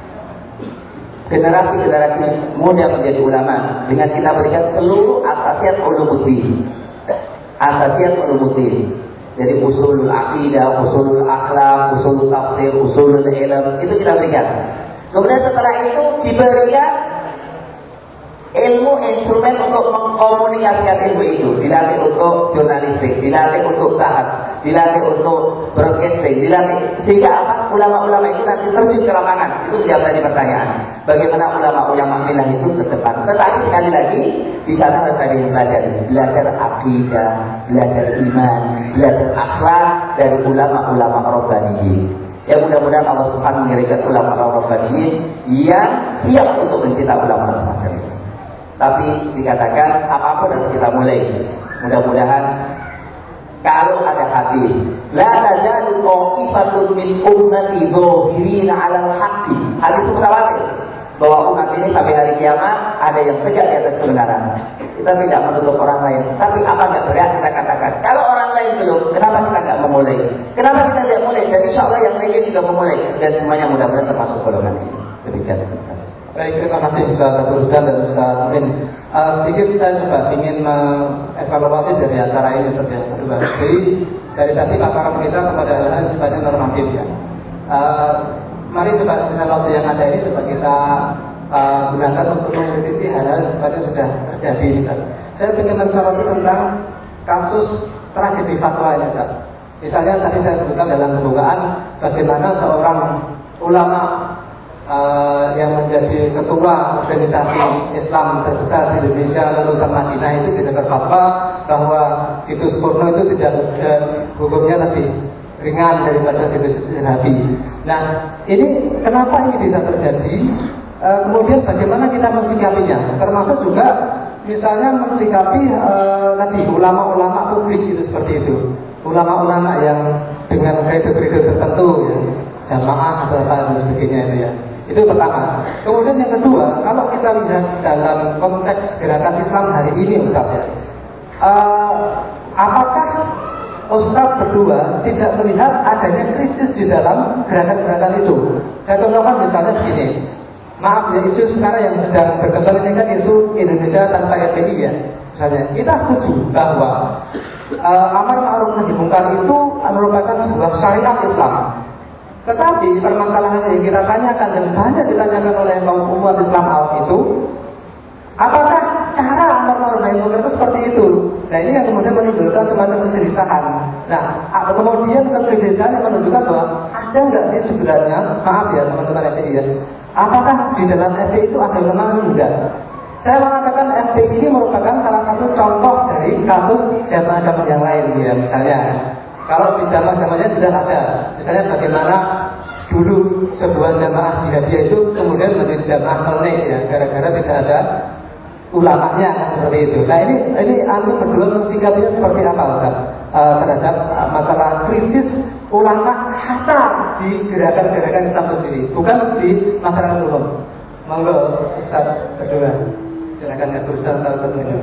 generasi-generasi muda menjadi ulama dengan kita berikan seluruh asasiat ulumuddin. Asasiat ulumuddin. Jadi usulul aqidah, usulul akhlak, usulul tafsir, usulul ilm, itu kita berikan. Kemudian setelah itu diberikan ilmu instrumen untuk mengkomunikasikan ilmu itu. Dilatih untuk jurnalistik, dilatih untuk bahas, dilatih untuk broadcasting, dilatih sehingga apa? ulama-ulama itu nanti terjun ke lapangan. Itu menjawab tadi pertanyaan. Bagaimana ulama-ulama milah itu ke depan. Tetapi sekali lagi di sana harus ada yang belajar akidah, belajar iman, belajar akhlak dari ulama-ulama rabbani. Ya mudah-mudahan Allah Subhanahu mengirimkan ulama-ulama rabbani yang siap untuk mencintai ulama semacam itu. Tapi dikatakan apapun harus kita mulai. Mudah-mudahan kalau ada hadis, la tazalu qa'ifatun min ummati dhahirina 'alal haqqi. Hadis mutawatir bahwa umat ini sampai hari kiamat ada yang tegak di atas kebenaran. Kita tidak menutup orang lain, tapi apa enggak berhak kita katakan. Kalau orang lain belum, kenapa kita enggak memulai? Kenapa kita tidak mulai? Dan insya Allah yang lain juga memulai. Dan semuanya mudah-mudahan termasuk golongan ini. Demikian. Baik, terima kasih Ustaz Rusdan dan Ustaz Amin. Sedikit saya coba ingin mengevaluasi dari acara ini Ustaz yang kedua. Jadi dari tadi paparan kita kepada hal-hal sifatnya normatif ya. Mari coba sisa waktu yang ada ini coba kita gunakan untuk mengkritisi hal-hal sifatnya sudah terjadi. Ustaz. Saya ingin mencermati tentang kasus tragedi fatwa ini Ustaz. Misalnya tadi saya sebutkan dalam pembukaan bagaimana seorang ulama yang menjadi ketua organisasi Islam terbesar di Indonesia lulusan Madinah itu tidak berfatwa bahwa situs porno itu tidak hukumnya lebih ringan daripada situs Nabi. Nah, ini kenapa ini bisa terjadi? Kemudian bagaimana kita mensikapinya? Termasuk juga misalnya mensikapi tadi ulama-ulama publik itu seperti itu, ulama-ulama yang dengan kredo-kredo tertentu ya, jamaah atau apa dan sebagainya itu ya. Itu pertama. Kemudian yang kedua, kalau kita lihat dalam konteks gerakan Islam hari ini Ustaz ya, apakah Ustaz berdua tidak melihat adanya krisis di dalam gerakan-gerakan itu? Saya contohkan misalnya begini. Maaf ya, isu sekarang yang sedang berkembang ini kan isu Indonesia tanpa FPI ya. Misalnya, kita setuju bahwa amar ma'ruf nahi munkar itu merupakan sebuah syariat Islam. Tetapi permasalahan yang kita tanyakan dan banyak ditanyakan oleh kaum umat Islam awam itu, apakah cara amar ma'ruf nahi munkar itu seperti itu? Nah ini yang kemudian menimbulkan semacam kegelisahan. Nah kemudian kegelisahan yang menunjukkan bahwa ada nggak sih sebenarnya, maaf ya teman-teman FPI ya, apakah di dalam FPI itu ada ulama enggak? Saya mengatakan FPI ini merupakan salah satu contoh dari kasus jamaah-jamaah yang lain ya. Misalnya kalau di jamaah-jamaahnya sudah ada, misalnya bagaimana dulu sebuah jamaah jihadiyah itu kemudian menjadi jamaah nonek ya, gara-gara tidak ada ulamanya seperti itu. Nah ini antum berdua mensikapinya seperti apa Ustaz terhadap masalah krisis ulama hatta di gerakan-gerakan Islam sendiri, bukan di masyarakat umum. Monggo Ustaz berdua, silakan Ustaz tertentu.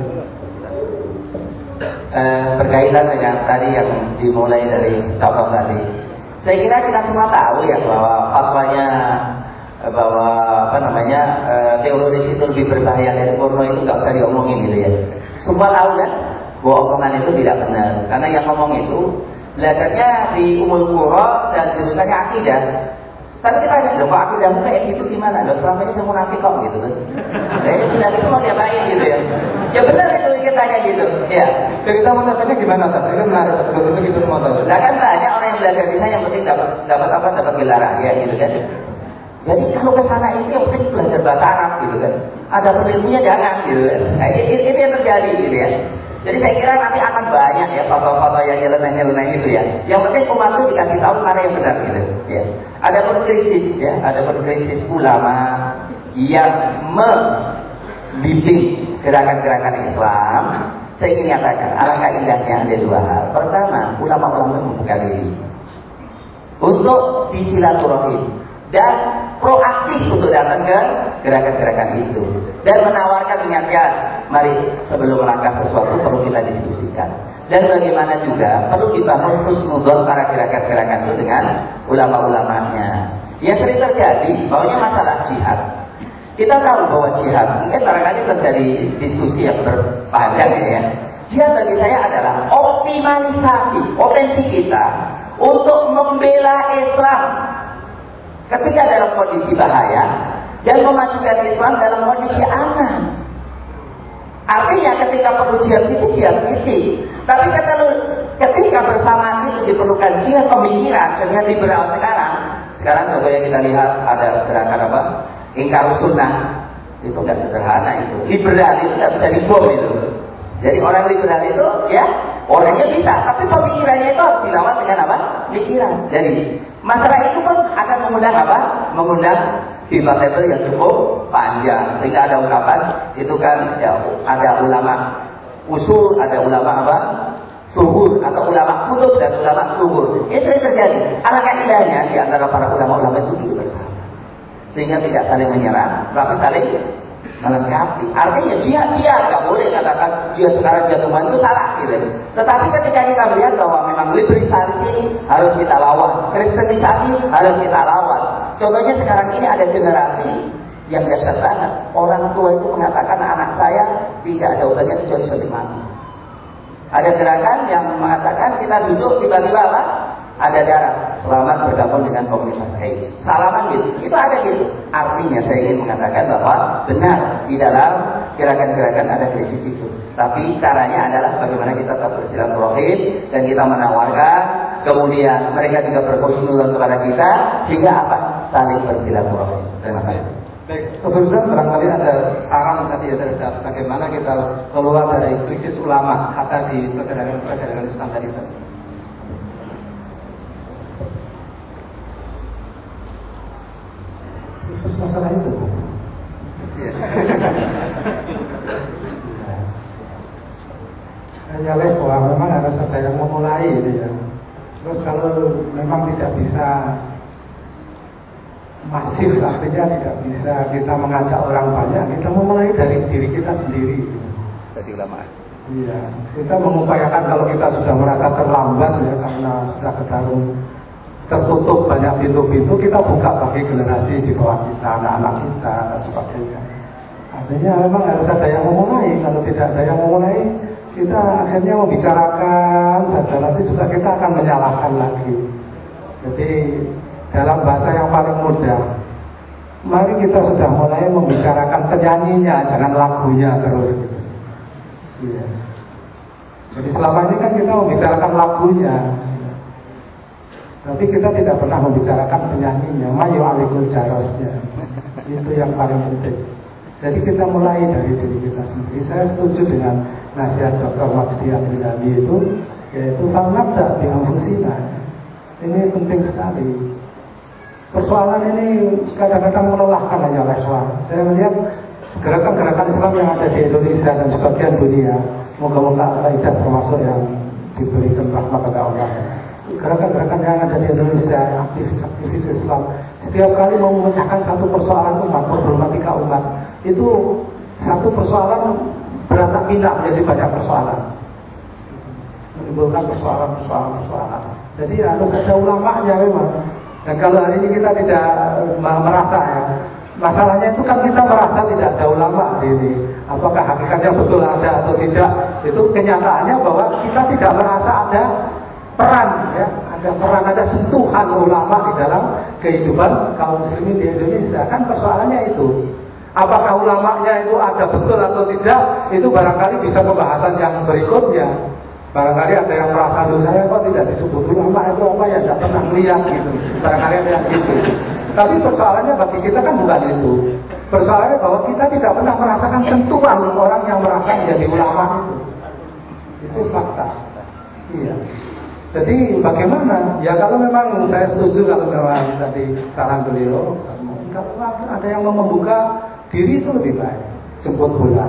Berkaitan dengan tadi yang dimulai dari contoh tadi, saya kira kita semua tahu ya bahwa fatwanya bahwa teologi itu lebih berbahaya dari porno itu nggak usah diomongin gitu ya. Semua tahu kan bahwa omongan itu tidak benar, karena yang ngomong itu belajarnya di Ummul Qura dan jurusannya akidah. Tapi kita tanya, loh kok akidahmu kayak gitu gimana? Loh selama ini saya munafik kok gitu kan. Jadi sudah itu mau diapain gitu ya. Ya benar itu kita tanya gitu. Ya. Cerita munafiknya gimana Ustaz? Itu menarik betul-betul gitu semua tahu. Lah kan banyak orang yang belajar di sana yang penting dapat gelar ya gitu kan. Jadi kalau ke sana itu yang penting belajar bahasa Arab gitu kan. Ada ilmunya jangan gitu kan. Nah, ini yang terjadi gitu ya. Jadi saya kira nanti akan banyak ya foto-foto yang nyeleneh-nyeleneh itu ya. Yang penting umat itu dikasih tahu mana yang benar gitu. Ya. Ada krisis ya, ada krisis ulama yang membimbing gerakan-gerakan Islam. Saya ingin nyatakan alangkah indahnya ada dua hal. Pertama, ulama-ulama membuka diri untuk disilaturahim dan proaktif untuk datang ke gerakan-gerakan itu dan menawarkan niatnya, mari sebelum melangkah sesuatu perlu kita diskusikan, dan bagaimana juga perlu dibangun husnuzon para gerakan-gerakan itu dengan ulama-ulamanya. Yang sering terjadi bahwa masalah jihad, kita tahu bahwa jihad mungkin barangkali terjadi diskusi yang berpanjang ya. Jihad bagi saya adalah optimalisasi potensi kita untuk membela Islam ketika dalam kondisi bahaya dan memajukan Islam dalam kondisi aman. Artinya ketika perlu jihad itu jihad fisik, tapi ketika bersama itu diperlukan jihad pemikiran dengan liberal sekarang, Sekarang contohnya kita lihat ada gerakan apa? Ingkar sunnah. Itu nggak sederhana itu. Liberal itu nggak bisa dibom itu. Jadi orang liberal itu ya orangnya bisa, tapi pemikirannya itu harus dilawan dengan apa? Pikiran. Jadi masalah itu pun akan mengundang apa? Mengundang debatable yang cukup panjang. Sehingga ada ungkapan itu kan ya ada ulama usul, ada ulama apa? Subur atau ulama kutub dan ulama subur. Itu sering terjadi. Alangkah indahnya di antara para ulama-ulama itu duduk bersama. Sehingga tidak saling menyerang, tapi saling melengkapi. Artinya dia nggak boleh katakan dia sekarang jatuhan itu salah gitu. Tetapi ketika kita melihat bahwa memang liberalisasi harus kita lawan, kristenisasi harus kita lawan. Contohnya sekarang ini ada generasi yang dahsyat banget. Orang tua itu mengatakan anak saya tidak ada obatnya kecuali suntik mati. Ada gerakan yang mengatakan kita duduk tiba-tiba apa? Ada darah. Selamat bergabung dengan komunitas AIDS. Salaman gitu. Itu ada gitu. Artinya saya ingin mengatakan bahwa benar di dalam gerakan-gerakan ada krisis itu. Tapi caranya adalah bagaimana kita tetap bersilaturahim dan kita menawarkan. Kemudian mereka juga berkonsul kepada kita sehingga apa? Saling bersilaturahim. Terima kasih. Baik, pemirsa barangkali ada saran tadi ya terhadap bagaimana kita keluar dari krisis ulama kata di pergerakan Islam tadi. Khusus masalah itu. Ya level, memang harus ada yang memulai ini ya. Terus kalau memang tidak bisa masif, artinya tidak bisa kita mengajak orang banyak, kita memulai dari diri kita sendiri. Dari ulama. Iya, kita mengupayakan kalau kita sudah merasa terlambat ya karena sudah ketarung tertutup banyak pintu-pintu, kita buka bagi generasi di bawah kita, anak-anak kita dan sebagainya. Artinya memang harus ada yang memulai. Kalau tidak ada yang memulai, kita akhirnya membicarakan saja, nanti juga kita akan menyalahkan lagi. Jadi dalam bahasa yang paling mudah, mari kita sudah mulai membicarakan penyanyinya, jangan lagunya terus. Iya. Jadi selama ini kan kita membicarakan lagunya, tapi kita tidak pernah membicarakan penyanyinya, mayu alikul jarosnya. Itu yang paling penting. Jadi kita mulai dari diri kita sendiri. Saya setuju dengan nasihat Dr. Maksdi Abdillah itu, yaitu fanabda bi anfusina. Ini penting sekali. Persoalan ini kadang-kadang melelahkan hanya oleh suara. Saya melihat gerakan-gerakan Islam yang ada di Indonesia dan sebagian dunia, moga-moga Allah termasuk yang diberikan rahmat kepada Allah. Gerakan-gerakan yang ada di Indonesia, aktivis Islam, setiap kali mau memecahkan satu persoalan umat, problematika umat, itu satu persoalan beranak pinak menjadi banyak persoalan, menimbulkan persoalan. Jadi harus ada ulamanya memang. Dan kalau hari ini kita tidak merasa ya, masalahnya itu kan kita merasa tidak ada ulama ini. Apakah hakikatnya betul ada atau tidak? Itu kenyataannya bahwa kita tidak merasa ada peran ya, ada sentuhan ulama di dalam kehidupan kaum muslimin di Indonesia. Kan persoalannya itu. Apakah ulamanya itu ada betul atau tidak? Itu barangkali bisa pembahasan yang berikutnya. Barangkali ada yang merasa saya kok tidak disebut ulama itu apa ya, tidak pernah melihat gitu. Barangkali ada yang gitu. Tapi persoalannya bagi kita kan bukan itu. Persoalannya bahwa kita tidak pernah merasakan sentuhan orang yang merasa menjadi ulama itu. Itu fakta. Iya. Jadi bagaimana? Ya kalau memang saya setuju kalau memang tadi saran beliau, kalau ada yang mau membuka diri itu lebih baik. Jemput bola.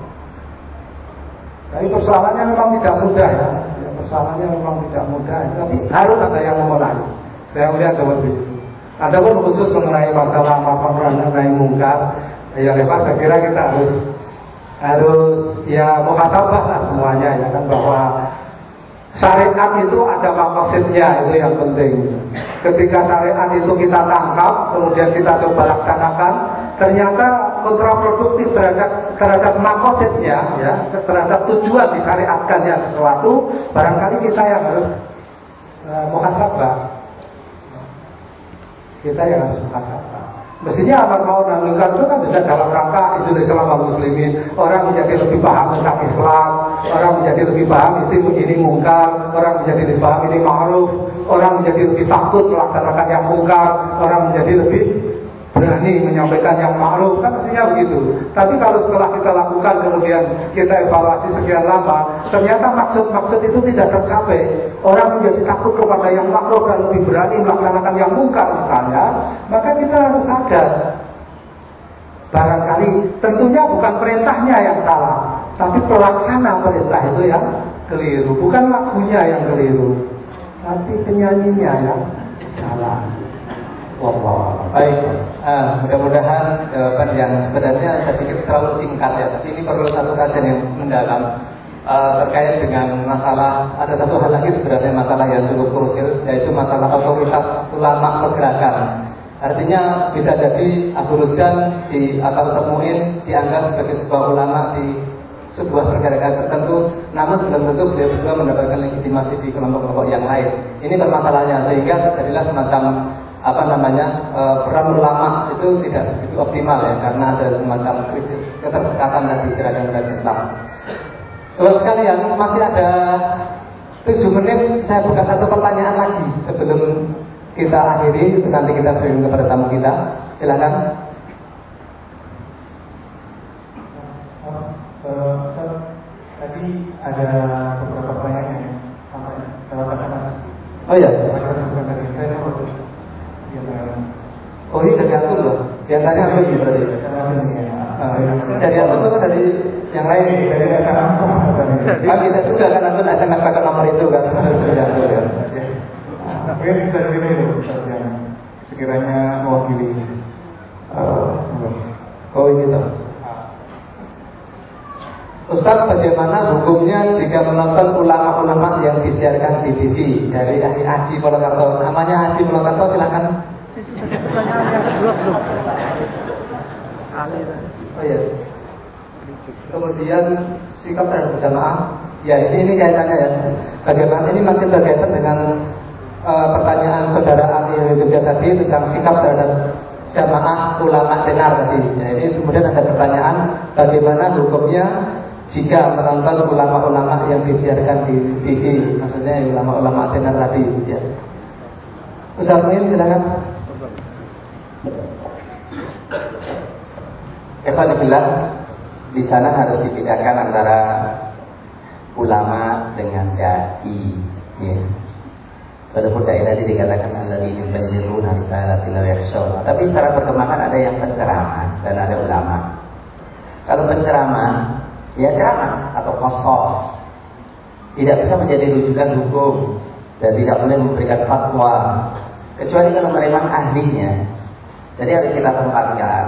Tapi persoalannya memang tidak mudah ya. Persoalannya memang tidak mudah. Tapi harus ada yang memulai. Saya melihat seperti itu. Ada pun khusus mengenai masalah laporan mengenai mungkar, ya lepas saya kira kita harus ya muhasabah lah semuanya ya kan, bahwa syariat itu ada maksudnya, itu yang penting. Ketika syariat itu kita tangkap, kemudian kita coba laksanakan, ternyata kontraproduktif terhadap maksudnya, ya, terhadap tujuan disyariatkannya sesuatu, barangkali kita yang harus muhasabah. Kita yang harus muhasabah. Mestinya amar ma'ruf nahi munkar itu kan sudah dalam rangka Indonesia Islam muslimin, orang menjadi lebih paham tentang Islam, orang menjadi lebih paham ini mungkar, orang menjadi lebih paham ini ma'ruf, orang menjadi lebih takut melaksanakan yang mungkar, orang menjadi lebih berani menyampaikan yang ma'ruf, kan mestinya begitu. Tapi kalau setelah kita lakukan kemudian kita evaluasi sekian lama, ternyata maksud-maksud itu tidak tercapai. Orang menjadi takut kepada yang ma'ruf dan lebih berani melaksanakan yang mungkar misalnya, maka kita harus sadar. Barangkali tentunya bukan perintahnya yang salah, tapi pelaksana perintah itu yang keliru. Bukan lagunya yang keliru, tapi penyanyinya yang salah. Wow. Baik, mudah-mudahan jawaban yang sebenarnya saya pikir terlalu singkat ya, tapi ini perlu satu kajian yang mendalam terkait dengan masalah. Ada satu hal lagi sebenarnya masalah yang cukup krusial, yaitu masalah otoritas ulama pergerakan. Artinya bisa jadi Abu Rusdan atau Temuin dianggap sebagai sebuah ulama di sebuah pergerakan tertentu, namun belum tentu beliau juga mendapatkan legitimasi di kelompok-kelompok yang lain. Ini permasalahannya, sehingga terjadilah semacam peran ulama itu tidak begitu optimal ya, karena ada semacam krisis keterkaitan dari gerakan Islam. Sobat sekalian, masih ada 7 menit, saya buka satu pertanyaan lagi sebelum kita akhiri, nanti kita berikan kepada tamu kita. Silakan. Tadi ada beberapa pertanyaan yang sampai lewat SMS. Oh iya. Oh ini dari aku loh. Yang tadi aku ini berarti. Dari aku atau dari yang lain? Dari aku. Kan kita juga kan aku SMS pakai nomor itu kan. Mungkin bisa ini loh, yang sekiranya mewakili. Oh ini toh. Ustaz, bagaimana hukumnya jika menonton ulama-ulama yang disiarkan di TV dari Haji Purwokerto? Namanya Haji Purwokerto, silakan. Oh ya. Kemudian sikap terhadap jamaah. Ya ini kaitannya ya. Bagaimana ini masih berkaitan dengan pertanyaan saudara Ali juga tadi tentang sikap terhadap jamaah ulama tenar tadi. Jadi kemudian ada pertanyaan bagaimana hukumnya jika menonton ulama-ulama yang disiarkan di TV, maksudnya ulama-ulama tenar tadi. Ya. Ustaz Muin, silakan. Evan bilang di sana harus dibedakan antara ulama dengan dai. Ya. Pada daerah tadi dikatakan alladzi yubayyiruna risalati la yakhshawna. Tapi secara perkembangan ada yang penceramah dan ada ulama. Kalau penceramah, ya ceramah atau qasas, tidak bisa menjadi rujukan hukum dan tidak boleh memberikan fatwa kecuali kalau memang ahlinya. Jadi harus kita tempatkan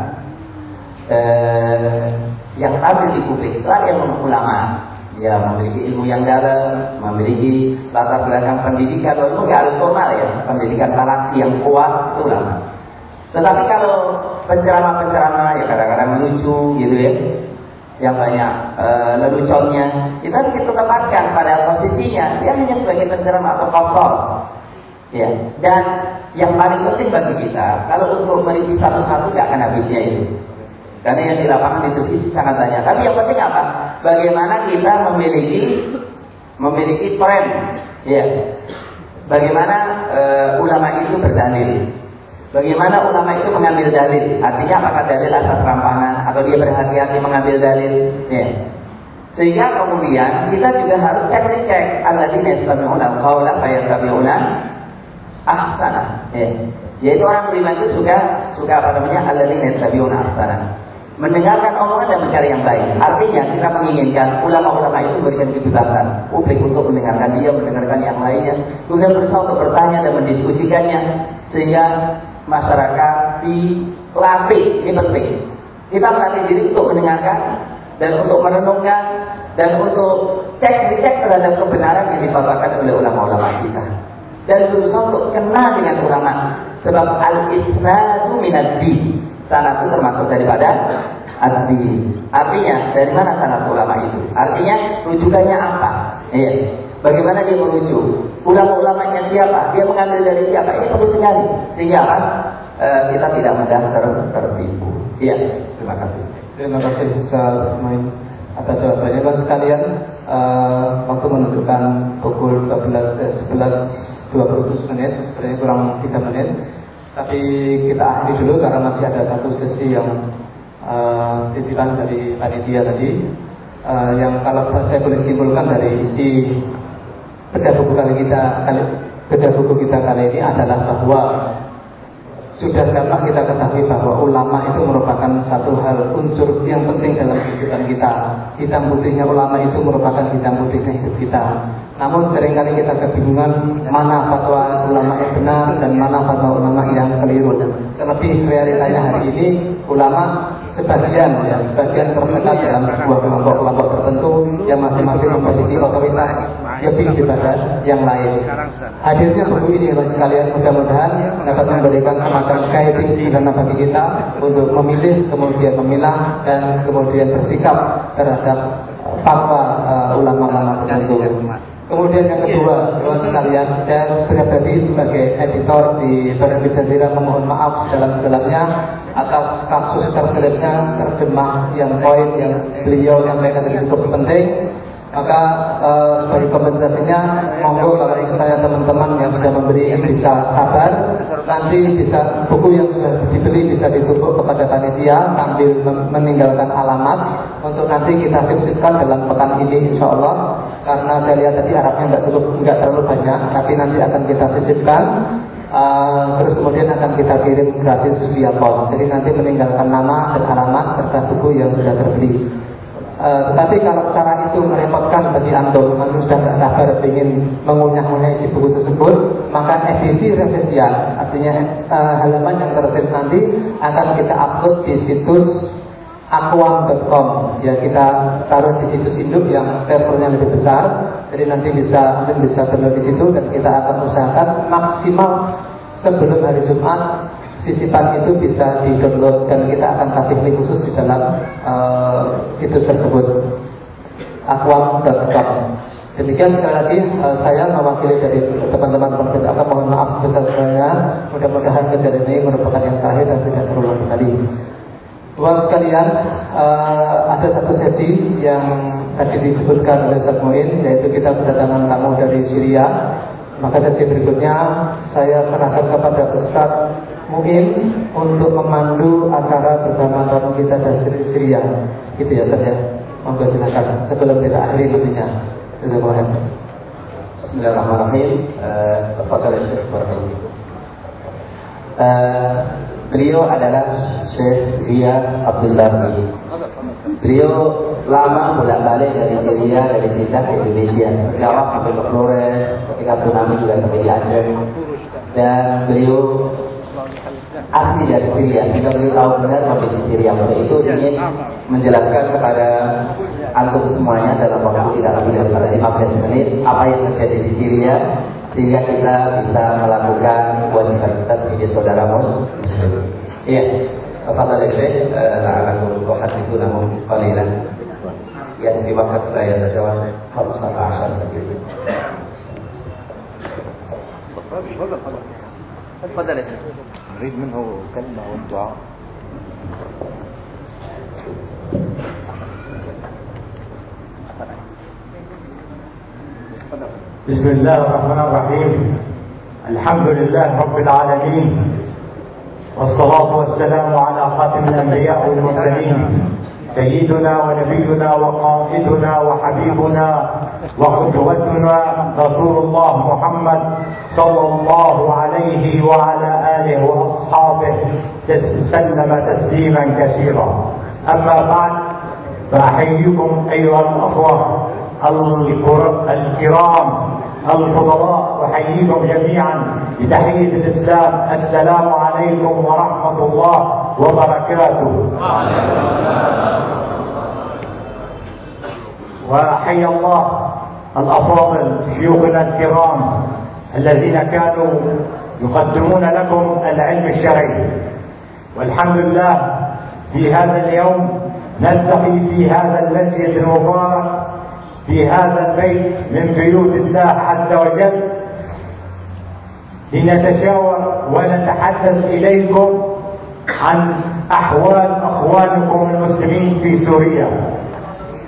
yang tampil di publik itu ada yang ulama. Ya, memiliki ilmu yang dalam, memiliki latar belakang pendidikan, walaupun nggak harus formal ya, pendidikan talaki yang kuat itu ulama. Tetapi kalau penceramah-penceramah ya kadang-kadang lucu gitu ya, yang banyak leluconnya, kita harus kita tempatkan pada posisinya. Dia hanya sebagai penceramah atau qasas. Ya, dan yang paling penting bagi kita, kalau untuk meneliti satu-satu nggak akan habisnya itu. Karena yang di lapangan itu sangat banyak. Tapi yang penting apa? Bagaimana kita memiliki tren, ya. Bagaimana ulama itu berdalil? Bagaimana ulama itu mengambil dalil? Artinya apakah dalil atas rampangan atau dia berhati-hati mengambil dalil? Ya. Sehingga kemudian kita juga harus cek alladzina yastami'una al-qawla fayattabi'una ahsana. Ya. Yaitu orang beriman itu suka apa namanya? Alladzina yastami'una ahsana. Mendengarkan omongan dan mencari yang baik. Artinya kita menginginkan ulama-ulama itu memberikan kebebasan publik untuk mendengarkan dia, mendengarkan yang lainnya, kemudian berusaha untuk bertanya dan mendiskusikannya, sehingga masyarakat dilatih. Ini penting. Kita melatih diri untuk mendengarkan dan untuk merenungkan dan untuk cek terhadap kebenaran yang difatwakan oleh ulama-ulama kita, dan berusaha untuk kenal dengan ulama. Sebab al-isnadu minad-din. Sanad itu termasuk daripada ad-din. Artinya dari mana sanad ulama itu? Artinya rujukannya apa? Iya. Bagaimana dia merujuk? Ulama-ulamanya siapa? Dia mengambil dari siapa? Ini perlu sekali. Sehingga apa? Kita tidak mudah tertipu. Iya. Terima kasih. Terima kasih Ustaz Muin atas jawabannya. Sekalian waktu menunjukkan pukul 11.27 menit, sebenarnya kurang 3 menit. Tapi kita akhiri dulu karena masih ada satu sesi yang titipan dari panitia tadi, yang kalau saya boleh simpulkan dari isi bedah buku kita kali ini adalah bahwa sudah dapat kita ketahui bahwa ulama itu merupakan satu hal unsur yang penting dalam kehidupan kita. Hitam putihnya ulama itu merupakan hitam putihnya hidup kita. Namun seringkali kita kebingungan mana fatwa ulama yang benar dan mana fatwa ulama yang keliru. Terlebih realitanya hari ini ulama sebagian tersekat dalam sebuah kelompok-kelompok tertentu yang masing-masing memiliki otoritas lebih daripada yang lain. Hadirnya buku ini bagi kalian mudah-mudahan dapat memberikan semacam guiding sederhana bagi kita untuk memilih, kemudian memilah dan kemudian bersikap terhadap fatwa ulama-ulama tertentu. Kemudian yang kedua, teman sekalian, saya pribadi sebagai editor di Penerbit Jazirah memohon maaf dalam-dalamnya atas kasus terselipnya terjemah yang poin yang beliau nyampaikan cukup penting. Maka sebagai kompensasinya, monggo kalau saya teman-teman yang sudah memberi bisa sabar, nanti bisa buku yang sudah dibeli bisa ditumpuk kepada panitia sambil meninggalkan alamat untuk nanti kita sisipkan dalam pekan ini insya Allah. Karena saya lihat tadi Arabnya nggak terlalu banyak, tapi nanti akan kita sisipkan. Terus kemudian akan kita kirim gratis via pos. Jadi nanti meninggalkan nama dan alamat serta buku yang sudah terbeli. Tetapi kalau cara itu merepotkan bagi antum, antum sudah tidak sabar ingin mengunyah-ngunyah isi buku tersebut, maka edisi revisian, artinya halaman yang tertulis nanti akan kita upload di situs aquam.com. Ya, kita taruh di situs induk yang servernya lebih besar, jadi nanti antum bisa download di situ dan kita akan usahakan maksimal sebelum hari Jumat sisipan itu bisa di-download dan kita akan kasih link khusus di dalam situs tersebut aquam.com. Demikian sekali lagi saya mewakili dari teman-teman pemerintah akan mohon maaf sebesar-besarnya. Mudah-mudahan kejadian ini merupakan yang terakhir dan tidak terulang kembali. Buat sekalian, ada satu sesi yang tadi disebutkan oleh Ustaz Muin, yaitu kita kedatangan tamu dari Syria. Maka sesi berikutnya saya serahkan kepada Ustaz Muin untuk memandu acara bersama tamu kita dari Syria. Gitu ya Ustaz ya. Monggo silakan sebelum kita akhiri nantinya. Bismillahirrahmanirrahim. Beliau adalah Syekh Riyad Abdul Barri. Beliau lama bolak-balik dari Syria, dari Jeddah ke Indonesia. Berjawab sampai ke Flores, ketika tsunami juga sampai di Aceh. Dan beliau asli dari Syria, sehingga beliau tahu benar kondisi Syria. Untuk itu ingin menjelaskan kepada antum semuanya dalam waktu tidak lebih daripada 15 menit apa yang terjadi di Syria, sehingga kita bisa melakukan kewajiban kita sebagai saudara muslim. Iya, kepada Syekh, la'alakum itu namun qalilan. Ya, di waktu saya terjawab harus akan begitu. تفضل يا شيخ. نريد منه كلمة والدعاء. بسم الله الرحمن الرحيم. الحمد لله رب العالمين، والصلاة والسلام على خاتم الأنبياء والمرسلين سيدنا ونبينا وقائدنا وحبيبنا وقدوتنا رسول الله محمد صلى الله عليه وعلى آله وأصحابه سلم تسليما كثيرا. أما بعد، فأحييكم أيها الأخوة الكرام الفضلاء، أحييكم جميعا بتحية الإسلام. السلام عليكم ورحمة الله وبركاته. وحيا الله الأفاضل شيوخنا الكرام الذين كانوا يقدمون لكم العلم الشرعي. والحمد لله في هذا اليوم نلتقي في هذا المسجد المبارك في هذا البيت من بيوت الله عز وجل لنتشاور ونتحدث إليكم عن أحوال أخوانكم المسلمين في سوريا.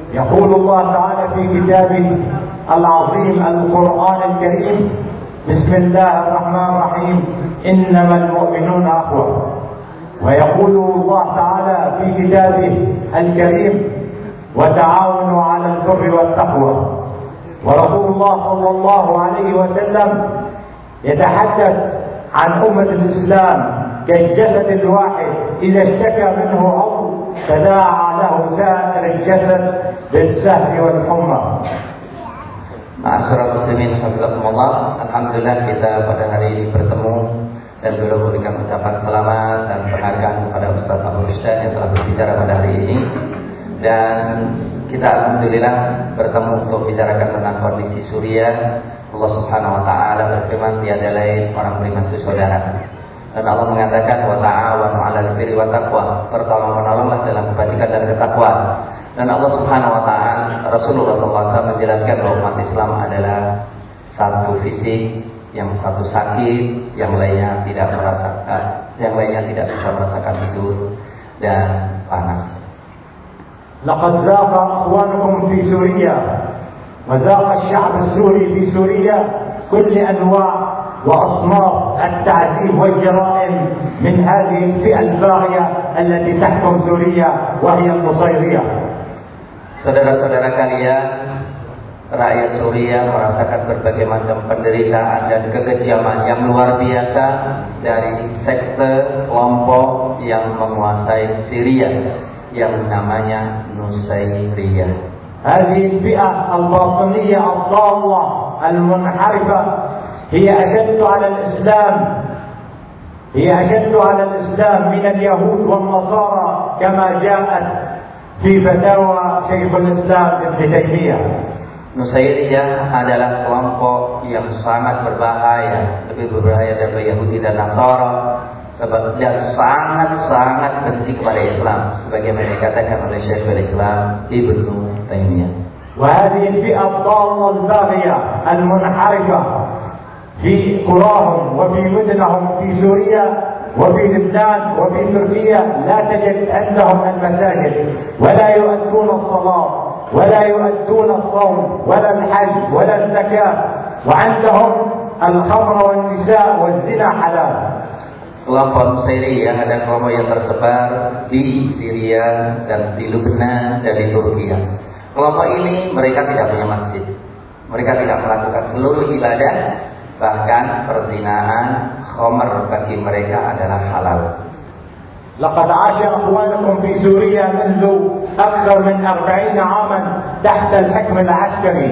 يقول الله تعالى في كتابه العظيم القرآن الكريم: بسم الله الرحمن الرحيم إنما المؤمنون أخوة. ويقول الله تعالى في كتابه الكريم: وتعاونوا على البر والتقوى. ورسول الله صلى الله عليه وسلم يتحدث عن أمة الإسلام كالجسد الواحد إذا اشتكى منه عضو تداعى له سائر الجسد بالسهر والحمى. Ma'asyiral muslimin hafizakumullah, alhamdulillah kita pada hari ini bertemu dan beliau memberikan ucapan selamat dan penghargaan kepada Ustaz Abu Rusdan yang telah berbicara pada hari ini. Dan kita alhamdulillah bertemu untuk bicarakan tentang kondisi Suriah. Allah Subhanahu wa taala berfirman, tiada lain orang beriman itu saudara. Dan Allah mengatakan, wa ta'awanu 'alal birri wat taqwa, bertolong-menolonglah dalam kebajikan dan ketakwaan. Dan Allah Subhanahu wa taala, Rasulullah SAW menjelaskan bahwa umat Islam adalah satu fisik, yang satu sakit, yang lainnya tidak bisa merasakan tidur dan panas. Laqad zaqa akhwanukum fi Suriya wa zaqa asy-sya'b as-suri fi Suriya kulli anwa' وأصناف التعذيب والجرائم من هذه الفئة الباغية التي تحكم سوريا وهي النصيرية. Saudara-saudara kalian, rakyat Suriah merasakan berbagai macam penderitaan dan kekejaman yang luar biasa dari sekte kelompok yang menguasai Syria yang namanya Nusairiyah. هذه الفئة الباطنية الضالة المنحرفة هي أشد على الإسلام من اليهود والنصارى كما جاءت في فتاوى شيخ الإسلام ابن تيمية. Nusairiyah adalah kelompok yang sangat berbahaya, lebih berbahaya daripada Yahudi dan Nasara, sebab dia sangat benci kepada Islam, sebagaimana dikatakan oleh Syekhul Islam Ibnu Taimiyah. وهذه الفئة الضالة الباغية المنحرفة في قراهم وفي مدنهم في سوريا وفي لبنان وفي تركيا لا تجد عندهم المساجد ولا يؤدون الصلاة ولا يؤدون الصوم ولا الحج ولا الزكاة وعندهم الخمر والنساء والزنا حلال. Kelompok Nusairiyah ada kelompok yang tersebar di Syria dan di Lebanon dan di Turki. Kelompok ini mereka tidak punya masjid, mereka tidak melakukan seluruh ibadah, bahkan perzinahan, khamr bagi mereka adalah halal. لقد عاش أخوانكم في سوريا منذ أكثر من 40 عاما تحت الحكم العسكري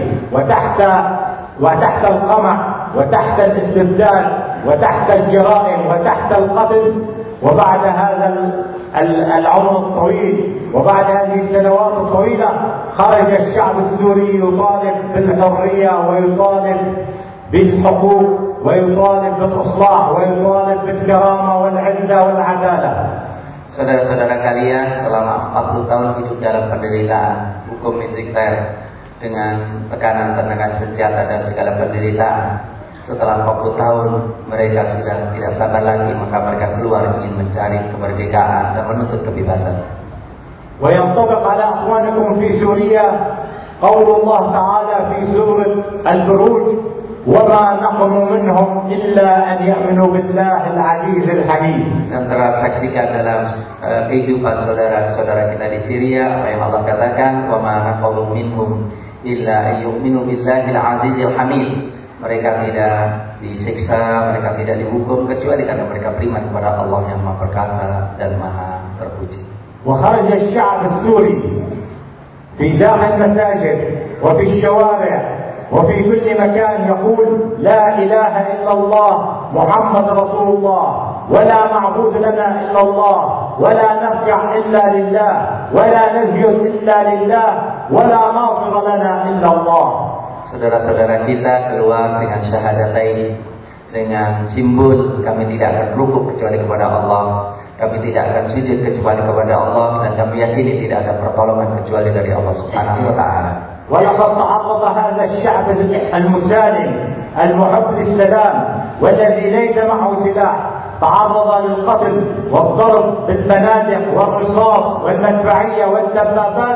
وتحت القمع وتحت الاستبداد وتحت الجرائم وتحت القتل. وبعد هذا العمر الطويل وبعد هذه السنوات الطويلة خرج الشعب السوري يطالب بالحرية ويطالب بالحقوق ويطالب بالإصلاح ويطالب بالكرامة والعزة والعدالة. Saudara-saudara kalian selama 40 tahun hidup dalam penderitaan, hukum militer dengan tekanan tenaga senjata dan segala penderitaan. Setelah 40 tahun mereka sudah tidak sabar lagi, maka mereka keluar ingin mencari kemerdekaan dan menuntut kebebasan. وينطبق على أخوانكم في سوريا قول الله تعالى في سورة البروج: وما نقموا منهم إلا أن يؤمنوا بالله العزيز الحكيم. Dan tersaksikan dalam kehidupan saudara-saudara kita di Syria apa yang Allah katakan, وما نقموا منهم إلا أن يؤمنوا بالله العزيز الحميد. Mereka tidak disiksa, mereka tidak dihukum kecuali karena mereka beriman kepada Allah yang Maha Perkasa dan Maha Terpuji. وخرج الشعب السوري في داخل المساجد وفي الشوارع وفي كل مكان يقول: لا إله إلا الله محمد رسول الله ولا معبود لنا إلا الله ولا نرجع إلا لله ولا نسجد إلا لله ولا ناصر لنا إلا الله. Saudara-saudara kita keluar dengan syahadatain, dengan simbol kami tidak akan rukuk kecuali kepada Allah, kami tidak akan sujud kecuali kepada Allah, dan kami yakini tidak ada pertolongan kecuali dari Allah Subhanahu wa taala. ولقد تعرض هذا الشعب المسالم المحب للسلام والذي ليس معه سلاح تعرض للقتل والضرب بالبنادق والرصاص والمدفعية والدبابات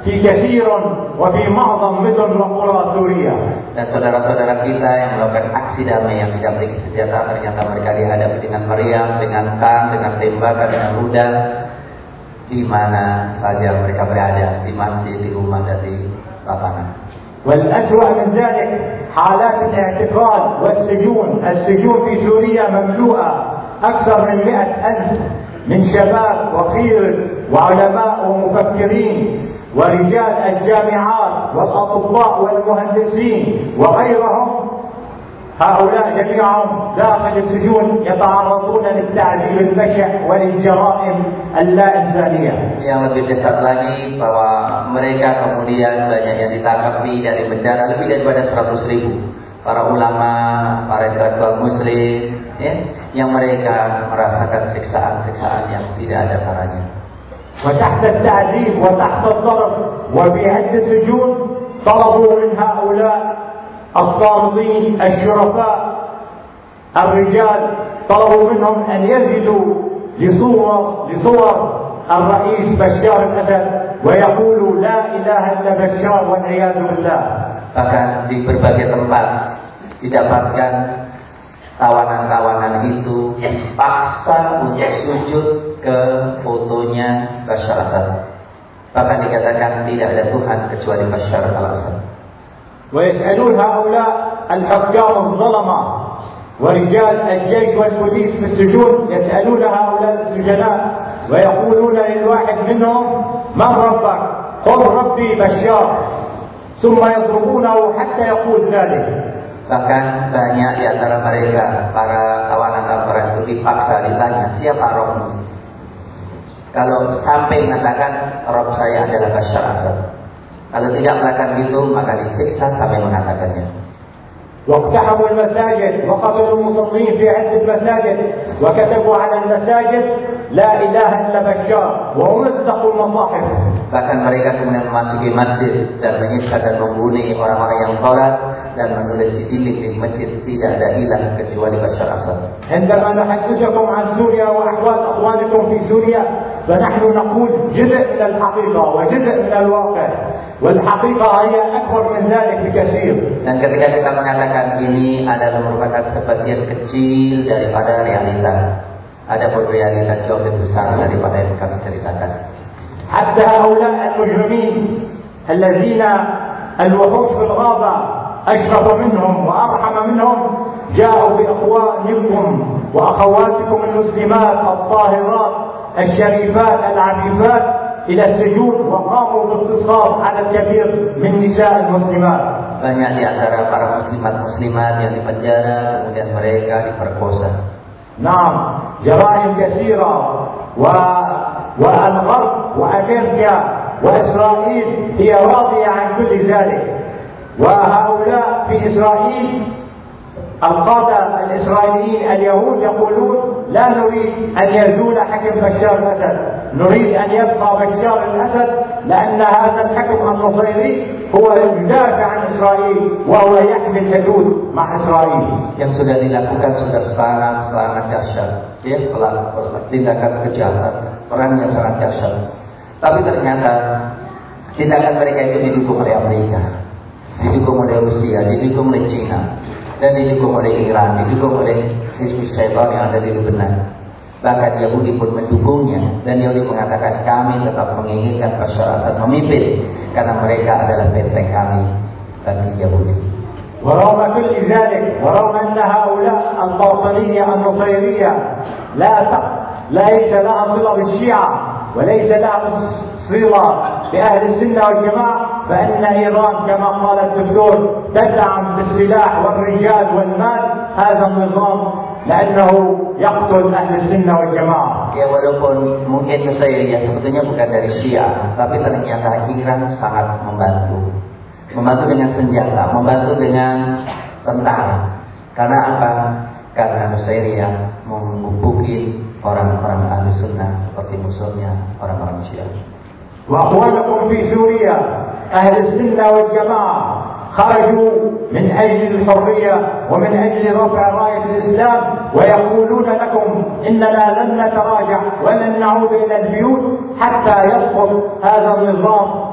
في كثير وفي معظم مدن وقرى سوريا. Dan saudara-saudara kita yang melakukan aksi damai yang tidak memiliki senjata, ternyata mereka dihadapi dengan meriam, dengan tank, dengan tembakan, dengan rudal, di mana saja mereka berada, di masjid, di rumah, dan di lapangan. والأسوأ من ذلك حالات الاعتقال والسجون. السجون في سوريا مملوءة أكثر من 100,000 من شباب وخير وعلماء ومفكرين ورجال الجامعات والأطباء والمهندسين وغيرهم. هؤلاء جميعهم داخل السجون يتعرضون للتعذيب البشع وللجرائم اللا إنسانية. Yang lebih dekat lagi bahwa mereka kemudian banyak yang ditangkap dari penjara, lebih daripada 100.000 para ulama, para intelektual muslim, ya, yang mereka merasakan siksaan-siksaan yang tidak ada caranya. وتحت التعذيب وتحت الضرب وفي عدة سجون طلبوا من هؤلاء الصامدين الشرفاء الرجال، طلبوا منهم أن يزدوا لصور الرئيس بشار الأسد ويقولوا لا إله إلا بشار والعياذ بالله. Bahkan di berbagai tempat didapatkan tawanan-tawanan itu dipaksa untuk sujud ke fotonya Bashar al-Assad. Bahkan dikatakan tidak ada Tuhan kecuali Bashar al-Assad. ويسألون هؤلاء الحكام الظلمة ورجال الجيش والبوليس في السجون، يسألون هؤلاء السجناء ويقولون للواحد منهم من ربك؟ قل ربي بشار، ثم يضربونه حتى يقول ذلك. Bahkan banyak di antara mereka, para tawanan-tawanan itu dipaksa ditanya, siapa Robmu? Kalau sampai mengatakan Rob saya adalah Bashar al-Assad, kalau tidak melakukan itu maka disiksa sampai mengatakannya. واقتحموا المساجد وقتلوا المصلين في عدة مساجد وكتبوا على المساجد لا إله إلا بشار ومزقوا المصاحف. Bahkan mereka kemudian memasuki masjid dan menyiksa dan membunuh orang-orang yang sholat dan menulis di dinding di masjid tidak ada ilah kecuali Bashar al-Assad. عندما نحدثكم عن سوريا وأحوال أخوانكم في سوريا فنحن نقول جزء من الحقيقة وجزء من الواقع والحقيقة هي أكبر من ذلك بكثير. Dan ketika kita mengatakan ini adalah merupakan sebagian kecil daripada realita, ada pun realita jauh lebih besar daripada yang kami ceritakan. حتى هؤلاء المجرمين الذين الوحوش في الغابة أشرف منهم وأرحم منهم جاءوا بإخوانكم وأخواتكم المسلمات الطاهرات الشريفات العفيفات إلى السجون وقاموا باغتصاب على الكثير من نساء المسلمات. Banyak di antara para muslimat yang dipenjara, kemudian mereka diperkosa. نعم، جرائم كثيرة والغرب وأمريكا وإسرائيل هي راضية عن كل ذلك. وهؤلاء في إسرائيل القادة الإسرائيليين اليهود يقولون لا نريد أن يزول حكم بشار الأسد، نريد أن يبقى بشار الأسد لأن هذا الحكم النصيري هو يدافع عن إسرائيل وهو يحمي الحدود مع إسرائيل. Yang sudah dilakukan sudah sangat dahsyat, ya, tindakan kejahatan, perang yang sangat dahsyat. Tapi ternyata tindakan mereka itu didukung oleh Amerika, didukung oleh Rusia, didukung oleh China, dan didukung oleh Iran, didukung oleh Hizbut Syaitan yang ada di Lebanon. Bahkan Yahudi pun mendukungnya, dan Yahudi mengatakan kami tetap menginginkan Bashar al-Assad memimpin karena mereka adalah benteng kami bagi Yahudi. ورغم كل ذلك ورغم أن هؤلاء الباطنية النصيرية ليس لها صلة بالشيعة وليس لها صلة بأهل السنة والجماعة، فإن إيران كما قال الدكتور تدعم بالسلاح والرجال والمال هذا النظام لأنه يقتل أهل السنة والجماعة. Ya, walaupun mungkin Nusairiyah sebetulnya bukan dari Syiah, tapi ternyata Iran sangat membantu dengan senjata, membantu dengan tentara. Karena apa? Karena Nusairiyah membubuki orang-orang ahli sunnah seperti musuhnya orang-orang Syiah. وأخوانكم في سوريا أهل السنة والجماعة خرجوا من أجل الحرية ومن أجل رفع راية الإسلام ويقولون لكم إننا لن نتراجع ولن نعود إلى البيوت حتى يسقط هذا النظام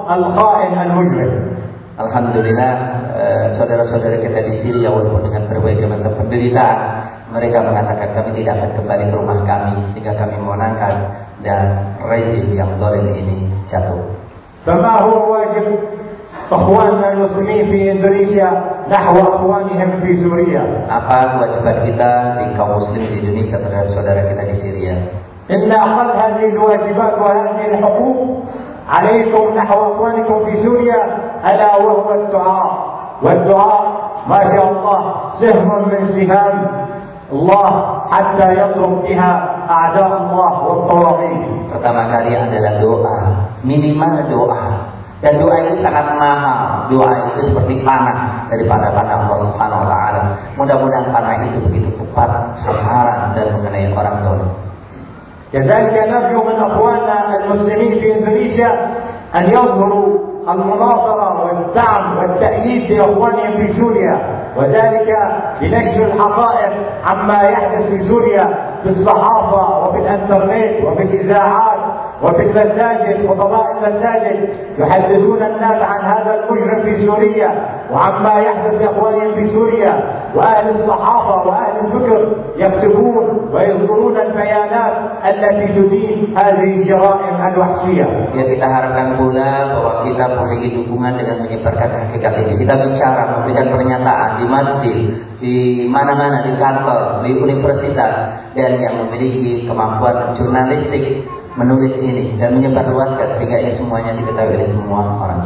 الخائن المجرم. Alhamdulillah, saudara-saudara kita di Syria walaupun dengan berbagai macam penderitaan, mereka mengatakan kami tidak akan kembali ke rumah kami sehingga kami memenangkan dan rezim yang zalim ini jatuh. فما هو واجب إخواننا المسلمين في إندونيسيا نحو إخوانهم في سوريا؟ Apa kewajiban kita di kaum muslim di Indonesia terhadap saudara kita di Syria? إن أقل هذه الواجبات وهذه الحقوق عليكم نحو إخوانكم في سوريا ألا وهو الدعاء، والدعاء ما شاء الله سهم من سهام الله حتى يضرب بها أعداء الله والطواغيت. Pertama kali adalah doa, minimal doa. Dan doa itu sangat mahal. Doa itu seperti panah daripada panah Allah Subhanahu wa taala. Mudah-mudahan panah itu begitu tepat sasaran dan mengenai orang zalim. كذلك نرجو من أخواننا المسلمين في إندونيسيا أن يظهروا المناصرة والدعم والتأييد لإخوانهم في سوريا، وذلك بنشر الحقائق عما يحدث في سوريا في الصحافة وفي الانترنت وفي الإذاعات وفي المساجد وفضاء المساجد، يحدثون الناس عن هذا المجرم في سوريا وعما يحدث لإخوانهم في سوريا، وأهل الصحافة وأهل الفكر يكتبون ويصدرون البيانات التي تدين هذه الجرائم الوحشية. Ya, kita harapkan pula bahwa kita memiliki dukungan dengan menyebarkan hakikat ini. Kita bicara, memberikan pernyataan di masjid, di mana-mana, di kantor, di universitas, dan yang memiliki kemampuan jurnalistik menulis ini dan menyebarluaskan sehingga ini semuanya diketahui oleh semua orang.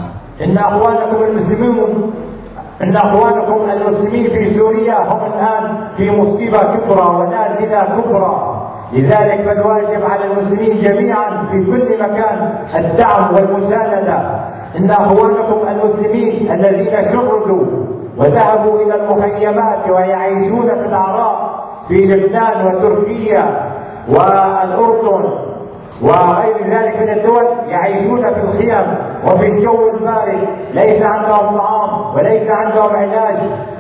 إن أخوانكم المسلمين في سوريا هم الآن في مصيبة كبرى ونازلة كبرى، لذلك فالواجب على المسلمين جميعا في كل مكان الدعم والمساندة. إن أخوانكم المسلمين الذين شردوا وذهبوا إلى المخيمات ويعيشون في الأعراق في لبنان وتركيا والأردن وغير ذلك من الدول يعيشون في الخيام وفي الجو البارد، ليس عندهم طعام وليس عندهم علاج،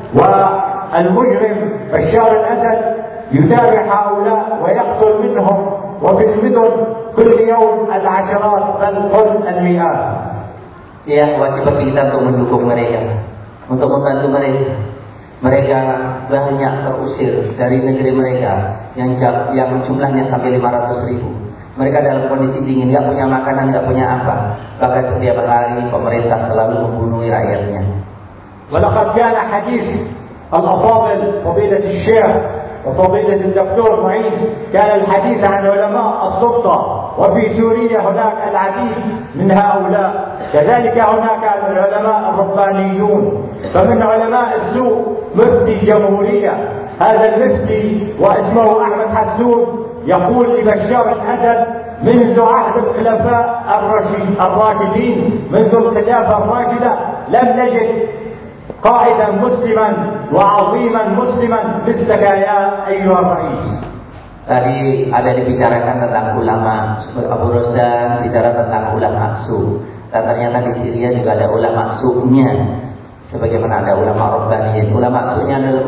والمجرم بشار الأسد يتابع هؤلاء ويقتل منهم، وفي المدن كل يوم العشرات بل قل المئات. Ya, wajib kita untuk mendukung mereka, untuk membantu mereka. Mereka banyak terusir dari negeri mereka yang jumlahnya sampai 500.000. Mereka dalam kondisi dingin, nggak punya makanan, nggak punya apa. Bahkan setiap hari pemerintah selalu membunuh rakyatnya. ولقد كان حديث الأفاضل فضيلة الشيخ وفضيلة الدكتور معين كان الحديث عن علماء السلطة، وفي سوريا هناك العديد من هؤلاء، كذلك هناك العلماء الربانيون. فمن علماء السوء مفتي جمهورية، هذا المفتي واسمه أحمد حسون يقول لبشار الأسد منذ عهد الخلفاء الراشدين، منذ الخلافة الراشدة لم نجد قائدا مسلما وعظيما مسلما مثلك يا أيها الرئيس. Tadi ada dibicarakan tentang ulama, Abu Rozan bicara tentang ulama su. Dan ternyata di Syria juga ada ulama su'nya, sebagaimana ada ulama Rabbaniyin. Ulama su'nya adalah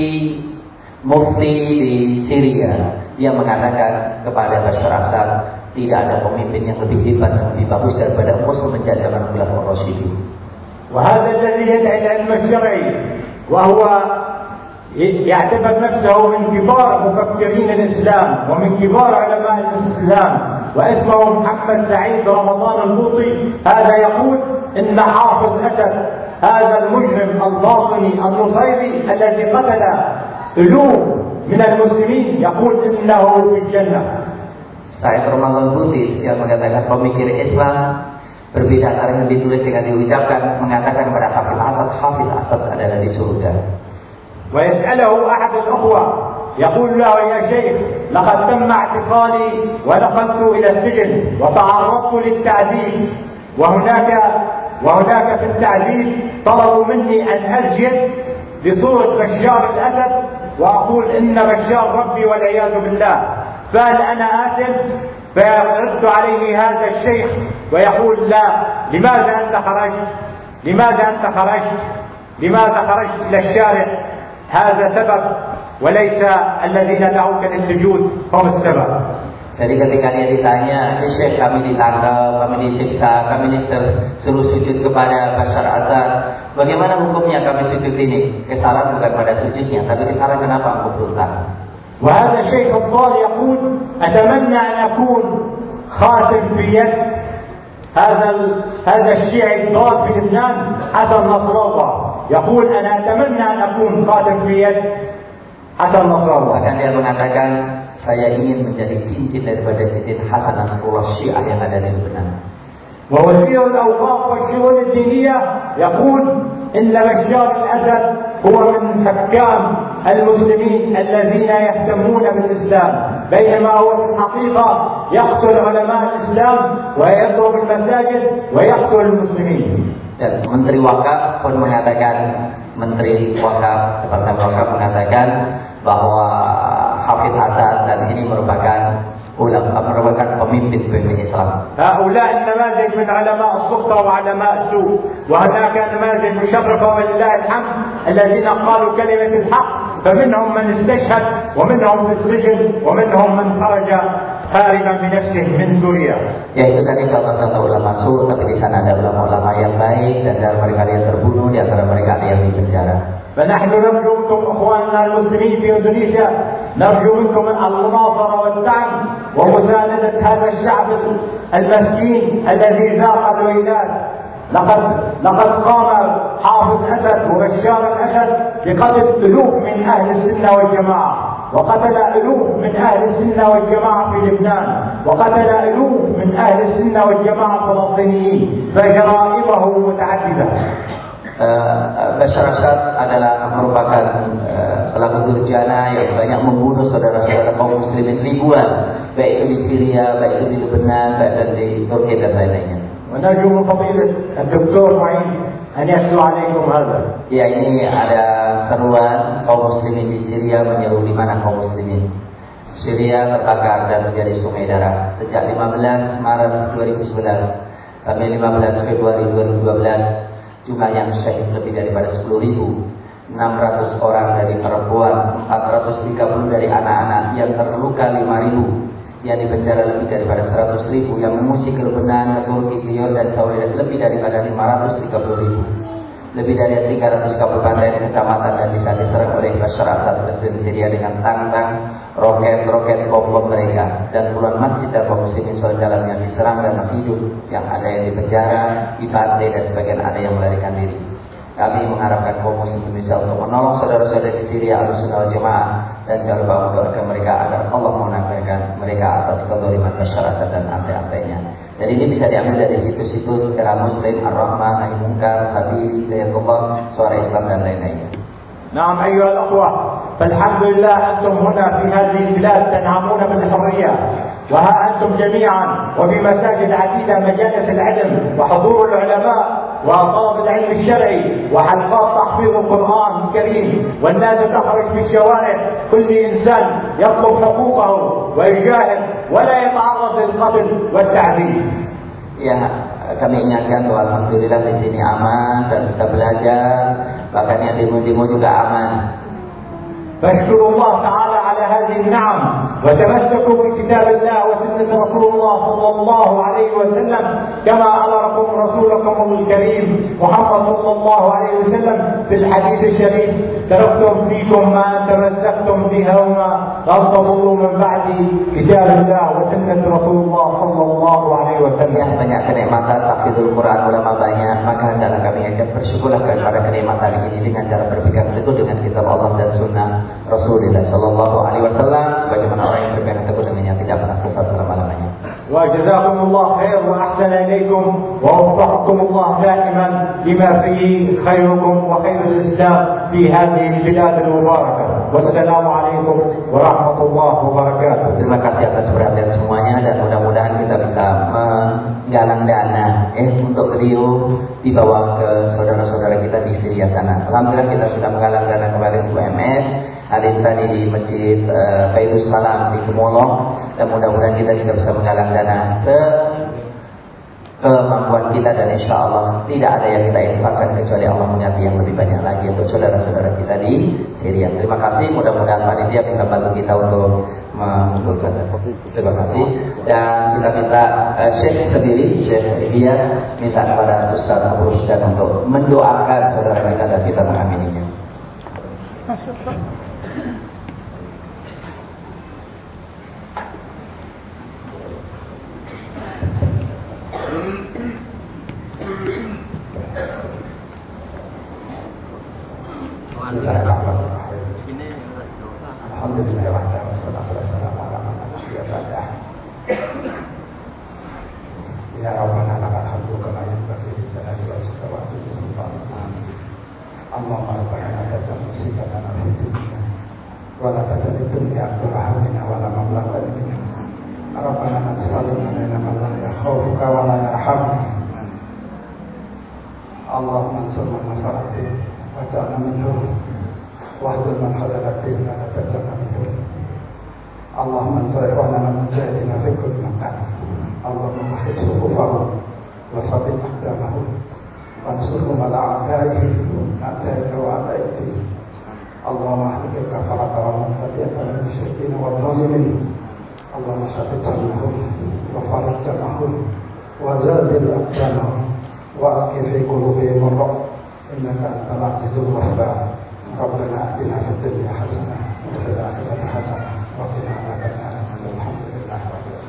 mufti di Syria. Dia mengatakan kepada Bashar Assad tidak ada pemimpin yang lebih hebat dan lebih bagus daripada Muslim menjadi zaman Khulafaur Rasyidin. وهذا الذي يدعي العلم الشرعي وهو يعتبر نفسه من كبار مفكرين الإسلام ومن كبار علماء الإسلام، واسمه محمد سعيد رمضان البوطي، هذا يقول إن حافظ أسد هذا المجرم الباطني النصيري الذي قتل ألوف من المسلمين يقول إنه في الجنة. Said Ramadan Buti yang mengatakan pemikir Islam berbeda antara yang ditulis dengan diucapkan, mengatakan kepada Hafiz Asad adalah di surga. ويسأله أحد الأخوة يقول له يا شيخ لقد تم اعتقالي ودخلت إلى السجن وتعرضت للتعذيب، وهناك في التعذيب طلبوا مني أن أسجد بصورة بشار الأسد وأقول إن بشار ربي والعياذ بالله، فهل أنا آثم؟ فيرد عليه هذا الشيخ ويقول لا، لماذا أنت خرجت إلى الشارع؟ هذا سبب وليس الذين دعوك للسجود هم السبب. Jadi ketika dia ditanya, Syekh kami ditangkap, kami disiksa, kami disuruh sujud kepada Bashar Assad, bagaimana hukumnya kami sujud ini? Kesalahan bukan pada sujudnya, tapi kesalahan kenapa engkau berontak? وهذا الشيخ الضال يقول أتمنى أن أكون خاتم في يد هذا الشيعي الضال في لبنان حسن نصر الله. يقول أنا أتمنى أن أكون خاتم في يد حسن نصر الله. Bahkan dia mengatakan, saya ingin menjadi cincin daripada cincin Hasan Nasrullah Syiah yang ada di Lebanon. ووزير الأوقاف والشؤون الدينية يقول إن بشار الأسد هو من حكام المسلمين الذين يهتمون بالإسلام، بينما هو في الحقيقة يقتل علماء الإسلام ويضرب المساجد ويقتل المسلمين. Dan Menteri Wakaf pun mengatakan, Menteri Wakaf, Departemen Wakaf mengatakan bahwa Hafiz Hasan dan ini merupakan pemimpin Islam. هؤلاء النماذج من علماء السلطة وعلماء السوء، وهناك نماذج مشرفة ولله الحمد الذين قالوا كلمة الحق، فمنهم من استشهد ومنهم في السجن ومنهم من خرج هاربا بنفسه من سوريا. Yaitu tadi contoh-contoh ulama su'u, tapi di sana ada ulama-ulama yang baik dan dari mereka yang terbunuh, di antara mereka ada yang di penjara. فنحن نرجو منكم اخواننا المسلمين في اندونيسيا، نرجو منكم المناصرة والدعم ومساندة هذا الشعب المسكين الذي ذاق الويلات. لقد قام حافظ أسد وبشار الأسد بقتل ألوف من أهل السنة والجماعة، وقتل ألوف من أهل السنة والجماعة في لبنان، وقتل ألوف من أهل السنة والجماعة الفلسطينيين، فجرائمه متعددة. Bashar Assad adalah merupakan pelaku durjana yang banyak membunuh saudara-saudara kaum muslimin ribuan, baik itu di Syria, baik itu di Lebanon, baik itu di Turki dan lain-lainnya. ونرجو من فضيلة الدكتور معين أن يتلو عليكم هذا. Ya, ini ada seruan kaum muslimin di Syria menyeru di mana kaum muslimin. Syria terbakar dan menjadi sungai darah sejak 15 Maret 2011 sampai 15 Februari 2012. Jumlah yang syahid lebih daripada 10.000, 600 orang dari perempuan, 430 dari anak-anak, yang terluka 5.000, yang dipenjara lebih daripada 100.000, yang mengungsi ke Lebanon, ke Turki, ke Yordan, Saudi lebih daripada 530.000. Lebih dari 300 kabupaten kecamatan dan bisa diserang oleh Bashar Assad Presiden Syria dengan tank, roket bom mereka, dan puluhan masjid dan kaum muslimin saudara yang diserang dan hidup, yang ada yang dipenjara, dibantai dan sebagian ada yang melarikan diri. Kami mengharapkan kaum muslim Indonesia untuk menolong saudara-saudara di Syria Ahlussunnah wal Jamaah, dan jangan lupa mendoakan mereka agar Allah menanggalkan mereka atas kezaliman Bashar Assad dan antai-antainya. Jadi ini bisa diambil dari situs-situs Era Muslim, Ar-Rahman, Nahi Munkar, Sabil, Hidayatullah, Suara Islam dan lain-lainnya. نعم أيها الأخوة، فالحمد لله أنتم هنا في هذه البلاد تنعمون بالحرية، وها أنتم جميعا وفي مساجد عديدة مجالس العلم وحضور العلماء وطلب العلم الشرعي وحلقات تحفيظ القرآن الكريم، والناس تخرج في الشوارع، كل إنسان يطلب حقوقه ويجاهد ولا يتعرض للقتل والتعذيب. Ya, kami ingatkan bahwa alhamdulillah di sini aman dan bisa belajar, bahkan yang demo-demo juga aman. فاشكروا الله تعالى على هذه النعم، وتمسكوا بكتاب الله وسنة رسول الله صلى الله عليه وسلم، كما أمركم رسولكم الكريم محمد صلى الله عليه وسلم في الحديث الشريف: تركتم فيكم ما تمسكتم بهما لن تضلوا من بعد كتاب الله وسنة رسول الله صلى الله عليه وسلم. Banyak kenikmatan tahfidzul Quran ulama banyak, maka adalah kami akan bersyukurlah kepada kenikmatan ini dengan cara berpegang teguh dengan kitab Allah dan sunnah Rasulullah sallallahu alaihi wasallam, bagaimana orang yang berpegang teguh dengannya tidak pernah sesat selama-lamanya. وجزاكم الله خير وأحسن إليكم ووفقكم الله دائما لما فيه خيركم وخير الإسلام في هذه البلاد المباركة، والسلام عليكم ورحمة الله وبركاته. Terima kasih atas perhatian semuanya, dan mudah-mudahan kita bisa menggalang dana untuk beliau dibawa ke saudara-saudara kita di Syria sana. Alhamdulillah kita sudah menggalang dana kemarin UMS, hari tadi di Masjid Baidus Salam di Gemolong, dan mudah-mudahan kita juga bisa menggalang dana kemampuan kita, dan insya Allah tidak ada yang kita infakkan kecuali Allah menyati yang lebih banyak lagi untuk saudara-saudara kita di Syria. Terima kasih, mudah-mudahan panitia bisa bantu kita untuk mengumpulkan. Terima kasih. Dan kita minta Syekh sendiri, Syekh Riyad, minta kepada Ustaz Abu Rusdan untuk mendoakan saudara kita dan kita mengamininya. Ya Rabbana lakal hamdu kama yanbaghi li jalali wajhika wa li sultanika. Allahumma rabbana la taj'al musibatana fi dinina wa la taj'al ad-dunya akbar hammina wa la mablagha ilmina. Rabbana la tusallim alaina man la yakhafuka wa la yarhamna. Allahumma ansur man nasara din waj'alna minhum wahdul man khadala din wa la taj'alna minhum. Allahumma ansur ikhwanana mujahidina fi kulli makan. Allahumma mahid suhufahum wa sabit aqdamahum wansurhum ala a'daihim a'daika wa a'daihim. Allahumma ahdik kafarata wa muhtadiyata wal musyrikin wal zalimin. Allahumma sabit sanahum wa farij jamahum wa zadil aqdamahum wa aqim fi qulubihim ar-ru'b innaka antal azizul wahhab. Rabbana atina fid dunya hasanah wa fil akhirati hasanah wa qina adzabannar. Alhamdulillah rabbil alamin.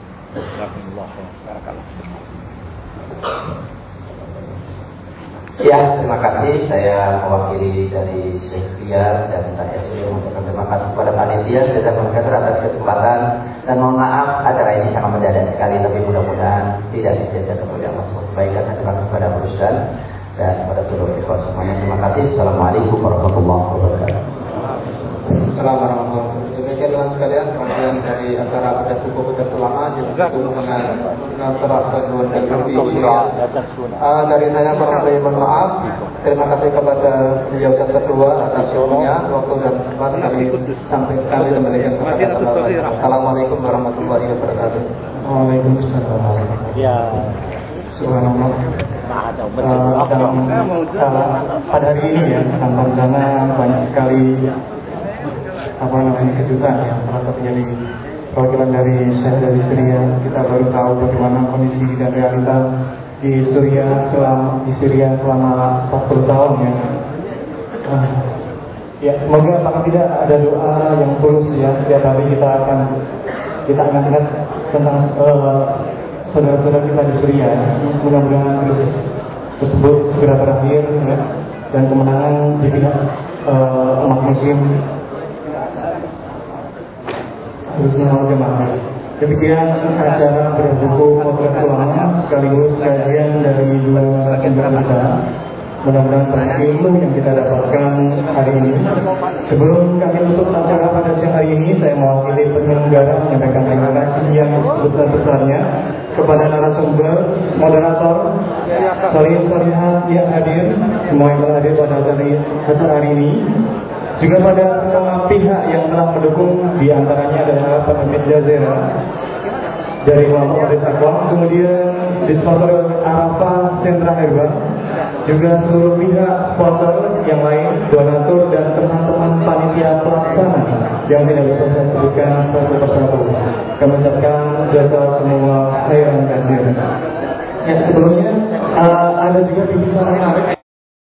Ya, terima kasih. Saya mewakili dari Syekh Riyad dan saya sudah mengucapkan terima kasih kepada panitia sudah mengatur atas kesempatan dan mohon maaf acara ini sangat mendadak sekali, tapi mudah-mudahan tidak sia-sia kemudian masuk kebaikan. Terima kasih kepada Abu Rusdan dan kepada seluruh ikhwan semuanya. Terima kasih. Assalamualaikum warahmatullahi wabarakatuh. Assalamualaikum warahmatullahi wabarakatuh. Demikian teman sekalian, rangkaian dari acara pada subuh pada ulama yang berhubung dengan terasa dan dari saya barangkali mohon maaf. Terima kasih kepada beliau dan kedua atas waktunya, waktu dan tempat kami sampai kami kembalikan kepada Allah. Assalamualaikum warahmatullahi wabarakatuh. Waalaikumsalam. Ya. Subhanallah. Pada hari ini ya, tanpa rencana banyak sekali kejutan yang merasa terjadi. Perwakilan dari Syekh dari Syria, kita baru tahu bagaimana kondisi dan realitas di Syria selama 40 tahun ya. Ya, semoga apakah tidak ada doa yang tulus ya. Setiap hari kita akan ingat tentang saudara-saudara kita di Syria. Mudah-mudahan krisis tersebut segera berakhir ya, dan kemenangan di pihak umat muslim khususnya jemaah. Demikian acara berbuku potret ulama sekaligus kajian dari dua narasumber kita. Mudah-mudahan ilmu yang kita dapatkan hari ini. Sebelum kami tutup acara pada siang hari ini, saya mewakili penyelenggara menyampaikan terima kasih yang sebesar-besarnya kepada narasumber, moderator, solih-solihat yang hadir, semua yang telah hadir pada acara hari ini. Juga pada semua pihak yang telah mendukung, diantaranya adalah Penamit Jazera dari kelompok Audit Akwam, kemudian disponsor Arafah Sentra Herba, juga seluruh pihak sponsor yang lain, donatur dan teman-teman panitia pelaksana yang tidak bisa saya sebutkan satu persatu. Kami ucapkan jazakumullah khairan katsiran. Ya, sebelumnya ada juga bimbingan menarik